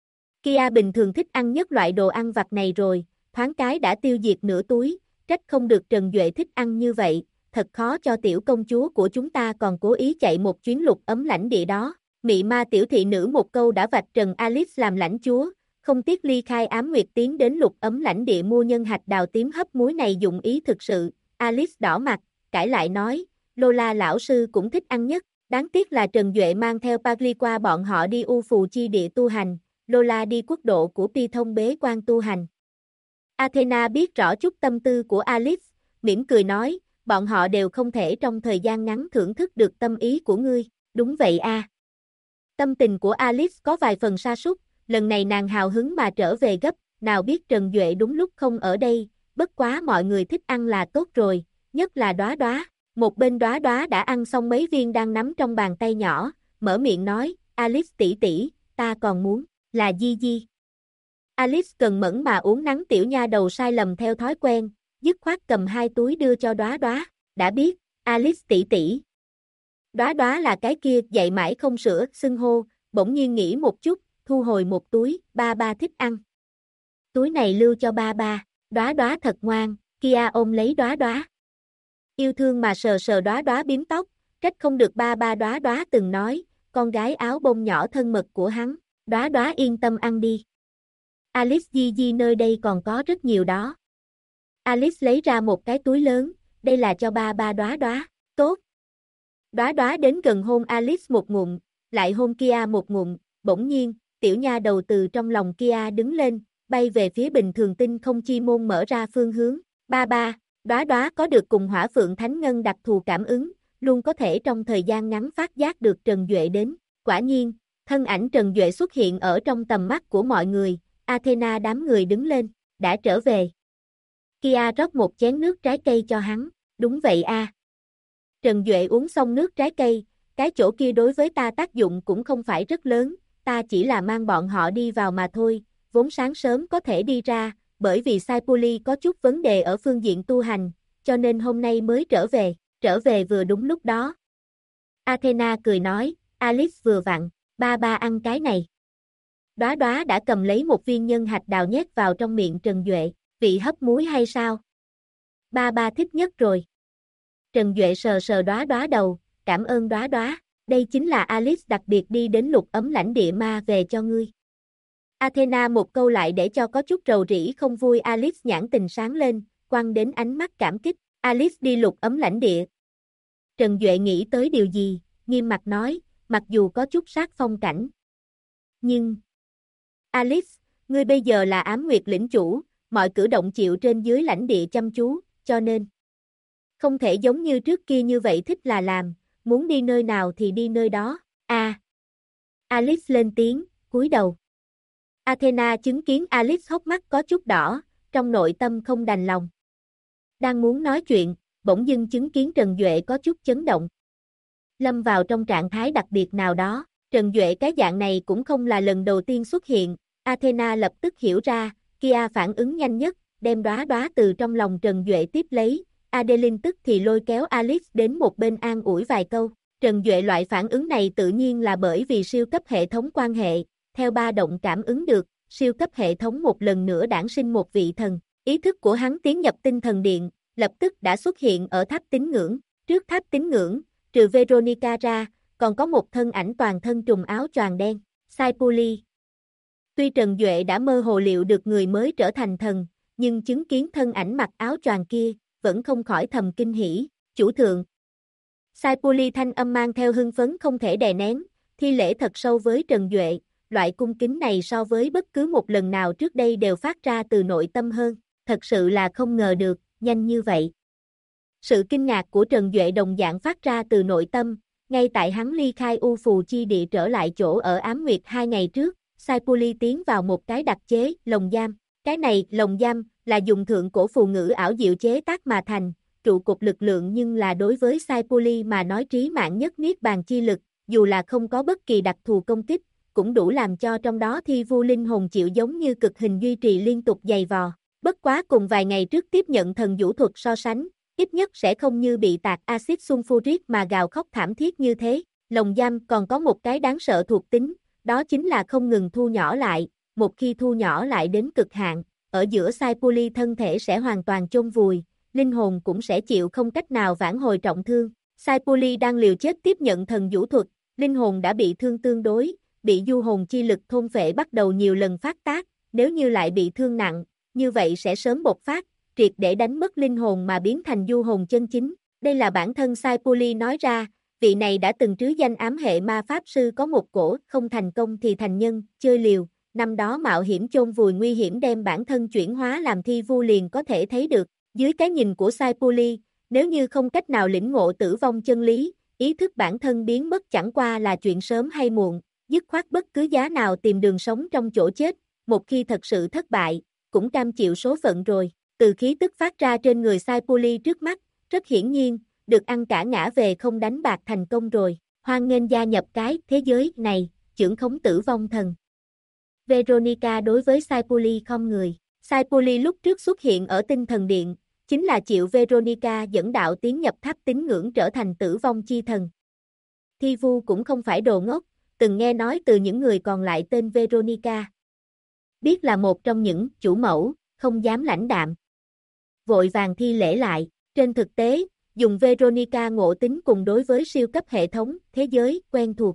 S1: Kia bình thường thích ăn nhất loại đồ ăn vặt này rồi, thoáng cái đã tiêu diệt nửa túi, trách không được Trần Duệ thích ăn như vậy, thật khó cho tiểu công chúa của chúng ta còn cố ý chạy một chuyến Lục Ấm lãnh địa đó. Mị ma tiểu thị nữ một câu đã vạch trần Alice làm lãnh chúa, không tiếc ly khai Ám Nguyệt tiến đến Lục Ấm lãnh địa mua nhân hạch đào tím hấp muối này dụng ý thực sự. Alice đỏ mặt, cãi lại nói, Lola lão sư cũng thích ăn nhất, đáng tiếc là Trần Duệ mang theo Pagli qua bọn họ đi U Phù chi địa tu hành, Lola đi quốc độ của Pi Thông bế quan tu hành. Athena biết rõ chút tâm tư của Alice, mỉm cười nói, bọn họ đều không thể trong thời gian ngắn thưởng thức được tâm ý của ngươi, đúng vậy a. Tâm tình của Alice có vài phần sa sút, lần này nàng hào hứng mà trở về gấp, nào biết Trần Duệ đúng lúc không ở đây, bất quá mọi người thích ăn là tốt rồi, nhất là Đóa Đóa. Một bên Đóa Đóa đã ăn xong mấy viên đang nắm trong bàn tay nhỏ, mở miệng nói, Alice tỷ tỷ, ta còn muốn, là Di Di. Alice cần mẫn mà uống nắng tiểu nha đầu sai lầm theo thói quen, dứt khoát cầm hai túi đưa cho Đóa Đóa, đã biết, Alice tỷ tỷ. Đóa Đóa là cái kia dạy mãi không sửa, xưng hô, bỗng nhiên nghĩ một chút, thu hồi một túi, ba ba thích ăn. Túi này lưu cho ba ba, Đóa Đóa thật ngoan, Kia ôm lấy Đóa Đóa. Yêu thương mà sờ sờ Đóa Đóa bím tóc, trách không được ba ba Đóa Đóa từng nói, con gái áo bông nhỏ thân mật của hắn, Đóa Đóa yên tâm ăn đi. Alice Di Di nơi đây còn có rất nhiều đó. Alice lấy ra một cái túi lớn, đây là cho ba ba Đóa Đóa, tốt. Đóa Đóa đến gần hôn Alice một ngụm, lại hôn Kia một ngụm, bỗng nhiên, tiểu nha đầu từ trong lòng Kia đứng lên, bay về phía bình thường tinh không chi môn mở ra phương hướng, ba ba. Đóa Đóa có được cùng Hỏa Phượng Thánh Ngân đặc thù cảm ứng, luôn có thể trong thời gian ngắn phát giác được Trần Duệ đến. Quả nhiên, thân ảnh Trần Duệ xuất hiện ở trong tầm mắt của mọi người, Athena đám người đứng lên, đã trở về. Kia rót một chén nước trái cây cho hắn, đúng vậy a. Trần Duệ uống xong nước trái cây, cái chỗ kia đối với ta tác dụng cũng không phải rất lớn, ta chỉ là mang bọn họ đi vào mà thôi, vốn sáng sớm có thể đi ra, bởi vì Saipuli có chút vấn đề ở phương diện tu hành, cho nên hôm nay mới trở về vừa đúng lúc đó. Athena cười nói, Alice vừa vặn, ba ba ăn cái này. Đóa Đóa đã cầm lấy một viên nhân hạch đào nhét vào trong miệng Trần Duệ, vị hấp muối hay sao? Ba ba thích nhất rồi. Trần Duệ sờ sờ Đóa Đóa đầu, cảm ơn Đóa Đóa, đây chính là Alice đặc biệt đi đến Lục Ấm lãnh địa ma về cho ngươi. Athena một câu lại để cho có chút rầu rĩ không vui Alice nhãn tình sáng lên, quăng đến ánh mắt cảm kích, Alice đi Lục Ấm lãnh địa. Trần Duệ nghĩ tới điều gì, nghiêm mặt nói, mặc dù có chút sát phong cảnh. Nhưng, Alice, ngươi bây giờ là Ám Nguyệt lĩnh chủ, mọi cử động chịu trên dưới lãnh địa chăm chú, cho nên không thể giống như trước kia như vậy thích là làm, muốn đi nơi nào thì đi nơi đó, Alice lên tiếng, cúi đầu. Athena chứng kiến Alice hốc mắt có chút đỏ, trong nội tâm không đành lòng. Đang muốn nói chuyện, bỗng dưng chứng kiến Trần Duệ có chút chấn động. Lâm vào trong trạng thái đặc biệt nào đó, Trần Duệ cái dạng này cũng không là lần đầu tiên xuất hiện, Athena lập tức hiểu ra, Kia phản ứng nhanh nhất, đem Đóa Đóa từ trong lòng Trần Duệ tiếp lấy, Adeline tức thì lôi kéo Alice đến một bên an ủi vài câu, Trần Duệ loại phản ứng này tự nhiên là bởi vì siêu cấp hệ thống quan hệ, theo ba động cảm ứng được, siêu cấp hệ thống một lần nữa đản sinh một vị thần, ý thức của hắn tiến nhập tinh thần điện, lập tức đã xuất hiện ở tháp tín ngưỡng, trước tháp tín ngưỡng, trừ Veronica ra, còn có một thân ảnh toàn thân trùng áo choàng đen, Sai Puli. Tuy Trần Duệ đã mơ hồ liệu được người mới trở thành thần, nhưng chứng kiến thân ảnh mặc áo choàng kia, vẫn không khỏi thầm kinh hỉ, chủ thượng. Sai Puli thanh âm mang theo hưng phấn không thể đè nén, thi lễ thật sâu với Trần Duệ, loại cung kính này so với bất cứ một lần nào trước đây đều phát ra từ nội tâm hơn, thật sự là không ngờ được, nhanh như vậy. Sự kinh ngạc của Trần Duệ đồng dạng phát ra từ nội tâm, ngay tại hắn ly khai U Phù Chi Địa trở lại chỗ ở Ám Nguyệt 2 ngày trước, Sai Puli tiến vào một cái đặc chế, lồng giam. Cái này, lồng giam, là dùng thượng cổ phù ngữ ảo diệu chế tác mà thành, trụ cột lực lượng nhưng là đối với Sai Puli mà nói trí mạng nhất niết bàn chi lực, dù là không có bất kỳ đặc thù công kích, cũng đủ làm cho trong đó thi vu linh hồn chịu giống như cực hình duy trì liên tục dày vò. Bất quá cùng vài ngày trước tiếp nhận thần vũ thuật so sánh, ít nhất sẽ không như bị tạt axit sulfuric mà gào khóc thảm thiết như thế. Lồng giam còn có một cái đáng sợ thuộc tính, đó chính là không ngừng thu nhỏ lại, một khi thu nhỏ lại đến cực hạn, ở giữa Sai Puli thân thể sẽ hoàn toàn chôn vùi, linh hồn cũng sẽ chịu không cách nào vãn hồi trọng thương. Sai Puli đang liều chết tiếp nhận thần vũ thuật, linh hồn đã bị thương tương đối, bị du hồn chi lực thôn phệ bắt đầu nhiều lần phát tác, nếu như lại bị thương nặng, như vậy sẽ sớm bộc phát, triệt để đánh mất linh hồn mà biến thành du hồn chân chính. Đây là bản thân Sai Puli nói ra, vị này đã từng trứ danh ám hệ ma pháp sư có một cổ, không thành công thì thành nhân, chơi liều, năm đó mạo hiểm chôn vùi nguy hiểm đem bản thân chuyển hóa làm thi vu liền có thể thấy được, dưới cái nhìn của Sai Puli, nếu như không cách nào lĩnh ngộ tử vong chân lý, ý thức bản thân biến mất chẳng qua là chuyện sớm hay muộn, dứt khoát bất cứ giá nào tìm đường sống trong chỗ chết, một khi thật sự thất bại, cũng cam chịu số phận rồi. Từ khí tức phát ra trên người Sai Puli trước mắt, rất hiển nhiên, được ăn cả ngã về không đánh bạc thành công rồi, hoan nghênh gia nhập cái thế giới này, chưởng khống tử vong thần. Veronica đối với Sai Puli không người, Sai Puli lúc trước xuất hiện ở tinh thần điện, chính là chịu Veronica dẫn đạo tiến nhập tháp tín ngưỡng trở thành tử vong chi thần. Thi vu cũng không phải đồ ngốc, từng nghe nói từ những người còn lại tên Veronica. Biết là một trong những chủ mẫu, không dám lãnh đạm. Vội vàng thi lễ lại, trên thực tế, dùng Veronica ngộ tính cùng đối với siêu cấp hệ thống, thế giới, quen thuộc.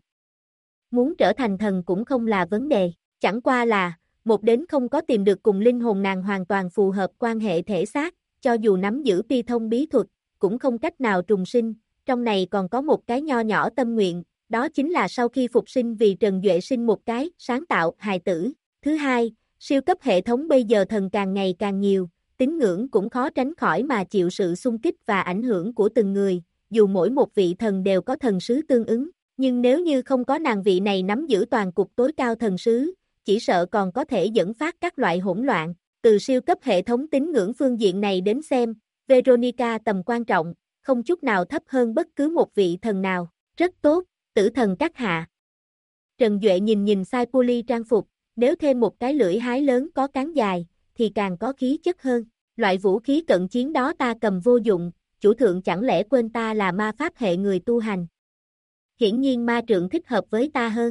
S1: Muốn trở thành thần cũng không là vấn đề, chẳng qua là, một đến không có tìm được cùng linh hồn nàng hoàn toàn phù hợp quan hệ thể xác, cho dù nắm giữ pi thông bí thuật, cũng không cách nào trùng sinh, trong này còn có một cái nho nhỏ tâm nguyện, đó chính là sau khi phục sinh vì Trần Duệ sinh một cái, sáng tạo, hài tử. Thứ hai, siêu cấp hệ thống bây giờ thần càng ngày càng nhiều, tín ngưỡng cũng khó tránh khỏi mà chịu sự xung kích và ảnh hưởng của từng người, dù mỗi một vị thần đều có thần sứ tương ứng, nhưng nếu như không có nàng vị này nắm giữ toàn cục tối cao thần sứ, chỉ sợ còn có thể dẫn phát các loại hỗn loạn. Từ siêu cấp hệ thống tín ngưỡng phương diện này đến xem, Veronica tầm quan trọng, không chút nào thấp hơn bất cứ một vị thần nào, rất tốt, tử thần các hạ. Trần Duệ nhìn Sai Puli trang phục, nếu thêm một cái lưỡi hái lớn có cán dài, thì càng có khí chất hơn. Loại vũ khí cận chiến đó ta cầm vô dụng, chủ thượng chẳng lẽ quên ta là ma pháp hệ người tu hành. Hiển nhiên ma trượng thích hợp với ta hơn.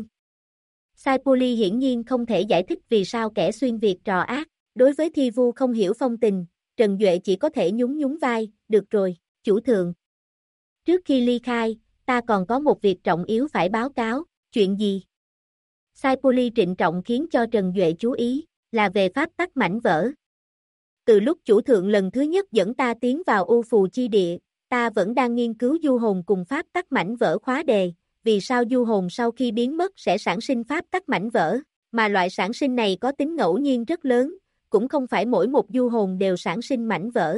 S1: Sai Puli hiển nhiên không thể giải thích vì sao kẻ xuyên việt trò ác. Đối với thi vu không hiểu phong tình, Trần Duệ chỉ có thể nhún vai, được rồi, chủ thượng. Trước khi ly khai, ta còn có một việc trọng yếu phải báo cáo, chuyện gì? Sai Puli trịnh trọng khiến cho Trần Duệ chú ý, là về pháp tắc mảnh vỡ. Từ lúc chủ thượng lần thứ nhất dẫn ta tiến vào U Phù Chi Địa, ta vẫn đang nghiên cứu du hồn cùng pháp tắc mảnh vỡ khóa đề, vì sao du hồn sau khi biến mất sẽ sản sinh pháp tắc mảnh vỡ, mà loại sản sinh này có tính ngẫu nhiên rất lớn, cũng không phải mỗi một du hồn đều sản sinh mảnh vỡ.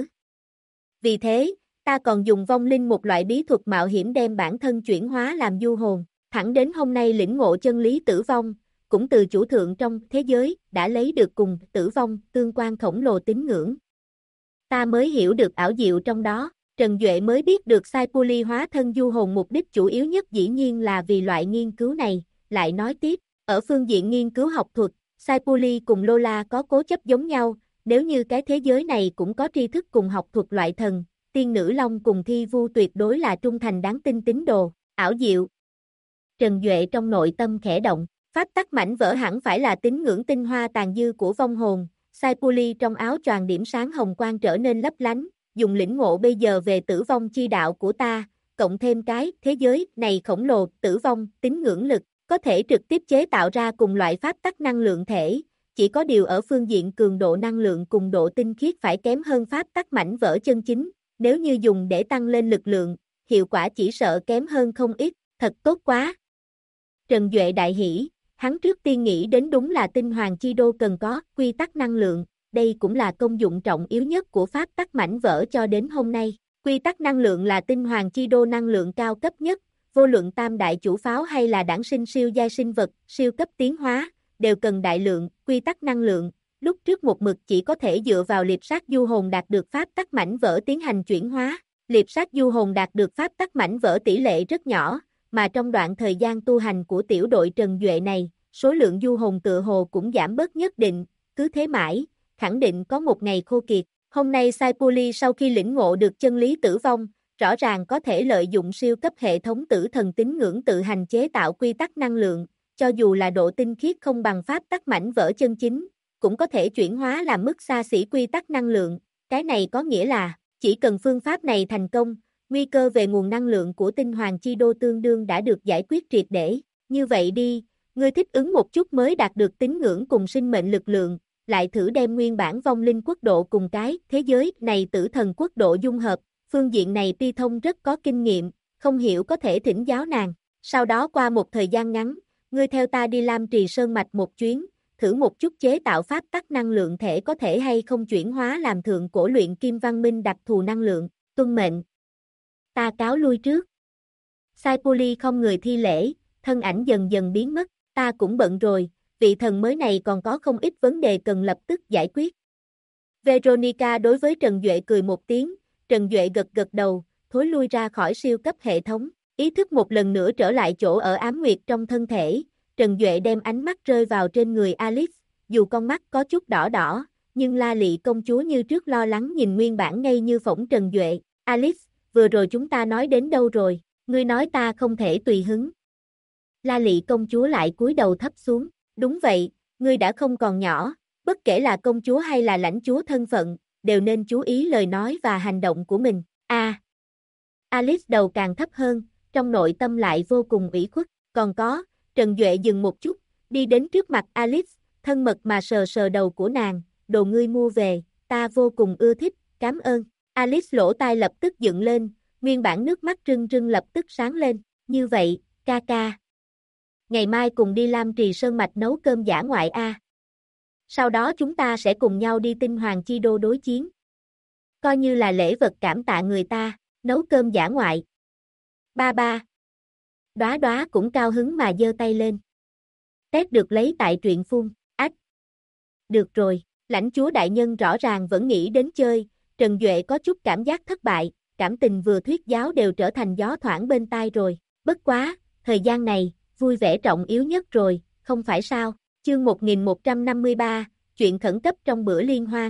S1: Vì thế, ta còn dùng vong linh một loại bí thuật mạo hiểm đem bản thân chuyển hóa làm du hồn, thẳng đến hôm nay lĩnh ngộ chân lý tử vong, cũng từ chủ thượng trong thế giới đã lấy được cùng tử vong tương quan khổng lồ tín ngưỡng. Ta mới hiểu được ảo diệu trong đó, Trần Duệ mới biết được Sai Puli hóa thân du hồn mục đích chủ yếu nhất dĩ nhiên là vì loại nghiên cứu này, lại nói tiếp, ở phương diện nghiên cứu học thuật, Sai Puli cùng Lola có cố chấp giống nhau, nếu như cái thế giới này cũng có tri thức cùng học thuật loại thần, tiên nữ long cùng thi vu tuyệt đối là trung thành đáng tin tín đồ. ảo diệu. Trần Duệ trong nội tâm khẽ động, pháp tắc mảnh vỡ hẳn phải là tín ngưỡng tinh hoa tàn dư của vong hồn. Sai Puli trong áo choàng điểm sáng hồng quang trở nên lấp lánh, dùng lĩnh ngộ bây giờ về tử vong chi đạo của ta, cộng thêm cái thế giới này khổng lồ, tử vong, tín ngưỡng lực, có thể trực tiếp chế tạo ra cùng loại pháp tắc năng lượng thể, chỉ có điều ở phương diện cường độ năng lượng cùng độ tinh khiết phải kém hơn pháp tắc mảnh vỡ chân chính, nếu như dùng để tăng lên lực lượng, hiệu quả chỉ sợ kém hơn không ít, thật tốt quá. Trần Duệ đại hỉ, hắn trước tiên nghĩ đến đúng là tinh hoàng chi đô cần có quy tắc năng lượng, đây cũng là công dụng trọng yếu nhất của pháp tắc mảnh vỡ cho đến hôm nay. Quy tắc năng lượng là tinh hoàng chi đô năng lượng cao cấp nhất, vô luận tam đại chủ pháo hay là đản sinh siêu giai sinh vật, siêu cấp tiến hóa, đều cần đại lượng quy tắc năng lượng. Lúc trước một mực chỉ có thể dựa vào liệp sát du hồn đạt được pháp tắc mảnh vỡ tiến hành chuyển hóa. Liệp sát du hồn đạt được pháp tắc mảnh vỡ tỷ lệ rất nhỏ, mà trong đoạn thời gian tu hành của tiểu đội Trần Duệ này, số lượng du hồn tựa hồ cũng giảm bớt nhất định, cứ thế mãi, khẳng định có một ngày khô kiệt. Hôm nay Sai Puli sau khi lĩnh ngộ được chân lý tử vong, rõ ràng có thể lợi dụng siêu cấp hệ thống tử thần tín ngưỡng tự hành chế tạo quy tắc năng lượng, cho dù là độ tinh khiết không bằng pháp tắc mảnh vỡ chân chính, cũng có thể chuyển hóa làm mức xa xỉ quy tắc năng lượng. Cái này có nghĩa là, chỉ cần phương pháp này thành công, nguy cơ về nguồn năng lượng của tinh hoàng chi đô tương đương đã được giải quyết triệt để. Như vậy đi, ngươi thích ứng một chút mới đạt được tín ngưỡng cùng sinh mệnh lực lượng, lại thử đem nguyên bản vong linh quốc độ cùng cái thế giới này tử thần quốc độ dung hợp, phương diện này Pi Thông rất có kinh nghiệm, không hiểu có thể thỉnh giáo nàng. Sau đó qua một thời gian ngắn, ngươi theo ta đi Lam Trì Sơn Mạch một chuyến, thử một chút chế tạo pháp tắc năng lượng thể có thể hay không chuyển hóa làm thượng cổ luyện kim văn minh đặc thù năng lượng, tuân mệnh. Ta cáo lui trước. Sai Puli không người thi lễ, thân ảnh dần dần biến mất, ta cũng bận rồi, vị thần mới này còn có không ít vấn đề cần lập tức giải quyết. Veronica đối với Trần Duệ cười một tiếng, Trần Duệ gật gật đầu, thối lui ra khỏi siêu cấp hệ thống, ý thức một lần nữa trở lại chỗ ở ám nguyệt trong thân thể, Trần Duệ đem ánh mắt rơi vào trên người Alice, dù con mắt có chút đỏ đỏ, nhưng La Lị công chúa như trước lo lắng nhìn nguyên bản ngây như phỗng Trần Duệ, Alice, vừa rồi chúng ta nói đến đâu rồi, ngươi nói ta không thể tùy hứng. La Lị công chúa lại cúi đầu thấp xuống, đúng vậy, ngươi đã không còn nhỏ, bất kể là công chúa hay là lãnh chúa thân phận, đều nên chú ý lời nói và hành động của mình. Alice đầu càng thấp hơn, trong nội tâm lại vô cùng ủy khuất, còn có, Trần Duệ dừng một chút, đi đến trước mặt Alice, thân mật mà sờ sờ đầu của nàng, đồ ngươi mua về, ta vô cùng ưa thích, cảm ơn. Alice lỗ tai lập tức dựng lên, nguyên bản nước mắt rưng rưng lập tức sáng lên, như vậy, ca ca. Ngày mai cùng đi Lam Trì Sơn Mạch nấu cơm dã ngoại a. Sau đó chúng ta sẽ cùng nhau đi tinh hoàng chi đô đối chiến. Coi như là lễ vật cảm tạ người ta, nấu cơm dã ngoại. Ba ba. Đóa đóa cũng cao hứng mà giơ tay lên. Tết được lấy tại truyện phun, ách. Được rồi, lãnh chúa đại nhân rõ ràng vẫn nghĩ đến chơi, Trần Duệ có chút cảm giác thất bại, cảm tình vừa thuyết giáo đều trở thành gió thoảng bên tai rồi, bất quá, thời gian này, vui vẻ trọng yếu nhất rồi, không phải sao, chương 1153, chuyện khẩn cấp trong bữa liên hoan.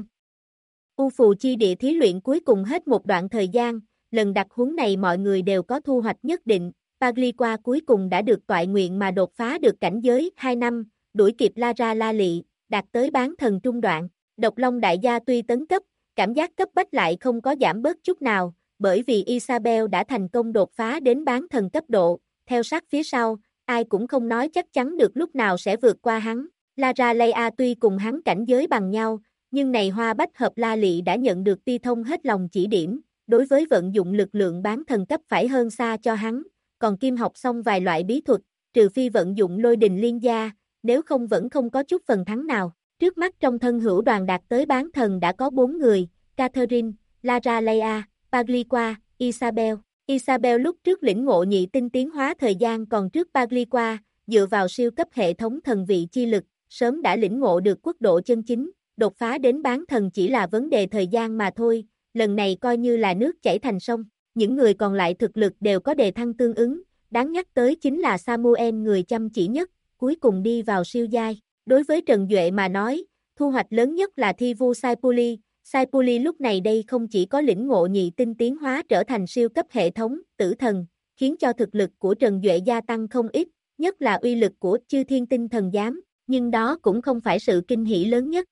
S1: U Phù Chi địa thí luyện cuối cùng hết một đoạn thời gian, lần đặc huấn này mọi người đều có thu hoạch nhất định, Pagliqua cuối cùng đã được toại nguyện mà đột phá được cảnh giới 2 năm, đuổi kịp Lara La Lị, đạt tới bán thần trung đoạn, Độc Long đại gia tuy tấn cấp, cảm giác cấp bách lại không có giảm bớt chút nào, bởi vì Isabel đã thành công đột phá đến bán thần cấp độ, theo sát phía sau, ai cũng không nói chắc chắn được lúc nào sẽ vượt qua hắn. Lara Leia tuy cùng hắn cảnh giới bằng nhau, nhưng này hoa bách hợp La Lị đã nhận được Ti Thông hết lòng chỉ điểm, đối với vận dụng lực lượng bán thần cấp phải hơn xa cho hắn, còn Kim học xong vài loại bí thuật, trừ phi vận dụng lôi đình liên gia, nếu không vẫn không có chút phần thắng nào. Trước mắt trong thân hữu đoàn đạt tới bán thần đã có 4 người, Catherine, Lara Leia, Pagliqua, Isabel. Isabel lúc trước lĩnh ngộ nhị tinh tiến hóa thời gian còn trước Pagliqua, dựa vào siêu cấp hệ thống thần vị chi lực, sớm đã lĩnh ngộ được quốc độ chân chính, đột phá đến bán thần chỉ là vấn đề thời gian mà thôi, lần này coi như là nước chảy thành sông, những người còn lại thực lực đều có đề thăng tương ứng, đáng nhắc tới chính là Samuel người chăm chỉ nhất, cuối cùng đi vào siêu giai. Đối với Trần Duệ mà nói, thu hoạch lớn nhất là thi vu Sai Puli. Sai Puli lúc này đây không chỉ có lĩnh ngộ nhị tinh tiến hóa trở thành siêu cấp hệ thống, tử thần, khiến cho thực lực của Trần Duệ gia tăng không ít, nhất là uy lực của Chư Thiên Tinh Thần Giám, nhưng đó cũng không phải sự kinh hỉ lớn nhất.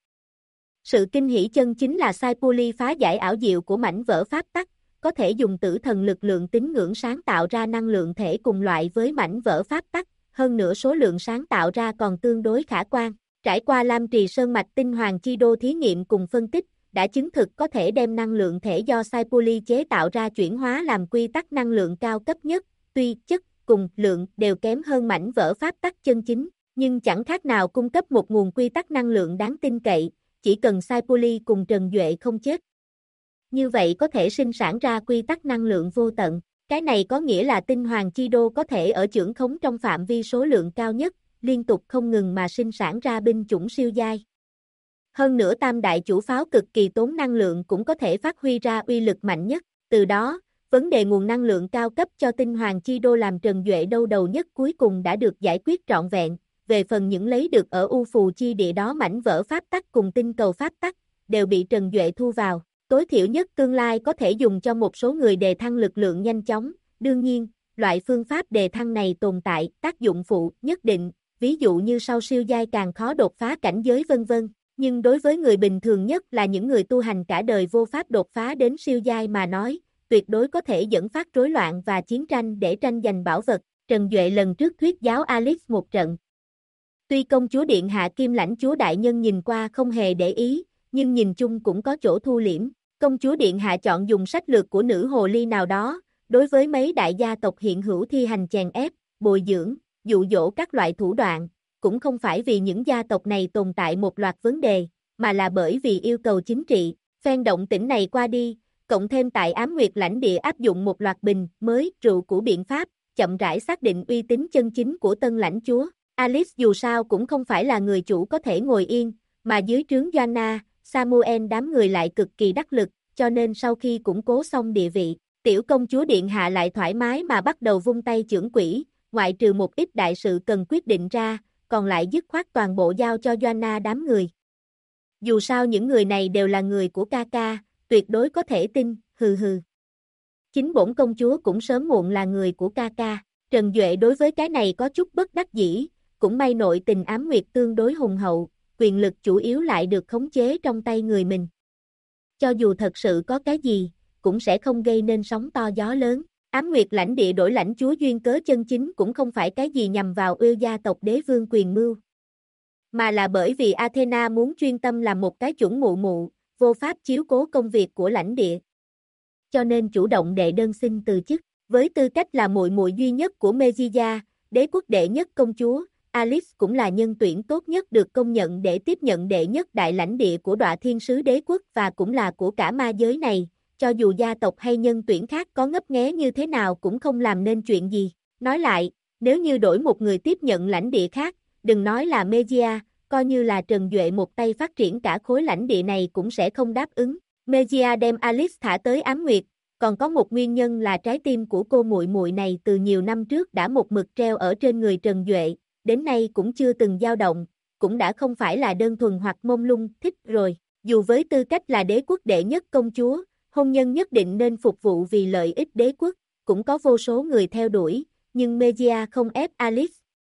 S1: Sự kinh hỉ chân chính là Sai Puli phá giải ảo diệu của mảnh vỡ pháp tắc, có thể dùng tử thần lực lượng tín ngưỡng sáng tạo ra năng lượng thể cùng loại với mảnh vỡ pháp tắc, hơn nữa số lượng sáng tạo ra còn tương đối khả quan. Trải qua Lam Trì Sơn Mạch Tinh Hoàng Chi Đô thí nghiệm cùng phân tích, đã chứng thực có thể đem năng lượng thể do Sai Puli chế tạo ra chuyển hóa làm quy tắc năng lượng cao cấp nhất, tuy chất cùng lượng đều kém hơn mảnh vỡ pháp tắc chân chính, nhưng chẳng khác nào cung cấp một nguồn quy tắc năng lượng đáng tin cậy, chỉ cần Sai Puli cùng Trần Duệ không chết. Như vậy có thể sinh sản ra quy tắc năng lượng vô tận, cái này có nghĩa là Tinh Hoàng Chi Đô có thể ở chưởng khống trong phạm vi số lượng cao nhất, liên tục không ngừng mà sinh sản ra binh chủng siêu giai. Hơn nữa tam đại chủ pháo cực kỳ tốn năng lượng cũng có thể phát huy ra uy lực mạnh nhất, từ đó, vấn đề nguồn năng lượng cao cấp cho Tinh Hoàng Chi Đô làm Trần Duệ đau đầu nhất cuối cùng đã được giải quyết trọn vẹn, về phần những lấy được ở U Phù Chi Địa đó mảnh vỡ pháp tắc cùng tinh cầu pháp tắc, đều bị Trần Duệ thu vào, tối thiểu nhất tương lai có thể dùng cho một số người đề thăng lực lượng nhanh chóng, đương nhiên, loại phương pháp đề thăng này tồn tại tác dụng phụ nhất định, ví dụ như sau siêu giai càng khó đột phá cảnh giới vân vân. Nhưng đối với người bình thường nhất là những người tu hành cả đời vô pháp đột phá đến siêu giai mà nói, tuyệt đối có thể dẫn phát rối loạn và chiến tranh để tranh giành bảo vật. Trần Duệ lần trước thuyết giáo Alice một trận. Tuy công chúa điện hạ Kim Lãnh chúa đại nhân nhìn qua không hề để ý, nhưng nhìn chung cũng có chỗ thu liễm. Công chúa điện hạ chọn dùng sách lược của nữ hồ ly nào đó, đối với mấy đại gia tộc hiện hữu thi hành chèn ép, bồi dưỡng, dụ dỗ các loại thủ đoạn. Cũng không phải vì những gia tộc này tồn tại một loạt vấn đề, mà là bởi vì yêu cầu chính trị. Phen động tĩnh này qua đi, cộng thêm tại Ám Nguyệt lãnh địa áp dụng một loạt bình mới rượu của biện pháp, chậm rãi xác định uy tín chân chính của tân lãnh chúa. Alice dù sao cũng không phải là người chủ có thể ngồi yên, mà dưới trướng Joanna, Samuel đám người lại cực kỳ đắc lực, cho nên sau khi củng cố xong địa vị, tiểu công chúa điện hạ lại thoải mái mà bắt đầu vung tay chưởng quỹ, ngoại trừ một ít đại sự cần quyết định ra, còn lại dứt khoát toàn bộ giao cho Joanna đám người. Dù sao những người này đều là người của ca ca, tuyệt đối có thể tin, hừ hừ. Chính bổn công chúa cũng sớm muộn là người của ca ca. Trần Duệ đối với cái này có chút bất đắc dĩ, cũng may nội tình Ám Nguyệt tương đối hùng hậu, quyền lực chủ yếu lại được khống chế trong tay người mình. Cho dù thật sự có cái gì, cũng sẽ không gây nên sóng to gió lớn. Ám Nguyệt lãnh địa đổi lãnh chúa duyên cớ chân chính cũng không phải cái gì nhằm vào yêu gia tộc đế vương quyền mưu, mà là bởi vì Athena muốn chuyên tâm làm một cái chuẩn mụ mụ, vô pháp chiếu cố công việc của lãnh địa. Cho nên chủ động đệ đơn xin từ chức, với tư cách là muội muội duy nhất của Mejia, đế quốc đệ nhất công chúa, Alice cũng là nhân tuyển tốt nhất được công nhận để tiếp nhận đệ nhất đại lãnh địa của Đọa Thiên Sứ đế quốc và cũng là của cả ma giới này. Cho dù gia tộc hay nhân tuyển khác có ngấp nghé như thế nào cũng không làm nên chuyện gì. Nói lại, nếu như đổi một người tiếp nhận lãnh địa khác, đừng nói là Mejia, coi như là Trần Duệ một tay phát triển cả khối lãnh địa này cũng sẽ không đáp ứng. Mejia đem Alice thả tới Ám Nguyệt, còn có một nguyên nhân là trái tim của cô muội muội này từ nhiều năm trước đã một mực treo ở trên người Trần Duệ, đến nay cũng chưa từng dao động, cũng đã không phải là đơn thuần hoặc mông lung thích rồi. Dù với tư cách là đế quốc đệ nhất công chúa, hôn nhân nhất định nên phục vụ vì lợi ích đế quốc, cũng có vô số người theo đuổi, nhưng Mejia không ép Alice.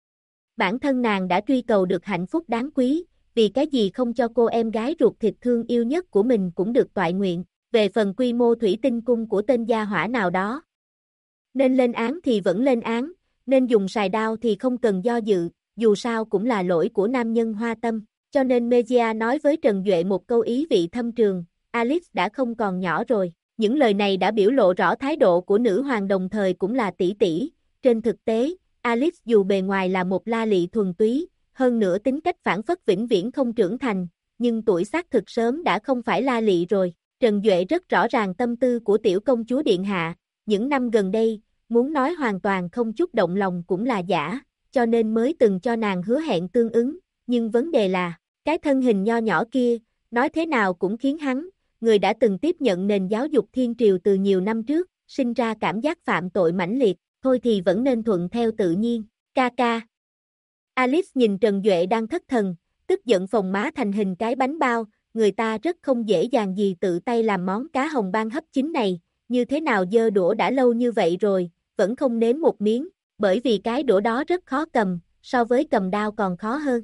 S1: Bản thân nàng đã truy cầu được hạnh phúc đáng quý, vì cái gì không cho cô em gái ruột thịt thương yêu nhất của mình cũng được toại nguyện. Về phần quy mô thủy tinh cung của tên gia hỏa nào đó, nên lên án thì vẫn lên án, nên dùng sài đao thì không cần do dự, dù sao cũng là lỗi của nam nhân hoa tâm, cho nên Mejia nói với Trần Duệ một câu ý vị thâm trường, Alice đã không còn nhỏ rồi. Những lời này đã biểu lộ rõ thái độ của nữ hoàng đồng thời cũng là tỷ tỷ. Trên thực tế, Alice dù bề ngoài là một la lị thuần túy, hơn nữa tính cách phản phất vĩnh viễn không trưởng thành, nhưng tuổi xác thực sớm đã không phải la lị rồi. Trần Duệ rất rõ ràng tâm tư của tiểu công chúa điện hạ, những năm gần đây, muốn nói hoàn toàn không chút động lòng cũng là giả, cho nên mới từng cho nàng hứa hẹn tương ứng, nhưng vấn đề là, cái thân hình nho nhỏ kia, nói thế nào cũng khiến hắn, người đã từng tiếp nhận nền giáo dục thiên triều từ nhiều năm trước, sinh ra cảm giác phạm tội mãnh liệt, thôi thì vẫn nên thuận theo tự nhiên, ca ca. Alice nhìn Trần Duệ đang thất thần, tức giận phồng má thành hình cái bánh bao, người ta rất không dễ dàng gì tự tay làm món cá hồng ban hấp chín này, như thế nào dơ đũa đã lâu như vậy rồi, vẫn không nếm một miếng, bởi vì cái đũa đó rất khó cầm, so với cầm đao còn khó hơn.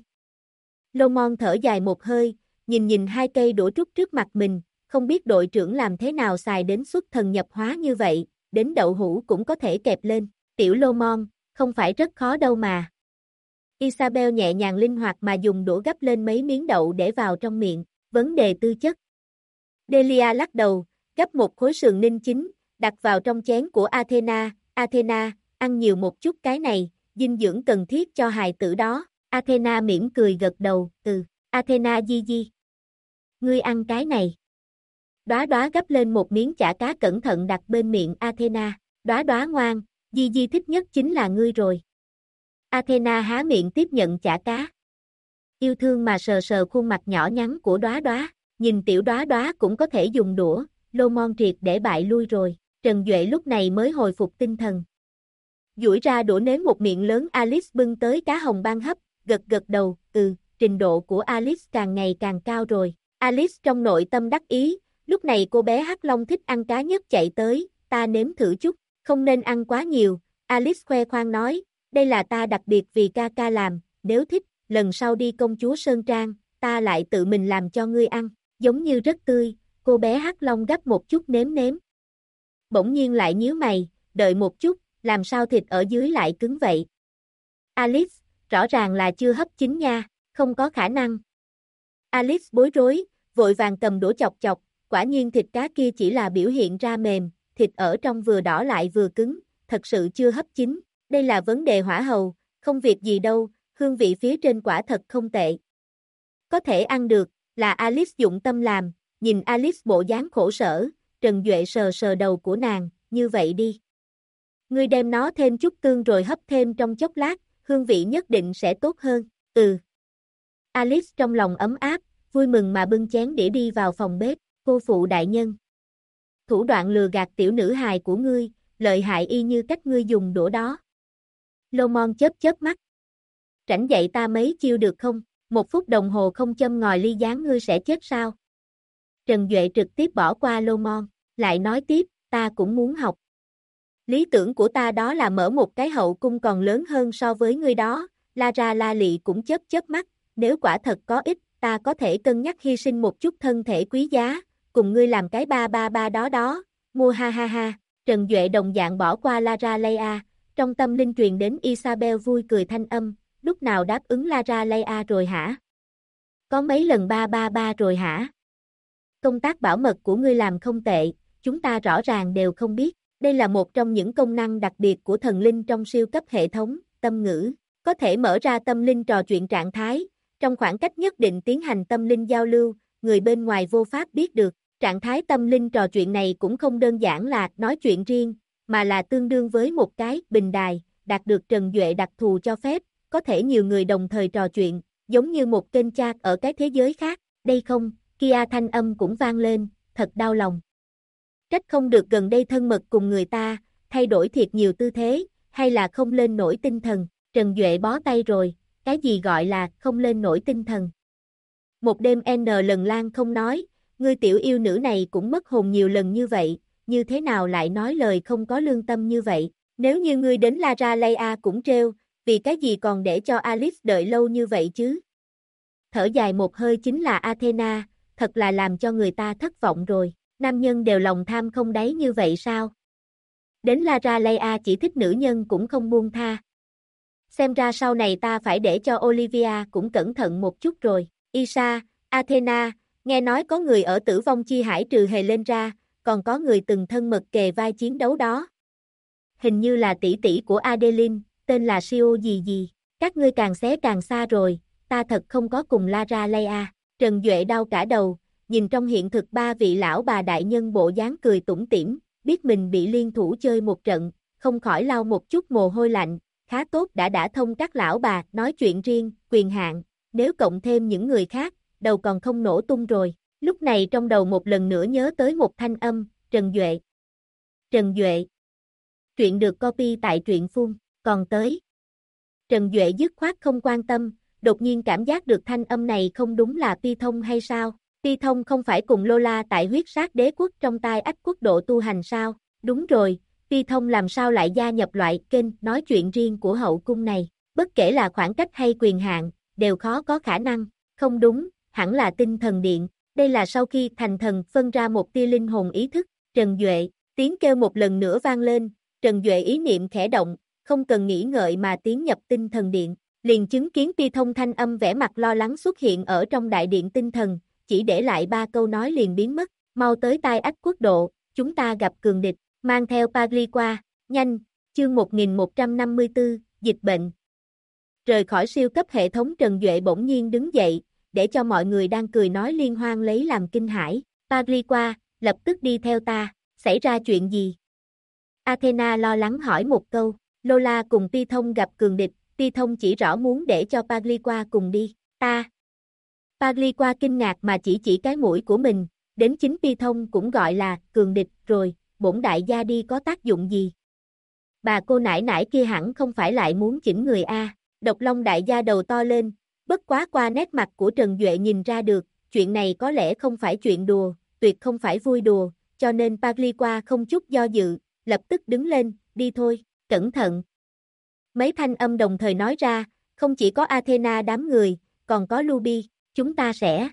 S1: Lomon thở dài một hơi, nhìn hai cây đũa trúc trước mặt mình, không biết đội trưởng làm thế nào xài đến xuất thần nhập hóa như vậy, đến đậu hũ cũng có thể kẹp lên. Tiểu Lomon, không phải rất khó đâu mà. Isabel nhẹ nhàng linh hoạt mà dùng đũa gắp lên mấy miếng đậu để vào trong miệng, vấn đề tư chất. Delia lắc đầu, gắp một khối sườn ninh chín, đặt vào trong chén của Athena. Athena, ăn nhiều một chút cái này, dinh dưỡng cần thiết cho hài tử đó. Athena mỉm cười gật đầu, Athena Gigi. Ngươi ăn cái này. Đóa đóa gắp lên một miếng chả cá cẩn thận đặt bên miệng Athena. Đóa đóa ngoan, Gigi thích nhất chính là ngươi rồi. Athena há miệng tiếp nhận chả cá. Yêu thương mà sờ sờ khuôn mặt nhỏ nhắn của đóa đóa, nhìn tiểu đóa đóa cũng có thể dùng đũa, Lomon triệt để bại lui rồi. Trần Duệ lúc này mới hồi phục tinh thần. Duỗi ra đũa nếm một miệng lớn. Alice bưng tới cá hồng ban hấp, gật đầu, trình độ của Alice càng ngày càng cao rồi. Alice trong nội tâm đắc ý, lúc này cô bé Hắc Long thích ăn cá nhất chạy tới, ta nếm thử chút, không nên ăn quá nhiều. Alice khoe khoang nói, đây là ta đặc biệt vì ca ca làm, nếu thích, lần sau đi công chúa Sơn Trang, ta lại tự mình làm cho ngươi ăn, giống như rất tươi. Cô bé Hắc Long gắp một chút nếm. Bỗng nhiên lại nhíu mày, đợi một chút, làm sao thịt ở dưới lại cứng vậy? Alice, rõ ràng là chưa hấp chín nha, không có khả năng. Alice bối rối, vội vàng cầm đũa chọc, quả nhiên thịt cá kia chỉ là biểu hiện ra mềm, thịt ở trong vừa đỏ lại vừa cứng, thật sự chưa hấp chín. Đây là vấn đề hỏa hầu, không việc gì đâu, hương vị phía trên quả thật không tệ. Có thể ăn được, là Alice dụng tâm làm, nhìn Alice bộ dáng khổ sở, Trần Duệ sờ đầu của nàng, như vậy đi. Ngươi đem nó thêm chút tương rồi hấp thêm trong chốc lát, hương vị nhất định sẽ tốt hơn. Alice trong lòng ấm áp, vui mừng mà bưng chén đĩa đi vào phòng bếp. Cô phụ đại nhân. Thủ đoạn lừa gạt tiểu nữ hài của ngươi, lợi hại y như cách ngươi dùng đũa đó. Lomon chớp mắt. Rảnh dạy ta mấy chiêu được không? 1 phút đồng hồ không châm ngòi ly gián ngươi sẽ chết sao? Trần Duệ trực tiếp bỏ qua Lomon, lại nói tiếp, ta cũng muốn học. Lý tưởng của ta đó là mở một cái hậu cung còn lớn hơn so với ngươi đó. Lara La Lị cũng chớp mắt, nếu quả thật có ích, ta có thể cân nhắc hy sinh một chút thân thể quý giá, cùng ngươi làm cái ba đó, mua ha. Trần Duệ đồng dạng bỏ qua Lara Leia, trong tâm linh truyền đến Isabel vui cười thanh âm, lúc nào đáp ứng Lara Leia rồi hả? Có mấy lần ba rồi hả? Công tác bảo mật của ngươi làm không tệ, chúng ta rõ ràng đều không biết. Đây là một trong những công năng đặc biệt của thần linh trong siêu cấp hệ thống, tâm ngữ, có thể mở ra tâm linh trò chuyện trạng thái, trong khoảng cách nhất định tiến hành tâm linh giao lưu, người bên ngoài vô pháp biết được. Trạng thái tâm linh trò chuyện này cũng không đơn giản là nói chuyện riêng, mà là tương đương với một cái bình đài, đạt được Trần Duệ đặc thù cho phép, có thể nhiều người đồng thời trò chuyện, giống như một kênh chat ở cái thế giới khác. Đây không, Kia thanh âm cũng vang lên, thật đau lòng. Trách không được gần đây thân mật cùng người ta, thay đổi thiệt nhiều tư thế, hay là không lên nổi tinh thần. Trần Duệ bó tay rồi, cái gì gọi là không lên nổi tinh thần? Một đêm N lần Lan không nói, ngươi tiểu yêu nữ này cũng mất hồn nhiều lần như vậy, như thế nào lại nói lời không có lương tâm như vậy? Nếu như ngươi đến Lara Leia cũng trêu, vì cái gì còn để cho Alice đợi lâu như vậy chứ? Thở dài một hơi chính là Athena, thật là làm cho người ta thất vọng rồi. Nam nhân đều lòng tham không đáy như vậy sao? Đến Lara Leia chỉ thích nữ nhân cũng không buông tha. Xem ra sau này ta phải để cho Olivia cũng cẩn thận một chút rồi. Isa, Athena, nghe nói có người ở tử vong chi hải trừ hề lên ra, còn có người từng thân mật kề vai chiến đấu đó. Hình như là tỷ tỷ của Adeline, tên là Sio gì. Các ngươi càng xé càng xa rồi, ta thật không có cùng Lara Leia. Trần Duệ đau cả đầu, nhìn trong hiện thực 3 vị lão bà đại nhân bộ dáng cười tủm tỉm, biết mình bị liên thủ chơi một trận, không khỏi lau một chút mồ hôi lạnh, khá tốt đã thông các lão bà nói chuyện riêng, quyền hạn, nếu cộng thêm những người khác, đầu còn không nổ tung rồi. Lúc này trong đầu một lần nữa nhớ tới một thanh âm, Trần Duệ. Trần Duệ. Truyện được copy tại truyện phun, còn tới. Trần Duệ dứt khoát không quan tâm, đột nhiên cảm giác được thanh âm này không đúng là Pi Thông hay sao? Pi Thông không phải cùng Lola tại huyết sát đế quốc trong tai ách quốc độ tu hành sao? Đúng rồi, Pi Thông làm sao lại gia nhập loại kênh nói chuyện riêng của hậu cung này, bất kể là khoảng cách hay quyền hạn, đều khó có khả năng, không đúng, hẳn là tinh thần điện, đây là sau khi thành thần phân ra một tia linh hồn ý thức, Trần Duệ, tiếng kêu một lần nữa vang lên, Trần Duệ ý niệm khẽ động, không cần nghĩ ngợi mà tiến nhập tinh thần điện, liền chứng kiến Pi Thông thanh âm vẻ mặt lo lắng xuất hiện ở trong đại điện tinh thần, chỉ để lại 3 câu nói liền biến mất, mau tới Tai Ách Quốc độ, chúng ta gặp cường địch, mang theo Pagli qua, nhanh, chương 1154, dịch bệnh. Rời khỏi siêu cấp hệ thống Trần Duệ bỗng nhiên đứng dậy, để cho mọi người đang cười nói liên hoan lấy làm kinh hãi, Pagli qua, lập tức đi theo ta, xảy ra chuyện gì? Athena lo lắng hỏi một câu, Lola cùng Pi Thông gặp cường địch, Pi Thông chỉ rõ muốn để cho Pagli qua cùng đi, ta. Pagli qua kinh ngạc mà chỉ cái mũi của mình, đến chính Pi Thông cũng gọi là cường địch rồi, bổn đại gia đi có tác dụng gì? Bà cô nải nải kia hẳn không phải lại muốn chỉnh người a. Độc Long đại gia đầu to lên, bất quá qua nét mặt của Trần Duệ nhìn ra được, chuyện này có lẽ không phải chuyện đùa, tuyệt không phải vui đùa, cho nên Pagli qua không chút do dự, lập tức đứng lên, đi thôi, cẩn thận. Mấy thanh âm đồng thời nói ra, không chỉ có Athena đám người, còn có Luby, chúng ta sẽ.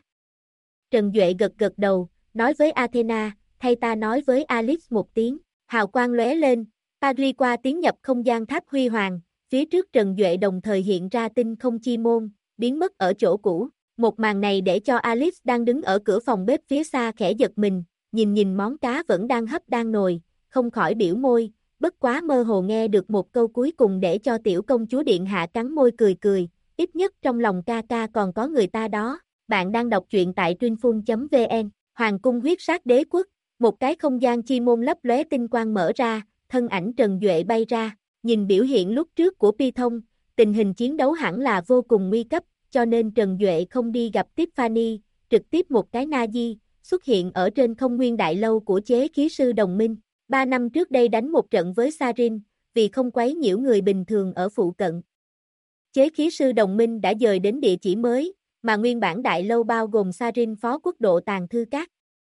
S1: Trần Duệ gật đầu, nói với Athena, thay ta nói với Alice một tiếng, hào quang lóe lên, Pagli qua tiến nhập không gian tháp huy hoàng, phía trước Trần Duệ đồng thời hiện ra tinh không chi môn, biến mất ở chỗ cũ, một màn này để cho Alice đang đứng ở cửa phòng bếp phía xa khẽ giật mình, nhìn món cá vẫn đang hấp đang nồi, không khỏi biểu môi, bất quá mơ hồ nghe được một câu cuối cùng để cho tiểu công chúa điện hạ cắn môi cười, ít nhất trong lòng ca ca còn có người ta đó. Bạn đang đọc truyện tại truyệnphun.vn, Hoàng cung huyết sát đế quốc, một cái không gian chi môn lấp lóe tinh quang mở ra, thân ảnh Trần Duệ bay ra, nhìn biểu hiện lúc trước của Pi Thông, tình hình chiến đấu hẳn là vô cùng nguy cấp, cho nên Trần Duệ không đi gặp Tiffany, trực tiếp một cái Nazi, xuất hiện ở trên không nguyên đại lâu của chế khí sư đồng minh. 3 năm trước đây đánh một trận với Sarin, vì không quấy nhiễu người bình thường ở phụ cận. Chế khí sư đồng minh đã dời đến địa chỉ mới, mà nguyên bản đại lâu bao gồm Sarin phó quốc độ Tàng Thư Các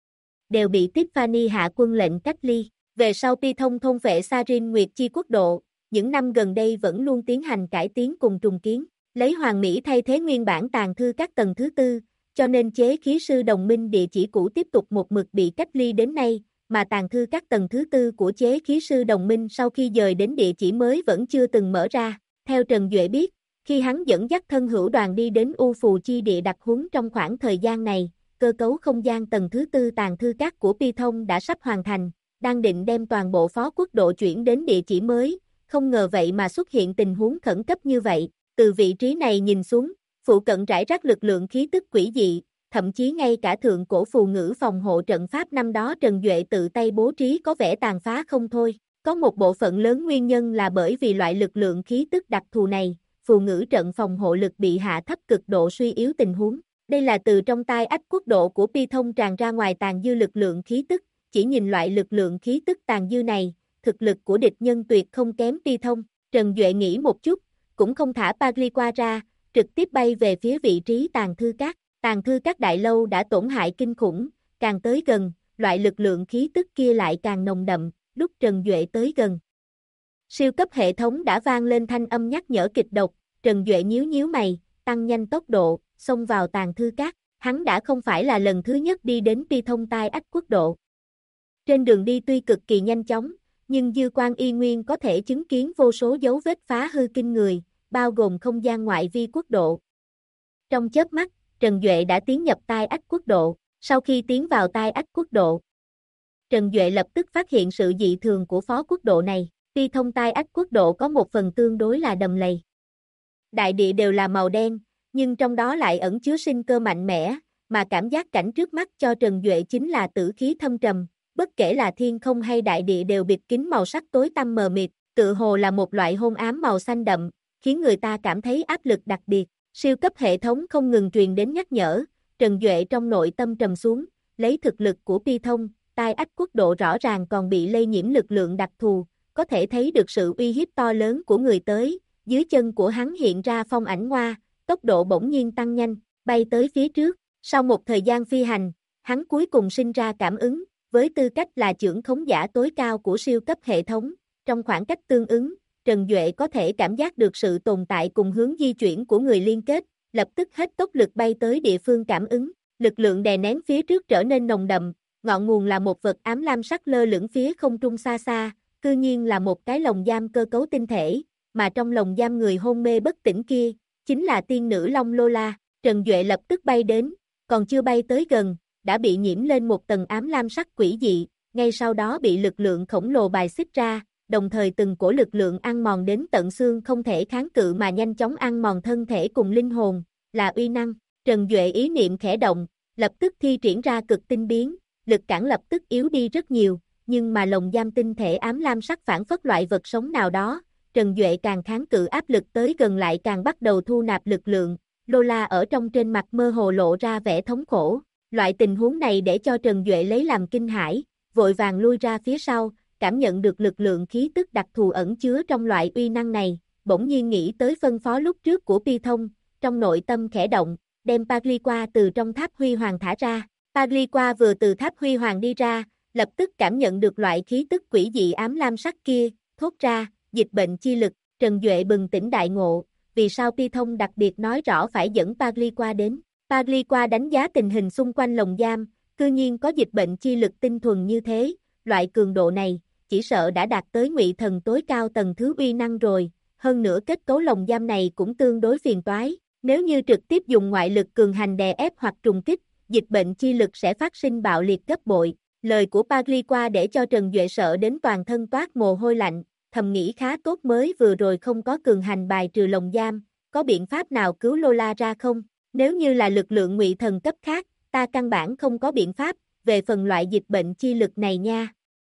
S1: đều bị Tiffany hạ quân lệnh cách ly. Về sau Pi Thông thôn phệ Sarin Nguyệt Chi quốc độ, những năm gần đây vẫn luôn tiến hành cải tiến cùng trùng kiến, lấy Hoàng Mỹ thay thế nguyên bản Tàng Thư Các tầng thứ 4, cho nên chế khí sư đồng minh địa chỉ cũ tiếp tục một mực bị cách ly đến nay, mà Tàng Thư Các tầng thứ 4 của chế khí sư đồng minh sau khi dời đến địa chỉ mới vẫn chưa từng mở ra. Theo Trần Duệ biết, khi hắn dẫn dắt thân hữu đoàn đi đến U Phù Chi địa đặc huấn trong khoảng thời gian này, cơ cấu không gian tầng thứ 4 Tàng Thư Các của Pi Thông đã sắp hoàn thành, đang định đem toàn bộ phó quốc độ chuyển đến địa chỉ mới, không ngờ vậy mà xuất hiện tình huống khẩn cấp như vậy. Từ vị trí này nhìn xuống, phụ cận rải rác lực lượng khí tức quỷ dị, thậm chí ngay cả thượng cổ phù ngữ phòng hộ trận pháp năm đó Trần Duệ tự tay bố trí có vẻ tàn phá không thôi. Có một bộ phận lớn nguyên nhân là bởi vì loại lực lượng khí tức đặc thù này, phù ngữ trận phòng hộ lực bị hạ thấp cực độ suy yếu tình huống. Đây là từ trong Tai Ách quốc độ của Pi Thông tràn ra ngoài tàn dư lực lượng khí tức, chỉ nhìn loại lực lượng khí tức tàn dư này, thực lực của địch nhân tuyệt không kém Pi Thông. Trần Duệ nghĩ một chút, cũng không thả Pagli qua ra, trực tiếp bay về phía vị trí Tàng Thư Các. Tàng Thư Các đại lâu đã tổn hại kinh khủng, càng tới gần, loại lực lượng khí tức kia lại càng nồng đậm, lúc Trần Duệ tới gần. Siêu cấp hệ thống đã vang lên thanh âm nhắc nhở kịch độc, Trần Duệ nhíu mày, tăng nhanh tốc độ, xông vào Tàng Thư Các. Hắn đã không phải là lần thứ nhất đi đến Pi Thông Tai Ách quốc độ. Trên đường đi tuy cực kỳ nhanh chóng, nhưng dư quan y nguyên có thể chứng kiến vô số dấu vết phá hư kinh người, bao gồm không gian ngoại vi quốc độ. Trong chớp mắt, Trần Duệ đã tiến nhập Tai Ách quốc độ. Sau khi tiến vào Tai Ách quốc độ, Trần Duệ lập tức phát hiện sự dị thường của phó quốc độ này. Pi Thông Tai Ách quốc độ có một phần tương đối là đầm lầy. Đại địa đều là màu đen, nhưng trong đó lại ẩn chứa sinh cơ mạnh mẽ, mà cảm giác cảnh trước mắt cho Trần Duệ chính là tử khí thâm trầm, bất kể là thiên không hay đại địa đều bịt kín màu sắc tối tăm mờ mịt, tựa hồ là một loại hôn ám màu xanh đậm, khiến người ta cảm thấy áp lực đặc biệt. Siêu cấp hệ thống không ngừng truyền đến nhắc nhở, Trần Duệ trong nội tâm trầm xuống, lấy thực lực của Pi Thông, Tai Ách quốc độ rõ ràng còn bị lây nhiễm lực lượng đặc thù, có thể thấy được sự uy hiếp to lớn của người tới. Dưới chân của hắn hiện ra phong ảnh hoa, tốc độ bỗng nhiên tăng nhanh, bay tới phía trước. Sau một thời gian phi hành, hắn cuối cùng sinh ra cảm ứng, Với tư cách là chưởng khống giả tối cao của siêu cấp hệ thống, trong khoảng cách tương ứng, Trần Duệ có thể cảm giác được sự tồn tại cùng hướng di chuyển của người liên kết, lập tức hết tốc lực bay tới địa phương cảm ứng. Lực lượng đè nén phía trước trở nên nồng đậm, ngọn nguồn là một vật ám lam sắc lơ lửng phía không trung xa xa, cư nhiên là một cái lồng giam cơ cấu tinh thể, mà trong lồng giam người hôn mê bất tỉnh kia, chính là tiên nữ Long Lola. Trần Duệ lập tức bay đến, còn chưa bay tới gần, đã bị nhiễm lên một tầng ám lam sắc quỷ dị, ngay sau đó bị lực lượng khổng lồ bài xích ra, đồng thời từng cổ lực lượng ăn mòn đến tận xương không thể kháng cự mà nhanh chóng ăn mòn thân thể cùng linh hồn, là uy năng. Trần Duệ ý niệm khẽ động, lập tức thi triển ra cực tinh biến, lực cản lập tức yếu đi rất nhiều, nhưng mà lồng giam tinh thể ám lam sắc phản phất loại vật sống nào đó, Trần Duệ càng kháng cự áp lực tới gần lại càng bắt đầu thu nạp lực lượng, Lola ở trong trên mặt mơ hồ lộ ra vẻ thống khổ, loại tình huống này để cho Trần Duệ lấy làm kinh hãi, vội vàng lui ra phía sau, cảm nhận được lực lượng khí tức đặc thù ẩn chứa trong loại uy năng này, bỗng nhiên nghĩ tới phân phó lúc trước của Pi Thông, trong nội tâm khẽ động, đem Pagliqua từ trong tháp huy hoàng thả ra. Pagliqua vừa từ tháp huy hoàng đi ra, lập tức cảm nhận được loại khí tức quỷ dị ám lam sắc kia, thốt ra, dịch bệnh chi lực. Trần Duệ bừng tỉnh đại ngộ, vì sao Pi Thông đặc biệt nói rõ phải dẫn Pagliqua đến. Pagliqua đánh giá tình hình xung quanh lồng giam, cư nhiên có dịch bệnh chi lực tinh thuần như thế, loại cường độ này, chỉ sợ đã đạt tới ngụy thần tối cao tầng thứ uy năng rồi, hơn nữa kết cấu lồng giam này cũng tương đối phiền toái, nếu như trực tiếp dùng ngoại lực cường hành đè ép hoặc trùng kích, dịch bệnh chi lực sẽ phát sinh bạo liệt gấp bội. Lời của Pagliqua để cho Trần Duệ sợ đến toàn thân toát mồ hôi lạnh, thầm nghĩ khá tốt mới vừa rồi không có cường hành bài trừ lồng giam, có biện pháp nào cứu Lola ra không? Nếu như là lực lượng ngụy thần cấp khác, ta căn bản không có biện pháp, về phần loại dịch bệnh chi lực này nha.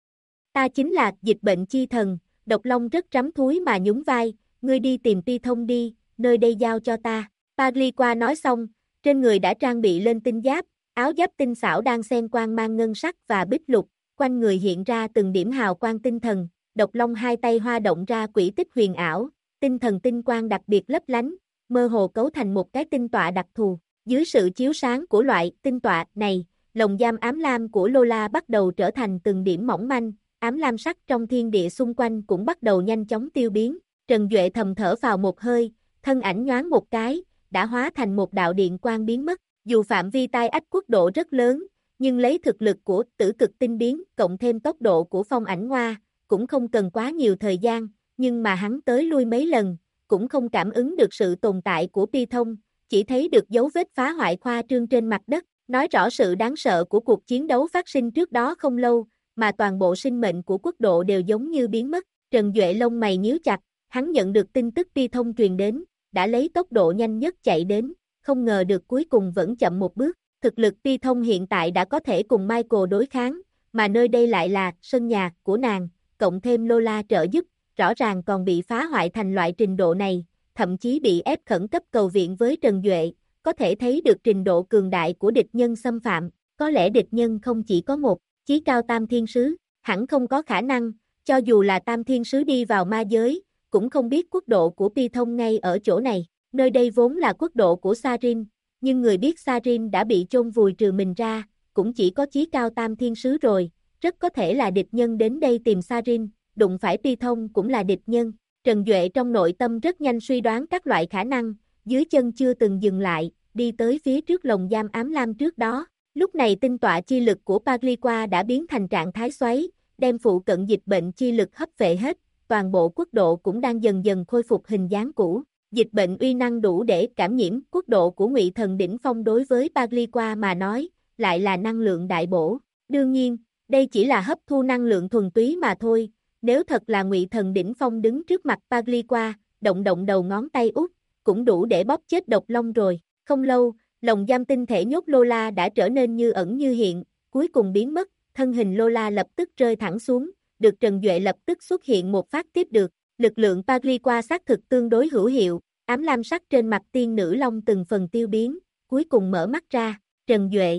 S1: Ta chính là dịch bệnh chi thần, Độc Long rất trắm thúi mà nhún vai, ngươi đi tìm Pi Thông đi, nơi đây giao cho ta. Pagliqua nói xong, trên người đã trang bị lên tinh giáp, áo giáp tinh xảo đang xen quang mang ngân sắc và bích lục, quanh người hiện ra từng điểm hào quang tinh thần, Độc Long hai tay hoa động ra quỷ tích huyền ảo, tinh thần tinh quang đặc biệt lấp lánh, mơ hồ cấu thành một cái tinh tọa đặc thù. Dưới sự chiếu sáng của loại tinh tọa này, lồng giam ám lam của Lola bắt đầu trở thành từng điểm mỏng manh, ám lam sắc trong thiên địa xung quanh cũng bắt đầu nhanh chóng tiêu biến. Trần Duệ thầm thở vào một hơi, thân ảnh nhoáng một cái, đã hóa thành một đạo điện quang biến mất. Dù phạm vi tai ách quốc độ rất lớn, nhưng lấy thực lực của tử cực tinh biến cộng thêm tốc độ của phong ảnh hoa, cũng không cần quá nhiều thời gian, nhưng mà hắn tới lui mấy lần, cũng không cảm ứng được sự tồn tại của Pi Thông, chỉ thấy được dấu vết phá hoại khoa trương trên mặt đất, nói rõ sự đáng sợ của cuộc chiến đấu phát sinh trước đó không lâu, mà toàn bộ sinh mệnh của quốc độ đều giống như biến mất. Trần Duệ lông mày nhíu chặt, hắn nhận được tin tức Pi Thông truyền đến, đã lấy tốc độ nhanh nhất chạy đến, không ngờ được cuối cùng vẫn chậm một bước. Thực lực Pi Thông hiện tại đã có thể cùng Michael đối kháng, mà nơi đây lại là sân nhà của nàng, cộng thêm Lola trợ giúp, rõ ràng còn bị phá hoại thành loại trình độ này, thậm chí bị ép khẩn cấp cầu viện với Trần Duệ, có thể thấy được trình độ cường đại của địch nhân xâm phạm, có lẽ địch nhân không chỉ có một, chí cao tam thiên sứ, hẳn không có khả năng, cho dù là tam thiên sứ đi vào ma giới, cũng không biết quốc độ của Pi Thông ngay ở chỗ này, nơi đây vốn là quốc độ của Sarin, nhưng người biết Sarin đã bị chôn vùi trừ mình ra, cũng chỉ có chí cao tam thiên sứ rồi, rất có thể là địch nhân đến đây tìm Sarin, đụng phải Pi Thông cũng là địch nhân. Trần Duệ trong nội tâm rất nhanh suy đoán các loại khả năng, dưới chân chưa từng dừng lại, đi tới phía trước lồng giam ám lam trước đó. Lúc này tinh tọa chi lực của Pagliqua đã biến thành trạng thái xoáy, đem phụ cận dịch bệnh chi lực hấp vệ hết, toàn bộ quốc độ cũng đang dần dần khôi phục hình dáng cũ. Dịch bệnh uy năng đủ để cảm nhiễm quốc độ của Ngụy Thần đỉnh phong đối với Pagliqua mà nói, lại là năng lượng đại bổ. Đương nhiên, đây chỉ là hấp thu năng lượng thuần túy mà thôi, nếu thật là Ngụy Thần đỉnh phong đứng trước mặt Pagliqua, động động đầu ngón tay út, cũng đủ để bóp chết Độc Long rồi. Không lâu, lồng giam tinh thể nhốt Lola đã trở nên như ẩn như hiện, cuối cùng biến mất, thân hình Lola lập tức rơi thẳng xuống, được Trần Duệ lập tức xuất hiện một phát tiếp được. Lực lượng Pagliqua xác thực tương đối hữu hiệu, ám lam sắc trên mặt tiên nữ long từng phần tiêu biến, cuối cùng mở mắt ra, Trần Duệ.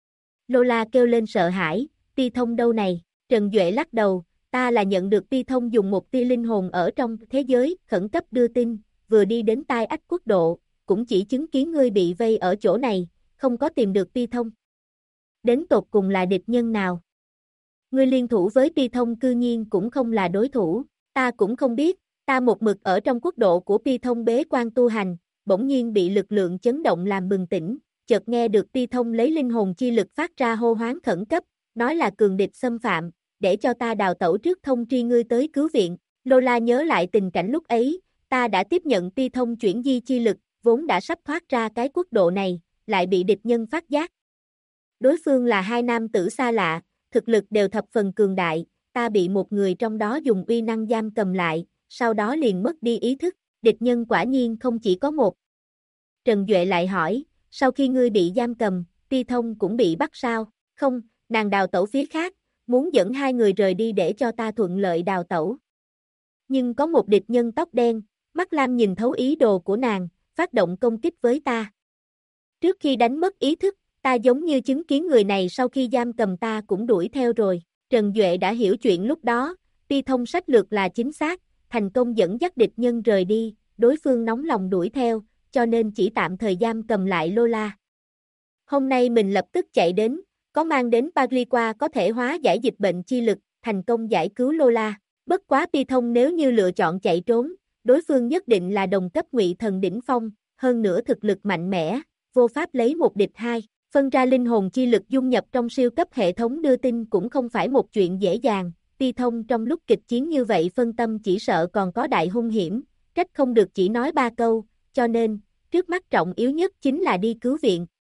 S1: Lola kêu lên sợ hãi, Pi Thông đâu này? Trần Duệ lắc đầu, ta là nhận được Pi Thông dùng một tia linh hồn ở trong thế giới, khẩn cấp đưa tin, vừa đi đến tai ách quốc độ, cũng chỉ chứng kiến ngươi bị vây ở chỗ này, không có tìm được Pi Thông. Đến tột cùng là địch nhân nào? ngươi liên thủ với Pi Thông cư nhiên cũng không là đối thủ, ta cũng không biết, ta một mực ở trong quốc độ của Pi Thông bế quan tu hành, bỗng nhiên bị lực lượng chấn động làm bừng tỉnh, chợt nghe được Pi Thông lấy linh hồn chi lực phát ra hô hoán khẩn cấp, nói là cường địch xâm phạm, để cho ta đào tẩu trước thông tri ngươi tới cứu viện. Lola nhớ lại tình cảnh lúc ấy, ta đã tiếp nhận Pi Thông chuyển di chi lực, vốn đã sắp thoát ra cái quốc độ này, lại bị địch nhân phát giác. Đối phương là hai nam tử xa lạ, thực lực đều thập phần cường đại, ta bị một người trong đó dùng uy năng giam cầm lại, sau đó liền mất đi ý thức, địch nhân quả nhiên không chỉ có một. Trần Duệ lại hỏi, sau khi ngươi bị giam cầm, Pi Thông cũng bị bắt sao? Không, nàng đào tẩu phía khác, muốn dẫn hai người rời đi để cho ta thuận lợi đào tẩu. Nhưng có một địch nhân tóc đen, mắt lam nhìn thấu ý đồ của nàng, phát động công kích với ta. Trước khi đánh mất ý thức, ta giống như chứng kiến người này sau khi giam cầm ta cũng đuổi theo rồi. Trần Duệ đã hiểu chuyện lúc đó, Pi Thông sách lược là chính xác, thành công dẫn dắt địch nhân rời đi, đối phương nóng lòng đuổi theo, cho nên chỉ tạm thời giam cầm lại Lola. Hôm nay mình lập tức chạy đến, có mang đến Pagriqua có thể hóa giải dịch bệnh chi lực, thành công giải cứu Lola. Bất quá Pi Thông nếu như lựa chọn chạy trốn, đối phương nhất định là đồng cấp ngụy thần đỉnh phong, hơn nữa thực lực mạnh mẽ, vô pháp lấy một địch hai. Phân ra linh hồn chi lực dung nhập trong siêu cấp hệ thống đưa tin cũng không phải một chuyện dễ dàng, Pi Thông trong lúc kịch chiến như vậy phân tâm chỉ sợ còn có đại hung hiểm, trách không được chỉ nói 3 câu, cho nên, trước mắt trọng yếu nhất chính là đi cứu viện.